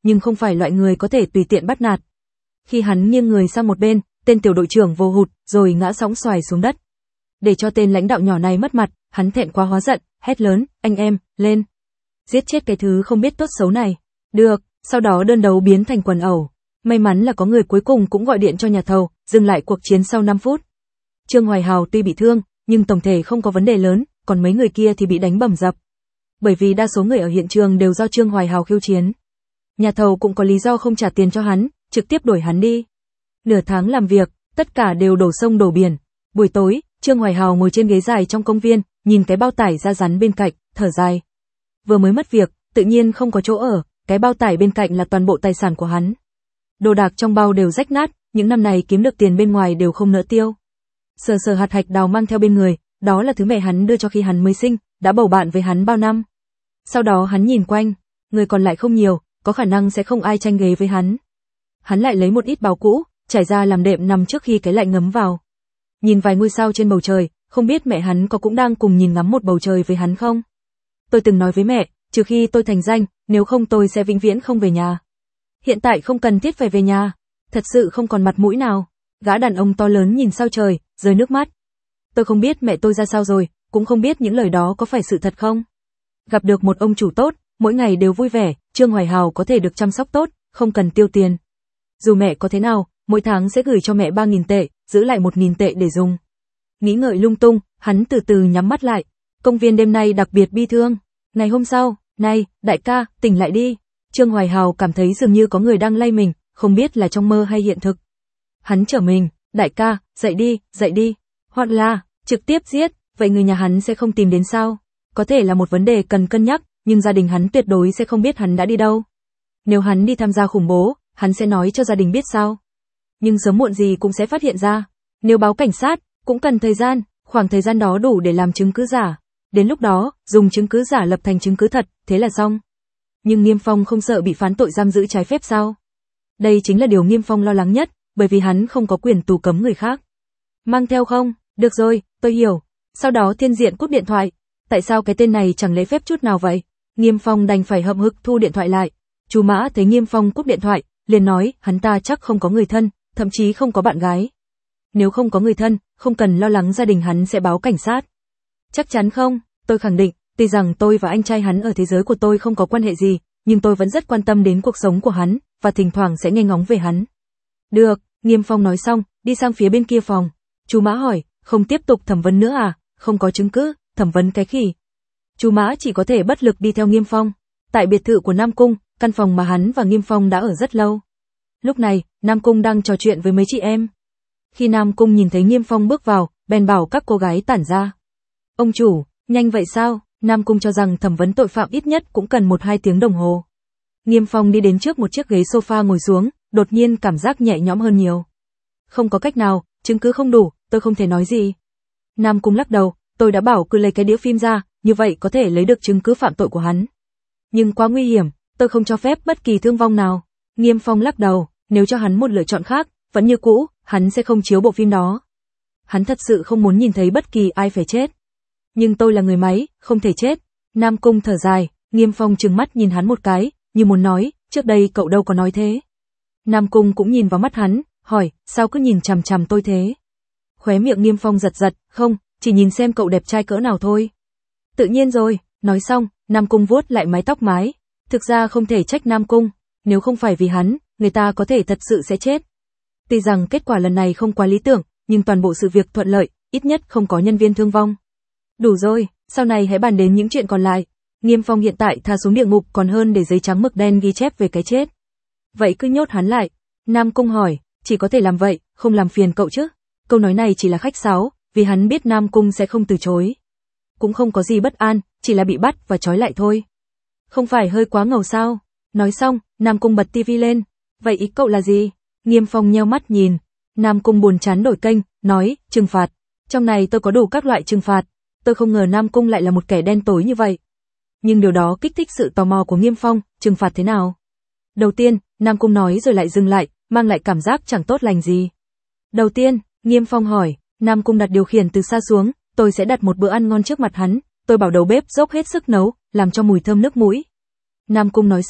nhưng không phải loại người có thể tùy tiện bắt nạt. Khi hắn nghiêng người sang một bên, tên tiểu đội trưởng vồ hụt, rồi ngã sóng xoài xuống đất. Để cho tên lãnh đạo nhỏ này mất mặt, hắn thẹn quá hóa giận, hét lớn, anh em, lên. Giết chết cái thứ không biết tốt xấu này. Được, sau đó đơn đấu biến thành quần ẩu. May mắn là có người cuối cùng cũng gọi điện cho nhà thầu, dừng lại cuộc chiến sau năm phút. Trương Hoài Hào tuy bị thương, nhưng tổng thể không có vấn đề lớn, còn mấy người kia thì bị đánh bầm dập. Bởi vì đa số người ở hiện trường đều do Trương Hoài Hào khiêu chiến. Nhà thầu cũng có lý do không trả tiền cho hắn, trực tiếp đuổi hắn đi. Nửa tháng làm việc, tất cả đều đổ sông đổ biển. Buổi tối, Trương Hoài Hào ngồi trên ghế dài trong công viên, nhìn cái bao tải da rắn bên cạnh, thở dài. Vừa mới mất việc, tự nhiên không có chỗ ở, cái bao tải bên cạnh là toàn bộ tài sản của hắn. Đồ đạc trong bao đều rách nát, những năm này kiếm được tiền bên ngoài đều không nỡ tiêu. Sờ sờ hạt hạch đào mang theo bên người, đó là thứ mẹ hắn đưa cho khi hắn mới sinh, đã bầu bạn với hắn bao năm. Sau đó hắn nhìn quanh, người còn lại không nhiều, có khả năng sẽ không ai tranh ghế với hắn. Hắn lại lấy một ít báo cũ, trải ra làm đệm nằm trước khi cái lạnh ngấm vào. Nhìn vài ngôi sao trên bầu trời, không biết mẹ hắn có cũng đang cùng nhìn ngắm một bầu trời với hắn không? Tôi từng nói với mẹ, trừ khi tôi thành danh, nếu không tôi sẽ vĩnh viễn không về nhà. Hiện tại không cần thiết phải về nhà, thật sự không còn mặt mũi nào. Gã đàn ông to lớn nhìn sao trời, rơi nước mắt. Tôi không biết mẹ tôi ra sao rồi, cũng không biết những lời đó có phải sự thật không. Gặp được một ông chủ tốt, mỗi ngày đều vui vẻ, Trương Hoài Hào có thể được chăm sóc tốt, không cần tiêu tiền. Dù mẹ có thế nào, mỗi tháng sẽ gửi cho mẹ ba nghìn tệ, giữ lại một nghìn tệ để dùng. Nghĩ ngợi lung tung, hắn từ từ nhắm mắt lại. Công viên đêm nay đặc biệt bi thương. Ngày hôm sau, này, đại ca, tỉnh lại đi. Trương Hoài Hào cảm thấy dường như có người đang lay mình, không biết là trong mơ hay hiện thực. Hắn trở mình, đại ca, dậy đi, dậy đi. Hoặc là, trực tiếp giết, vậy người nhà hắn sẽ không tìm đến sao? Có thể là một vấn đề cần cân nhắc, nhưng gia đình hắn tuyệt đối sẽ không biết hắn đã đi đâu. Nếu hắn đi tham gia khủng bố, hắn sẽ nói cho gia đình biết sao? Nhưng sớm muộn gì cũng sẽ phát hiện ra. Nếu báo cảnh sát, cũng cần thời gian, khoảng thời gian đó đủ để làm chứng cứ giả. Đến lúc đó, dùng chứng cứ giả lập thành chứng cứ thật, thế là xong. Nhưng Nghiêm Phong không sợ bị phán tội giam giữ trái phép sao? Đây chính là điều Nghiêm Phong lo lắng nhất, bởi vì hắn không có quyền tù cấm người khác. Mang theo không? Được rồi, tôi hiểu. Sau đó Thiên Diện cúp điện thoại. Tại sao cái tên này chẳng lễ phép chút nào vậy? Nghiêm Phong đành phải hậm hực thu điện thoại lại. Chú Mã thấy Nghiêm Phong cúp điện thoại, liền nói, hắn ta chắc không có người thân, thậm chí không có bạn gái. Nếu không có người thân, không cần lo lắng gia đình hắn sẽ báo cảnh sát. Chắc chắn không, tôi khẳng định, tuy rằng tôi và anh trai hắn ở thế giới của tôi không có quan hệ gì, nhưng tôi vẫn rất quan tâm đến cuộc sống của hắn, và thỉnh thoảng sẽ nghe ngóng về hắn. Được, Nghiêm Phong nói xong, đi sang phía bên kia phòng. Chú Mã hỏi, không tiếp tục thẩm vấn nữa à? Không có chứng cứ, thẩm vấn cái khỉ. Chú Mã chỉ có thể bất lực đi theo Nghiêm Phong. Tại biệt thự của Nam Cung, căn phòng mà hắn và Nghiêm Phong đã ở rất lâu. Lúc này, Nam Cung đang trò chuyện với mấy chị em. Khi Nam Cung nhìn thấy Nghiêm Phong bước vào, bèn bảo các cô gái tản ra. Ông chủ, nhanh vậy sao? Nam Cung cho rằng thẩm vấn tội phạm ít nhất cũng cần một hai tiếng đồng hồ. Nghiêm Phong đi đến trước một chiếc ghế sofa ngồi xuống, đột nhiên cảm giác nhẹ nhõm hơn nhiều. Không có cách nào, chứng cứ không đủ, tôi không thể nói gì. Nam Cung lắc đầu, tôi đã bảo cứ lấy cái đĩa phim ra, như vậy có thể lấy được chứng cứ phạm tội của hắn. Nhưng quá nguy hiểm, tôi không cho phép bất kỳ thương vong nào. Nghiêm Phong lắc đầu, nếu cho hắn một lựa chọn khác, vẫn như cũ, hắn sẽ không chiếu bộ phim đó. Hắn thật sự không muốn nhìn thấy bất kỳ ai phải chết. Nhưng tôi là người máy, không thể chết. Nam Cung thở dài, Nghiêm Phong trừng mắt nhìn hắn một cái, như muốn nói, trước đây cậu đâu có nói thế. Nam Cung cũng nhìn vào mắt hắn, hỏi, sao cứ nhìn chằm chằm tôi thế? Khóe miệng Nghiêm Phong giật giật, không, chỉ nhìn xem cậu đẹp trai cỡ nào thôi. Tự nhiên rồi, nói xong, Nam Cung vuốt lại mái tóc mái. Thực ra không thể trách Nam Cung, nếu không phải vì hắn, người ta có thể thật sự sẽ chết. Tuy rằng kết quả lần này không quá lý tưởng, nhưng toàn bộ sự việc thuận lợi, ít nhất không có nhân viên thương vong. Đủ rồi, sau này hãy bàn đến những chuyện còn lại. Nghiêm Phong hiện tại tha xuống địa ngục còn hơn để giấy trắng mực đen ghi chép về cái chết. Vậy cứ nhốt hắn lại. Nam Cung hỏi, chỉ có thể làm vậy, không làm phiền cậu chứ? Câu nói này chỉ là khách sáo, vì hắn biết Nam Cung sẽ không từ chối. Cũng không có gì bất an, chỉ là bị bắt và trói lại thôi. Không phải hơi quá ngầu sao? Nói xong, Nam Cung bật tivi lên. Vậy ý cậu là gì? Nghiêm Phong nheo mắt nhìn. Nam Cung buồn chán đổi kênh, nói, trừng phạt. Trong này tôi có đủ các loại trừng phạt. Tôi không ngờ Nam Cung lại là một kẻ đen tối như vậy. Nhưng điều đó kích thích sự tò mò của Nghiêm Phong, trừng phạt thế nào? Đầu tiên, Nam Cung nói rồi lại dừng lại, mang lại cảm giác chẳng tốt lành gì. Đầu tiên, Nghiêm Phong hỏi, Nam Cung đặt điều khiển từ xa xuống, tôi sẽ đặt một bữa ăn ngon trước mặt hắn, tôi bảo đầu bếp dốc hết sức nấu, làm cho mùi thơm nước mũi. Nam Cung nói xong,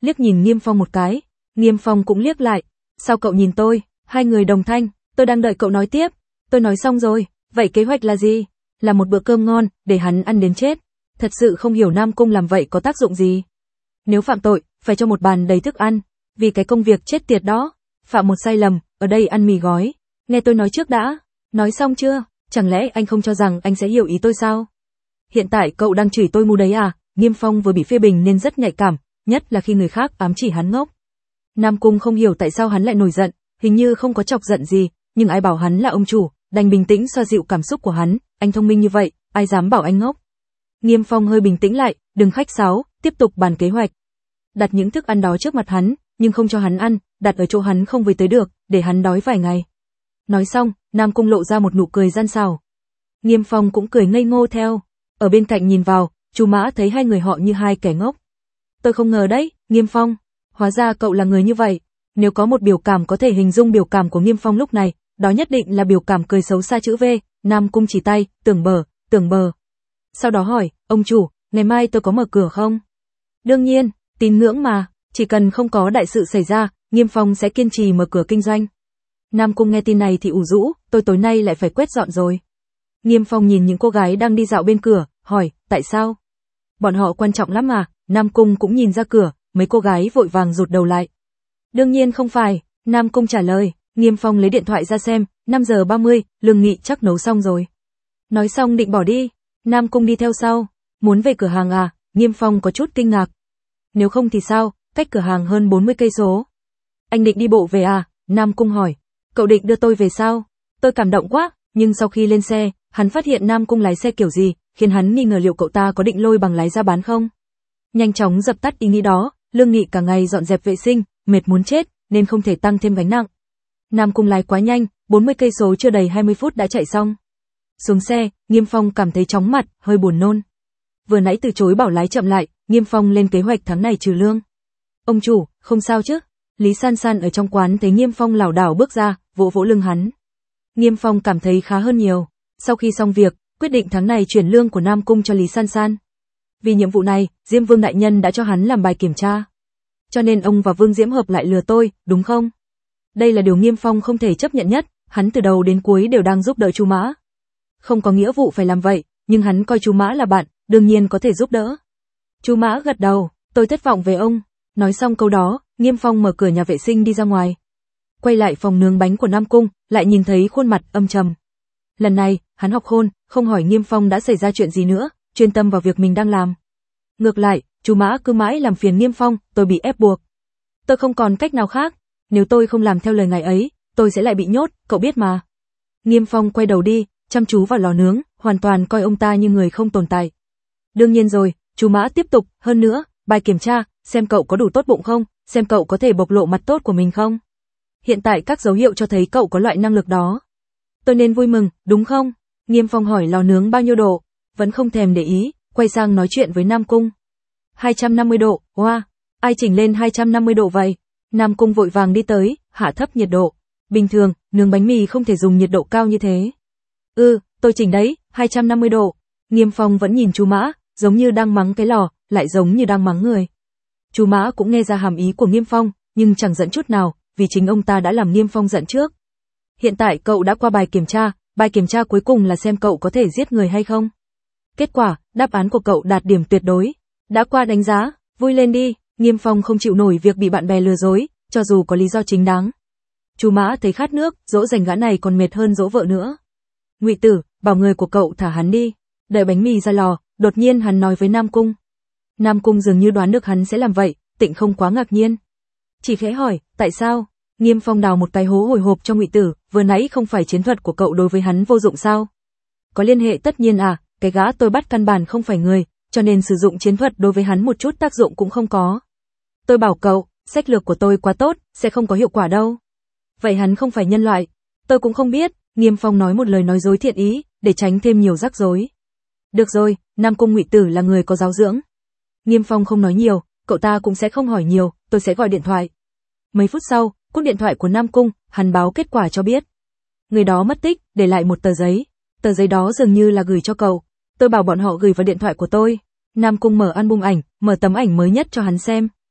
liếc nhìn Nghiêm Phong một cái. Nghiêm Phong cũng liếc lại. Sao cậu nhìn tôi? Hai người đồng thanh, tôi đang đợi cậu nói tiếp. Tôi nói xong rồi, vậy kế hoạch là gì? Là một bữa cơm ngon, để hắn ăn đến chết. Thật sự không hiểu Nam Cung làm vậy có tác dụng gì. Nếu phạm tội, phải cho một bàn đầy thức ăn. Vì cái công việc chết tiệt đó. Phạm một sai lầm, ở đây ăn mì gói. Nghe tôi nói trước đã. Nói xong chưa? Chẳng lẽ anh không cho rằng anh sẽ hiểu ý tôi sao? Hiện tại cậu đang chửi tôi ngu đấy à? Nghiêm Phong vừa bị phê bình nên rất nhạy cảm, nhất là khi người khác ám chỉ hắn ngốc. Nam Cung không hiểu tại sao hắn lại nổi giận, hình như không có chọc giận gì, nhưng ai bảo hắn là ông chủ, đành bình tĩnh xoa dịu cảm xúc của hắn, anh thông minh như vậy, ai dám bảo anh ngốc. Nghiêm Phong hơi bình tĩnh lại, đừng khách sáo, tiếp tục bàn kế hoạch. Đặt những thức ăn đó trước mặt hắn, nhưng không cho hắn ăn, đặt ở chỗ hắn không với tới được, để hắn đói vài ngày. Nói xong, Nam Cung lộ ra một nụ cười gian xảo. Nghiêm Phong cũng cười ngây ngô theo. Ở bên cạnh nhìn vào, Chu Mã thấy hai người họ như hai kẻ ngốc. Tôi không ngờ đấy, Nghiêm Phong. Hóa ra cậu là người như vậy. Nếu có một biểu cảm có thể hình dung biểu cảm của Nghiêm Phong lúc này, đó nhất định là biểu cảm cười xấu xa chữ V. Nam Cung chỉ tay, tưởng bờ, tưởng bờ. Sau đó hỏi, ông chủ, ngày mai tôi có mở cửa không? Đương nhiên, tín ngưỡng mà, chỉ cần không có đại sự xảy ra, Nghiêm Phong sẽ kiên trì mở cửa kinh doanh. Nam Cung nghe tin này thì ủ rũ, tôi tối nay lại phải quét dọn rồi. Nghiêm Phong nhìn những cô gái đang đi dạo bên cửa, hỏi, tại sao? Bọn họ quan trọng lắm mà. Nam Cung cũng nhìn ra cửa, mấy cô gái vội vàng rụt đầu lại. Đương nhiên không phải, Nam Cung trả lời. Nghiêm Phong lấy điện thoại ra xem, năm giờ ba mươi, Lương Nghị chắc nấu xong rồi. Nói xong định bỏ đi, Nam Cung đi theo sau. Muốn về cửa hàng à? Nghiêm Phong có chút kinh ngạc. Nếu không thì sao, cách cửa hàng hơn bốn mươi cây số. Anh định đi bộ về à? Nam Cung hỏi. Cậu định đưa tôi về sao? Tôi cảm động quá, nhưng sau khi lên xe, hắn phát hiện Nam Cung lái xe kiểu gì, khiến hắn nghi ngờ liệu cậu ta có định lôi bằng lái ra bán không. Nhanh chóng dập tắt ý nghĩ đó, Lương Nghị cả ngày dọn dẹp vệ sinh, mệt muốn chết, nên không thể tăng thêm gánh nặng. Nam Cung lái quá nhanh, bốn mươi cây số chưa đầy hai mươi phút đã chạy xong. Xuống xe, Nghiêm Phong cảm thấy chóng mặt, hơi buồn nôn. Vừa nãy từ chối bảo lái chậm lại, Nghiêm Phong lên kế hoạch tháng này trừ lương. Ông chủ, không sao chứ? Lý San San ở trong quán thấy Nghiêm Phong lảo đảo bước ra, vỗ vỗ lưng hắn. Nghiêm Phong cảm thấy khá hơn nhiều. Sau khi xong việc, quyết định tháng này chuyển lương của Nam Cung cho Lý San San. Vì nhiệm vụ này, Diêm Vương đại nhân đã cho hắn làm bài kiểm tra. Cho nên ông và Vương Diễm hợp lại lừa tôi, đúng không? Đây là điều Nghiêm Phong không thể chấp nhận nhất, hắn từ đầu đến cuối đều đang giúp đỡ Chu Mã. Không có nghĩa vụ phải làm vậy, nhưng hắn coi Chu Mã là bạn, đương nhiên có thể giúp đỡ. Chu Mã gật đầu, tôi thất vọng về ông. Nói xong câu đó, Nghiêm Phong mở cửa nhà vệ sinh đi ra ngoài. Quay lại phòng nướng bánh của Nam Cung, lại nhìn thấy khuôn mặt âm trầm. Lần này, hắn học khôn, không hỏi Nghiêm Phong đã xảy ra chuyện gì nữa, chuyên tâm vào việc mình đang làm. Ngược lại, Chu Mã cứ mãi làm phiền Nghiêm Phong, tôi bị ép buộc. Tôi không còn cách nào khác, nếu tôi không làm theo lời ngài ấy, tôi sẽ lại bị nhốt, cậu biết mà. Nghiêm Phong quay đầu đi, chăm chú vào lò nướng, hoàn toàn coi ông ta như người không tồn tại. Đương nhiên rồi, Chu Mã tiếp tục, hơn nữa, bài kiểm tra, xem cậu có đủ tốt bụng không, xem cậu có thể bộc lộ mặt tốt của mình không. Hiện tại các dấu hiệu cho thấy cậu có loại năng lực đó. Tôi nên vui mừng, đúng không? Nghiêm Phong hỏi lò nướng bao nhiêu độ, vẫn không thèm để ý, quay sang nói chuyện với Nam Cung. hai trăm năm mươi độ, wow, ai chỉnh lên hai trăm năm mươi độ vậy? Nam Cung vội vàng đi tới, hạ thấp nhiệt độ. Bình thường, nướng bánh mì không thể dùng nhiệt độ cao như thế. Ừ, tôi chỉnh đấy, hai trăm năm mươi độ. Nghiêm Phong vẫn nhìn Chu Mã, giống như đang mắng cái lò, lại giống như đang mắng người. Chu Mã cũng nghe ra hàm ý của Nghiêm Phong, nhưng chẳng giận chút nào, vì chính ông ta đã làm Nghiêm Phong giận trước. Hiện tại cậu đã qua bài kiểm tra, bài kiểm tra cuối cùng là xem cậu có thể giết người hay không. Kết quả, đáp án của cậu đạt điểm tuyệt đối. Đã qua đánh giá, vui lên đi. Nghiêm Phong không chịu nổi việc bị bạn bè lừa dối, cho dù có lý do chính đáng. Chu Mã thấy khát nước, dỗ dành gã này còn mệt hơn dỗ vợ nữa. Ngụy Tử, bảo người của cậu thả hắn đi. Đợi bánh mì ra lò, đột nhiên hắn nói với Nam Cung. Nam Cung dường như đoán được hắn sẽ làm vậy, Tịnh không quá ngạc nhiên. Chỉ khẽ hỏi, tại sao? Nghiêm Phong đào một cái hố hồi hộp cho Ngụy Tử, vừa nãy không phải chiến thuật của cậu đối với hắn vô dụng sao? Có liên hệ tất nhiên à, cái gã tôi bắt căn bản không phải người, cho nên sử dụng chiến thuật đối với hắn một chút tác dụng cũng không có. Tôi bảo cậu, sách lược của tôi quá tốt, sẽ không có hiệu quả đâu. Vậy hắn không phải nhân loại? Tôi cũng không biết, Nghiêm Phong nói một lời nói dối thiện ý, để tránh thêm nhiều rắc rối. Được rồi, Nam Cung Ngụy Tử là người có giáo dưỡng. Nghiêm Phong không nói nhiều, cậu ta cũng sẽ không hỏi nhiều, tôi sẽ gọi điện thoại. Mấy phút sau, cúp điện thoại của Nam Cung, hắn báo kết quả cho biết. Người đó mất tích, để lại một tờ giấy. Tờ giấy đó dường như là gửi cho cậu. Tôi bảo bọn họ gửi vào điện thoại của tôi. Nam Cung mở album ảnh, mở tấm ảnh mới nhất cho hắn xem.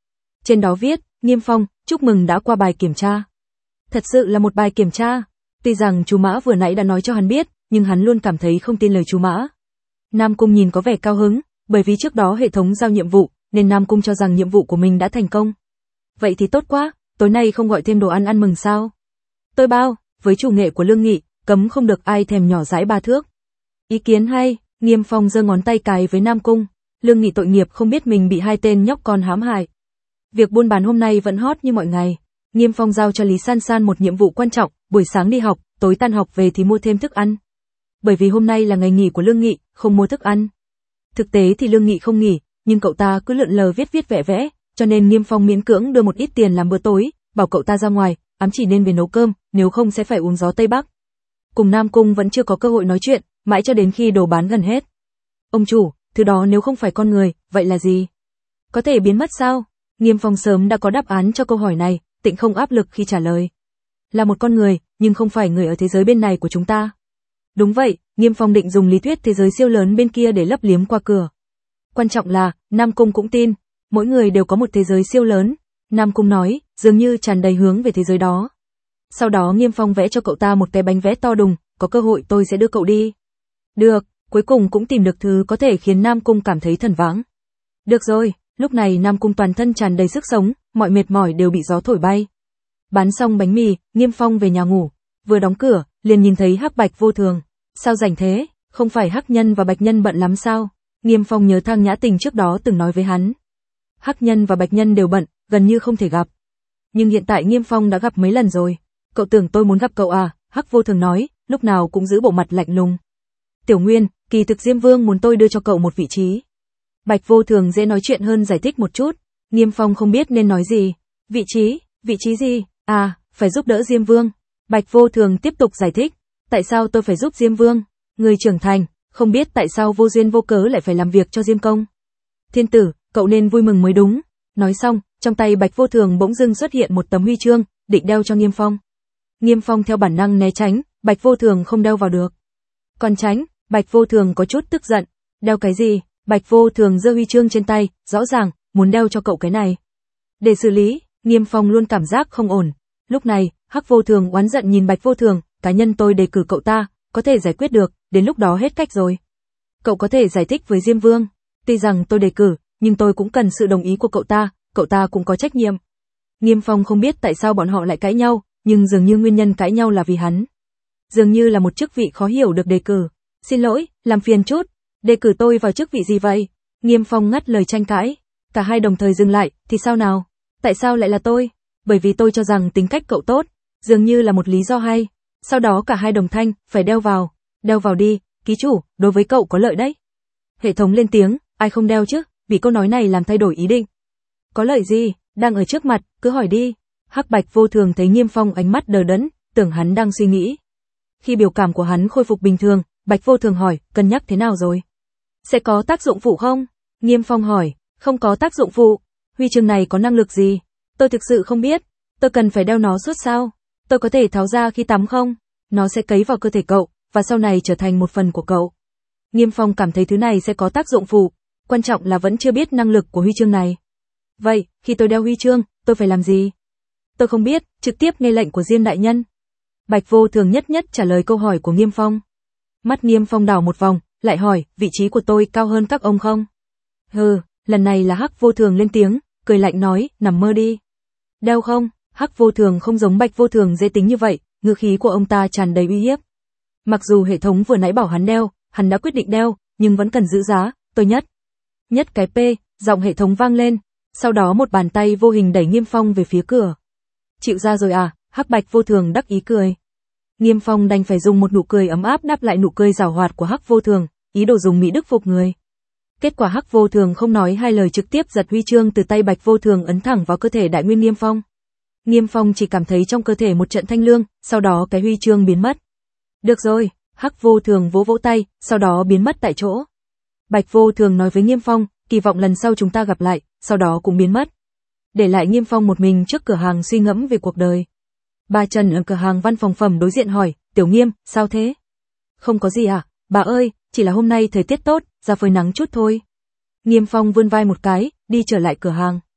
Trên đó viết, Nghiêm Phong, chúc mừng đã qua bài kiểm tra. Thật sự là một bài kiểm tra. Tuy rằng chú Mã vừa nãy đã nói cho hắn biết, nhưng hắn luôn cảm thấy không tin lời chú Mã. Nam Cung nhìn có vẻ cao hứng, bởi vì trước đó hệ thống giao nhiệm vụ, nên Nam Cung cho rằng nhiệm vụ của mình đã thành công. Vậy thì tốt quá, tối nay không gọi thêm đồ ăn ăn mừng sao? Tôi bao, với chủ nghệ của Lương Nghị, cấm không được ai thèm nhỏ dãi ba thước. Ý kiến hay, Nghiêm Phong giơ ngón tay cái với Nam Cung. Lương Nghị tội nghiệp không biết mình bị hai tên nhóc con hãm hại. Việc buôn bán hôm nay vẫn hot như mọi ngày. Nghiêm Phong giao cho Lý San San một nhiệm vụ quan trọng, buổi sáng đi học, tối tan học về thì mua thêm thức ăn. Bởi vì hôm nay là ngày nghỉ của Lương Nghị, không mua thức ăn. Thực tế thì Lương Nghị không nghỉ, nhưng cậu ta cứ lượn lờ viết viết vẽ vẽ, cho nên Nghiêm Phong miễn cưỡng đưa một ít tiền làm bữa tối, bảo cậu ta ra ngoài, ám chỉ nên về nấu cơm, nếu không sẽ phải uống gió Tây Bắc. Cùng Nam Cung vẫn chưa có cơ hội nói chuyện, mãi cho đến khi đồ bán gần hết. Ông chủ, thứ đó nếu không phải con người, vậy là gì? Có thể biến mất sao? Nghiêm Phong sớm đã có đáp án cho câu hỏi này, tịnh không áp lực khi trả lời. Là một con người, nhưng không phải người ở thế giới bên này của chúng ta. Đúng vậy, Nghiêm Phong định dùng lý thuyết thế giới siêu lớn bên kia để lấp liếm qua cửa. Quan trọng là, Nam Cung cũng tin, mỗi người đều có một thế giới siêu lớn. Nam Cung nói, dường như tràn đầy hướng về thế giới đó. Sau đó Nghiêm Phong vẽ cho cậu ta một cái bánh vẽ to đùng, có cơ hội tôi sẽ đưa cậu đi. Được, cuối cùng cũng tìm được thứ có thể khiến Nam Cung cảm thấy thần váng. Được rồi, lúc này Nam Cung toàn thân tràn đầy sức sống, mọi mệt mỏi đều bị gió thổi bay. Bán xong bánh mì, Nghiêm Phong về nhà ngủ, vừa đóng cửa, liền nhìn thấy Hắc Bạch Vô Thường. Sao rảnh thế, không phải Hắc Nhân và Bạch Nhân bận lắm sao? Nghiêm Phong nhớ Thang Nhã Tình trước đó từng nói với hắn. Hắc Nhân và Bạch Nhân đều bận, gần như không thể gặp. Nhưng hiện tại Nghiêm Phong đã gặp mấy lần rồi. Cậu tưởng tôi muốn gặp cậu à? Hắc Vô Thường nói, lúc nào cũng giữ bộ mặt lạnh lùng. Tiểu Nguyên, kỳ thực Diêm Vương muốn tôi đưa cho cậu một vị trí. Bạch Vô Thường dễ nói chuyện hơn giải thích một chút. Nghiêm Phong không biết nên nói gì. Vị trí, vị trí gì? À, phải giúp đỡ Diêm Vương. Bạch Vô Thường tiếp tục giải thích. Tại sao tôi phải giúp Diêm Vương? Người trưởng thành, không biết tại sao vô duyên vô cớ lại phải làm việc cho Diêm Công. Thiên tử, cậu nên vui mừng mới đúng. Nói xong, trong tay Bạch Vô Thường bỗng dưng xuất hiện một tấm huy chương, định đeo cho Nghiêm Phong. Nghiêm Phong theo bản năng né tránh, Bạch Vô Thường không đeo vào được. Còn tránh, Bạch Vô Thường có chút tức giận. Đeo cái gì? Bạch Vô Thường giơ huy chương trên tay, rõ ràng, muốn đeo cho cậu cái này. Để xử lý, Nghiêm Phong luôn cảm giác không ổn. Lúc này, Hắc Vô Thường oán giận nhìn Bạch Vô Thường, cá nhân tôi đề cử cậu ta, có thể giải quyết được, đến lúc đó hết cách rồi. Cậu có thể giải thích với Diêm Vương, tuy rằng tôi đề cử, nhưng tôi cũng cần sự đồng ý của cậu ta, cậu ta cũng có trách nhiệm. Nghiêm Phong không biết tại sao bọn họ lại cãi nhau, nhưng dường như nguyên nhân cãi nhau là vì hắn. Dường như là một chức vị khó hiểu được đề cử. Xin lỗi, làm phiền chút, đề cử tôi vào chức vị gì vậy? Nghiêm Phong ngắt lời tranh cãi. Cả hai đồng thời dừng lại, thì sao nào? Tại sao lại là tôi? Bởi vì tôi cho rằng tính cách cậu tốt, dường như là một lý do hay. Sau đó cả hai đồng thanh, phải đeo vào. Đeo vào đi, ký chủ, đối với cậu có lợi đấy. Hệ thống lên tiếng, ai không đeo chứ, vì câu nói này làm thay đổi ý định. Có lợi gì, đang ở trước mặt, cứ hỏi đi. Hắc Bạch Vô Thường thấy Nghiêm Phong ánh mắt đờ đẫn, tưởng hắn đang suy nghĩ. Khi biểu cảm của hắn khôi phục bình thường, Bạch Vô Thường hỏi, cân nhắc thế nào rồi? Sẽ có tác dụng phụ không? Nghiêm Phong hỏi, không có tác dụng phụ. Huy chương này có năng lực gì? Tôi thực sự không biết. Tôi cần phải đeo nó suốt sao? Tôi có thể tháo ra khi tắm không? Nó sẽ cấy vào cơ thể cậu, và sau này trở thành một phần của cậu. Nghiêm Phong cảm thấy thứ này sẽ có tác dụng phụ. Quan trọng là vẫn chưa biết năng lực của huy chương này. Vậy, khi tôi đeo huy chương, tôi phải làm gì? Tôi không biết, trực tiếp nghe lệnh của Diêm đại nhân. Bạch Vô Thường nhất nhất trả lời câu hỏi của Nghiêm Phong. Mắt Nghiêm Phong đảo một vòng, lại hỏi, vị trí của tôi cao hơn các ông không? Hừ, lần này là Hắc Vô Thường lên tiếng, cười lạnh nói, nằm mơ đi. Đeo không? Hắc Vô Thường không giống Bạch Vô Thường dễ tính như vậy, ngữ khí của ông ta tràn đầy uy hiếp. Mặc dù hệ thống vừa nãy bảo hắn đeo, hắn đã quyết định đeo, nhưng vẫn cần giữ giá, tôi nhất. Nhất cái P, giọng hệ thống vang lên, sau đó một bàn tay vô hình đẩy Nghiêm Phong về phía cửa. Chịu ra rồi à? Hắc Bạch Vô Thường đắc ý cười. Nghiêm Phong đành phải dùng một nụ cười ấm áp đáp lại nụ cười giảo hoạt của Hắc Vô Thường, ý đồ dùng mỹ đức phục người. Kết quả Hắc Vô Thường không nói hai lời trực tiếp giật huy chương từ tay Bạch Vô Thường ấn thẳng vào cơ thể Đại Nguyên Nghiêm Phong. Nghiêm Phong chỉ cảm thấy trong cơ thể một trận thanh lương, sau đó cái huy chương biến mất. Được rồi, Hắc Vô Thường vỗ vỗ tay, sau đó biến mất tại chỗ. Bạch Vô Thường nói với Nghiêm Phong, kỳ vọng lần sau chúng ta gặp lại, sau đó cũng biến mất. Để lại Nghiêm Phong một mình trước cửa hàng suy ngẫm về cuộc đời. Bà Trần ở cửa hàng văn phòng phẩm đối diện hỏi, Tiểu Nghiêm, sao thế? Không có gì à, bà ơi, chỉ là hôm nay thời tiết tốt, ra phơi nắng chút thôi. Nghiêm Phong vươn vai một cái, đi trở lại cửa hàng.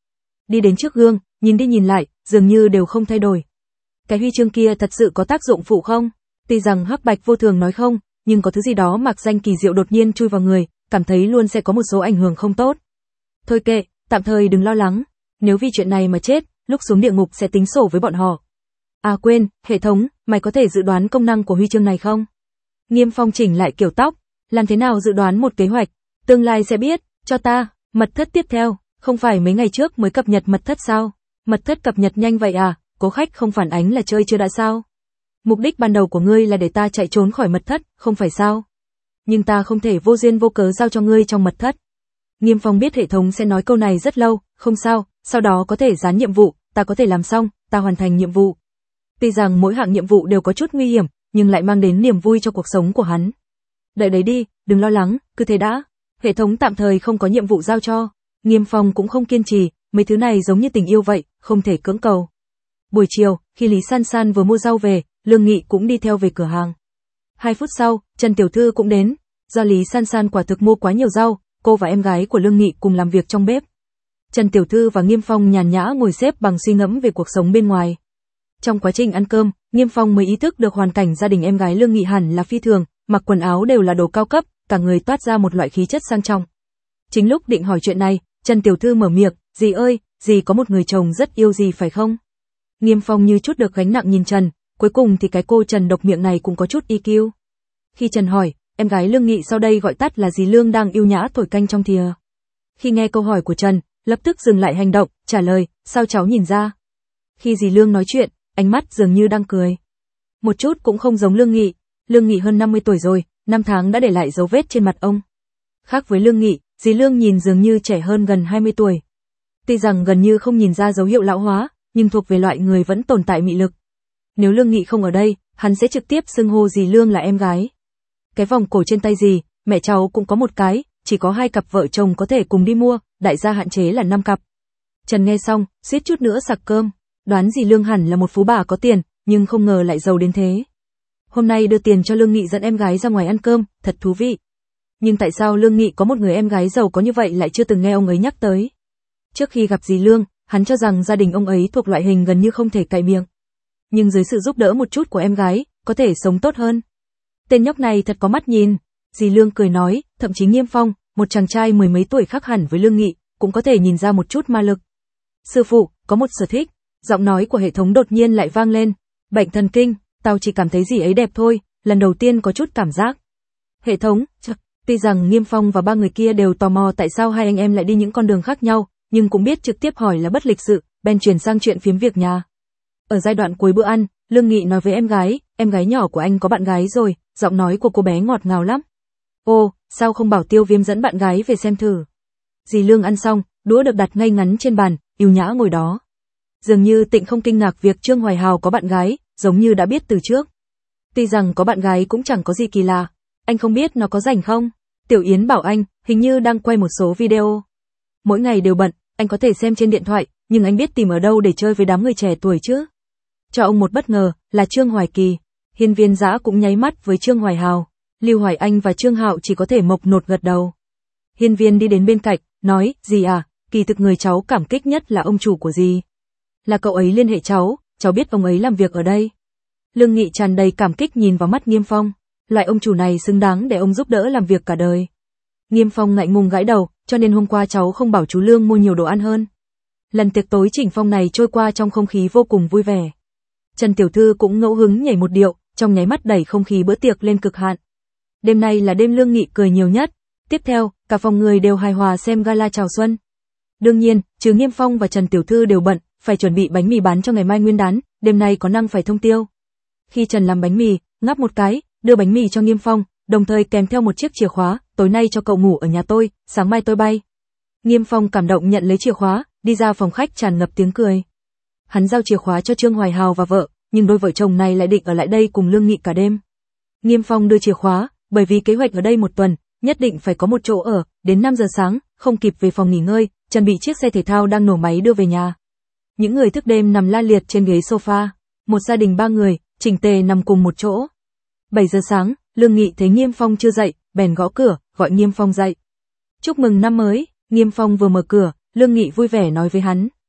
đi đến trước gương, nhìn đi nhìn lại, dường như đều không thay đổi. Cái huy chương kia thật sự có tác dụng phụ không? Tuy rằng Hắc Bạch vô thường nói không, nhưng có thứ gì đó mạc danh kỳ diệu đột nhiên chui vào người, cảm thấy luôn sẽ có một số ảnh hưởng không tốt. Thôi kệ, tạm thời đừng lo lắng, nếu vì chuyện này mà chết, lúc xuống địa ngục sẽ tính sổ với bọn họ. À quên, hệ thống, mày có thể dự đoán công năng của huy chương này không? Nghiêm Phong chỉnh lại kiểu tóc, làm thế nào dự đoán một kế hoạch, tương lai sẽ biết, cho ta, mật thất tiếp theo, không phải mấy ngày trước mới cập nhật mật thất sao? Mật thất cập nhật nhanh vậy à, cố khách không phản ánh là chơi chưa đã sao? Mục đích ban đầu của ngươi là để ta chạy trốn khỏi mật thất, không phải sao? Nhưng ta không thể vô duyên vô cớ giao cho ngươi trong mật thất. Nghiêm Phong biết hệ thống sẽ nói câu này rất lâu, không sao, sau đó có thể dán nhiệm vụ, ta có thể làm xong, ta hoàn thành nhiệm vụ. Tuy rằng mỗi hạng nhiệm vụ đều có chút nguy hiểm, nhưng lại mang đến niềm vui cho cuộc sống của hắn. Đợi đấy đi, đừng lo lắng, cứ thế đã. Hệ thống tạm thời không có nhiệm vụ giao cho. Nghiêm Phong cũng không kiên trì, mấy thứ này giống như tình yêu vậy, không thể cưỡng cầu. Buổi chiều, khi Lý San San vừa mua rau về, Lương Nghị cũng đi theo về cửa hàng. Hai phút sau, Trần Tiểu Thư cũng đến. Do Lý San San quả thực mua quá nhiều rau, cô và em gái của Lương Nghị cùng làm việc trong bếp. Trần Tiểu Thư và Nghiêm Phong nhàn nhã ngồi xếp bằng suy ngẫm về cuộc sống bên ngoài. Trong quá trình ăn cơm, Nghiêm Phong mới ý thức được hoàn cảnh gia đình em gái Lương Nghị hẳn là phi thường, mặc quần áo đều là đồ cao cấp, cả người toát ra một loại khí chất sang trọng. Chính lúc định hỏi chuyện này, Trần Tiểu Thư mở miệng, "Dì ơi, dì có một người chồng rất yêu dì phải không?" Nghiêm Phong như chút được gánh nặng nhìn Trần, cuối cùng thì cái cô Trần độc miệng này cũng có chút i kiu. Khi Trần hỏi, em gái Lương Nghị sau đây gọi tắt là dì Lương đang yêu nhã thổi canh trong thìa. Khi nghe câu hỏi của Trần, lập tức dừng lại hành động, trả lời, sao cháu nhìn ra? Khi dì Lương nói chuyện, ánh mắt dường như đang cười. Một chút cũng không giống Lương Nghị, Lương Nghị hơn năm mươi tuổi rồi, năm tháng đã để lại dấu vết trên mặt ông. Khác với Lương Nghị, dì Lương nhìn dường như trẻ hơn gần hai mươi tuổi. Tuy rằng gần như không nhìn ra dấu hiệu lão hóa, nhưng thuộc về loại người vẫn tồn tại mị lực. Nếu Lương Nghị không ở đây, hắn sẽ trực tiếp xưng hô dì Lương là em gái. Cái vòng cổ trên tay dì, mẹ cháu cũng có một cái, chỉ có hai cặp vợ chồng có thể cùng đi mua, đại gia hạn chế là năm cặp. Trần nghe xong, suýt chút nữa sặc cơm, đoán dì Lương hẳn là một phú bà có tiền, nhưng không ngờ lại giàu đến thế. Hôm nay đưa tiền cho Lương Nghị dẫn em gái ra ngoài ăn cơm, thật thú vị. Nhưng tại sao Lương Nghị có một người em gái giàu có như vậy lại chưa từng nghe ông ấy nhắc tới? Trước khi gặp dì Lương, hắn cho rằng gia đình ông ấy thuộc loại hình gần như không thể cãi miệng. Nhưng dưới sự giúp đỡ một chút của em gái, có thể sống tốt hơn. Tên nhóc này thật có mắt nhìn. Dì Lương cười nói, thậm chí Nghiêm Phong, một chàng trai mười mấy tuổi khác hẳn với Lương Nghị, cũng có thể nhìn ra một chút ma lực. Sư phụ, có một sở thích. Giọng nói của hệ thống đột nhiên lại vang lên. Bệnh thần kinh, tao chỉ cảm thấy dì ấy đẹp thôi, lần đầu tiên có chút cảm giác. Hệ thống, chắc, tuy rằng Nghiêm Phong và ba người kia đều tò mò tại sao hai anh em lại đi những con đường khác nhau, nhưng cũng biết trực tiếp hỏi là bất lịch sự, bèn chuyển sang chuyện phiếm việc nhà. Ở giai đoạn cuối bữa ăn, Lương Nghị nói với em gái, em gái nhỏ của anh có bạn gái rồi, giọng nói của cô bé ngọt ngào lắm. Ô, sao không bảo Tiêu Viêm dẫn bạn gái về xem thử. Dì Lương ăn xong, đũa được đặt ngay ngắn trên bàn, yêu nhã ngồi đó. Dường như Tịnh không kinh ngạc việc Trương Hoài Hào có bạn gái, giống như đã biết từ trước. Tuy rằng có bạn gái cũng chẳng có gì kỳ lạ, anh không biết nó có rảnh không? Tiểu Yến bảo anh, hình như đang quay một số video. Mỗi ngày đều bận, anh có thể xem trên điện thoại, nhưng anh biết tìm ở đâu để chơi với đám người trẻ tuổi chứ? Cho ông một bất ngờ, là Trương Hoài Kỳ. Hiên Viên Dã cũng nháy mắt với Trương Hoài Hào. Lưu Hoài Anh và Trương Hạo chỉ có thể mộc nột gật đầu. Hiên Viên đi đến bên cạnh, nói, dì à, kỳ thực người cháu cảm kích nhất là ông chủ của dì. Là cậu ấy liên hệ cháu, cháu biết ông ấy làm việc ở đây. Lương Nghị tràn đầy cảm kích nhìn vào mắt Nghiêm Phong. Loại ông chủ này xứng đáng để ông giúp đỡ làm việc cả đời. Nghiêm Phong ngại ngùng gãi đầu, cho nên hôm qua cháu không bảo chú Lương mua nhiều đồ ăn hơn. Lần tiệc tối Chỉnh Phong này trôi qua trong không khí vô cùng vui vẻ. Trần Tiểu Thư cũng ngẫu hứng nhảy một điệu, trong nháy mắt đẩy không khí bữa tiệc lên cực hạn. Đêm nay là đêm Lương Nghị cười nhiều nhất. Tiếp theo, cả phòng người đều hài hòa xem gala chào xuân. Đương nhiên, trừ Nghiêm Phong và Trần Tiểu Thư đều bận, phải chuẩn bị bánh mì bán cho ngày mai Nguyên đán, đêm nay có năng phải thông tiêu. Khi Trần làm bánh mì, ngáp một cái, đưa bánh mì cho Nghiêm Phong, đồng thời kèm theo một chiếc chìa khóa, tối nay cho cậu ngủ ở nhà tôi, sáng mai tôi bay. Nghiêm Phong cảm động nhận lấy chìa khóa, đi ra phòng khách tràn ngập tiếng cười. Hắn giao chìa khóa cho Trương Hoài Hào và vợ, nhưng đôi vợ chồng này lại định ở lại đây cùng Lương Nghị cả đêm. Nghiêm Phong đưa chìa khóa, bởi vì kế hoạch ở đây một tuần, nhất định phải có một chỗ ở, đến năm giờ sáng, không kịp về phòng nghỉ ngơi, Trần bị chiếc xe thể thao đang nổ máy đưa về nhà. Những người thức đêm nằm la liệt trên ghế sofa, một gia đình ba người, chỉnh tề nằm cùng một chỗ. bảy giờ sáng, Lương Nghị thấy Nghiêm Phong chưa dậy, bèn gõ cửa, gọi Nghiêm Phong dậy. Chúc mừng năm mới, Nghiêm Phong vừa mở cửa, Lương Nghị vui vẻ nói với hắn.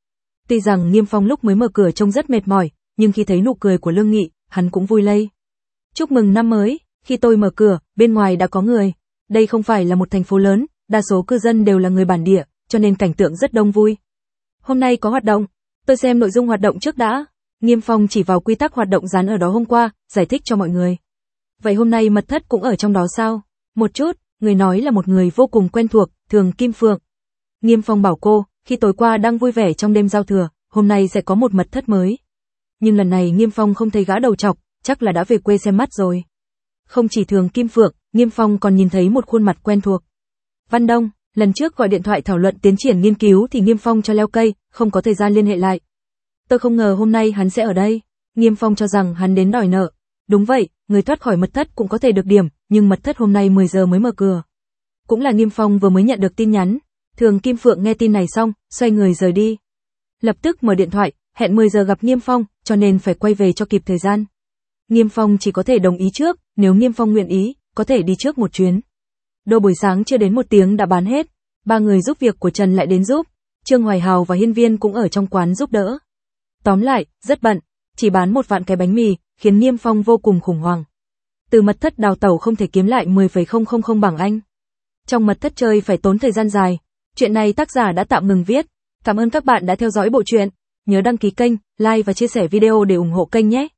Tuy rằng Nghiêm Phong lúc mới mở cửa trông rất mệt mỏi, nhưng khi thấy nụ cười của Lương Nghị, hắn cũng vui lây. Chúc mừng năm mới, khi tôi mở cửa, bên ngoài đã có người. Đây không phải là một thành phố lớn, đa số cư dân đều là người bản địa, cho nên cảnh tượng rất đông vui. Hôm nay có hoạt động, tôi xem nội dung hoạt động trước đã. Nghiêm Phong chỉ vào quy tắc hoạt động dán ở đó hôm qua, giải thích cho mọi người. Vậy hôm nay mật thất cũng ở trong đó sao? Một chút, người nói là một người vô cùng quen thuộc, Thường Kim Phượng. Nghiêm Phong bảo cô, khi tối qua đang vui vẻ trong đêm giao thừa, hôm nay sẽ có một mật thất mới. Nhưng lần này Nghiêm Phong không thấy gã đầu trọc, chắc là đã về quê xem mắt rồi. Không chỉ Thường Kim Phượng, Nghiêm Phong còn nhìn thấy một khuôn mặt quen thuộc. Văn Đông, lần trước gọi điện thoại thảo luận tiến triển nghiên cứu thì Nghiêm Phong cho leo cây, không có thời gian liên hệ lại. Tôi không ngờ hôm nay hắn sẽ ở đây. Nghiêm Phong cho rằng hắn đến đòi nợ. Đúng vậy, người thoát khỏi mật thất cũng có thể được điểm, nhưng mật thất hôm nay mười giờ mới mở cửa. Cũng là Nghiêm Phong vừa mới nhận được tin nhắn. Thường Kim Phượng nghe tin này xong, xoay người rời đi. Lập tức mở điện thoại, hẹn mười giờ gặp Nghiêm Phong, cho nên phải quay về cho kịp thời gian. Nghiêm Phong chỉ có thể đồng ý trước, nếu Nghiêm Phong nguyện ý, có thể đi trước một chuyến. Đồ buổi sáng chưa đến một tiếng đã bán hết, ba người giúp việc của Trần lại đến giúp, Trương Hoài Hào và Hiên Viên cũng ở trong quán giúp đỡ. Tóm lại, rất bận, chỉ bán một vạn cái bánh mì, khiến Nghiêm Phong vô cùng khủng hoảng. Từ mật thất đào tẩu không thể kiếm lại mười phẩy không không không bảng Anh. Trong mật thất chơi phải tốn thời gian dài. Chuyện này tác giả đã tạm ngừng viết. Cảm ơn các bạn đã theo dõi bộ truyện. Nhớ đăng ký kênh, like và chia sẻ video để ủng hộ kênh nhé.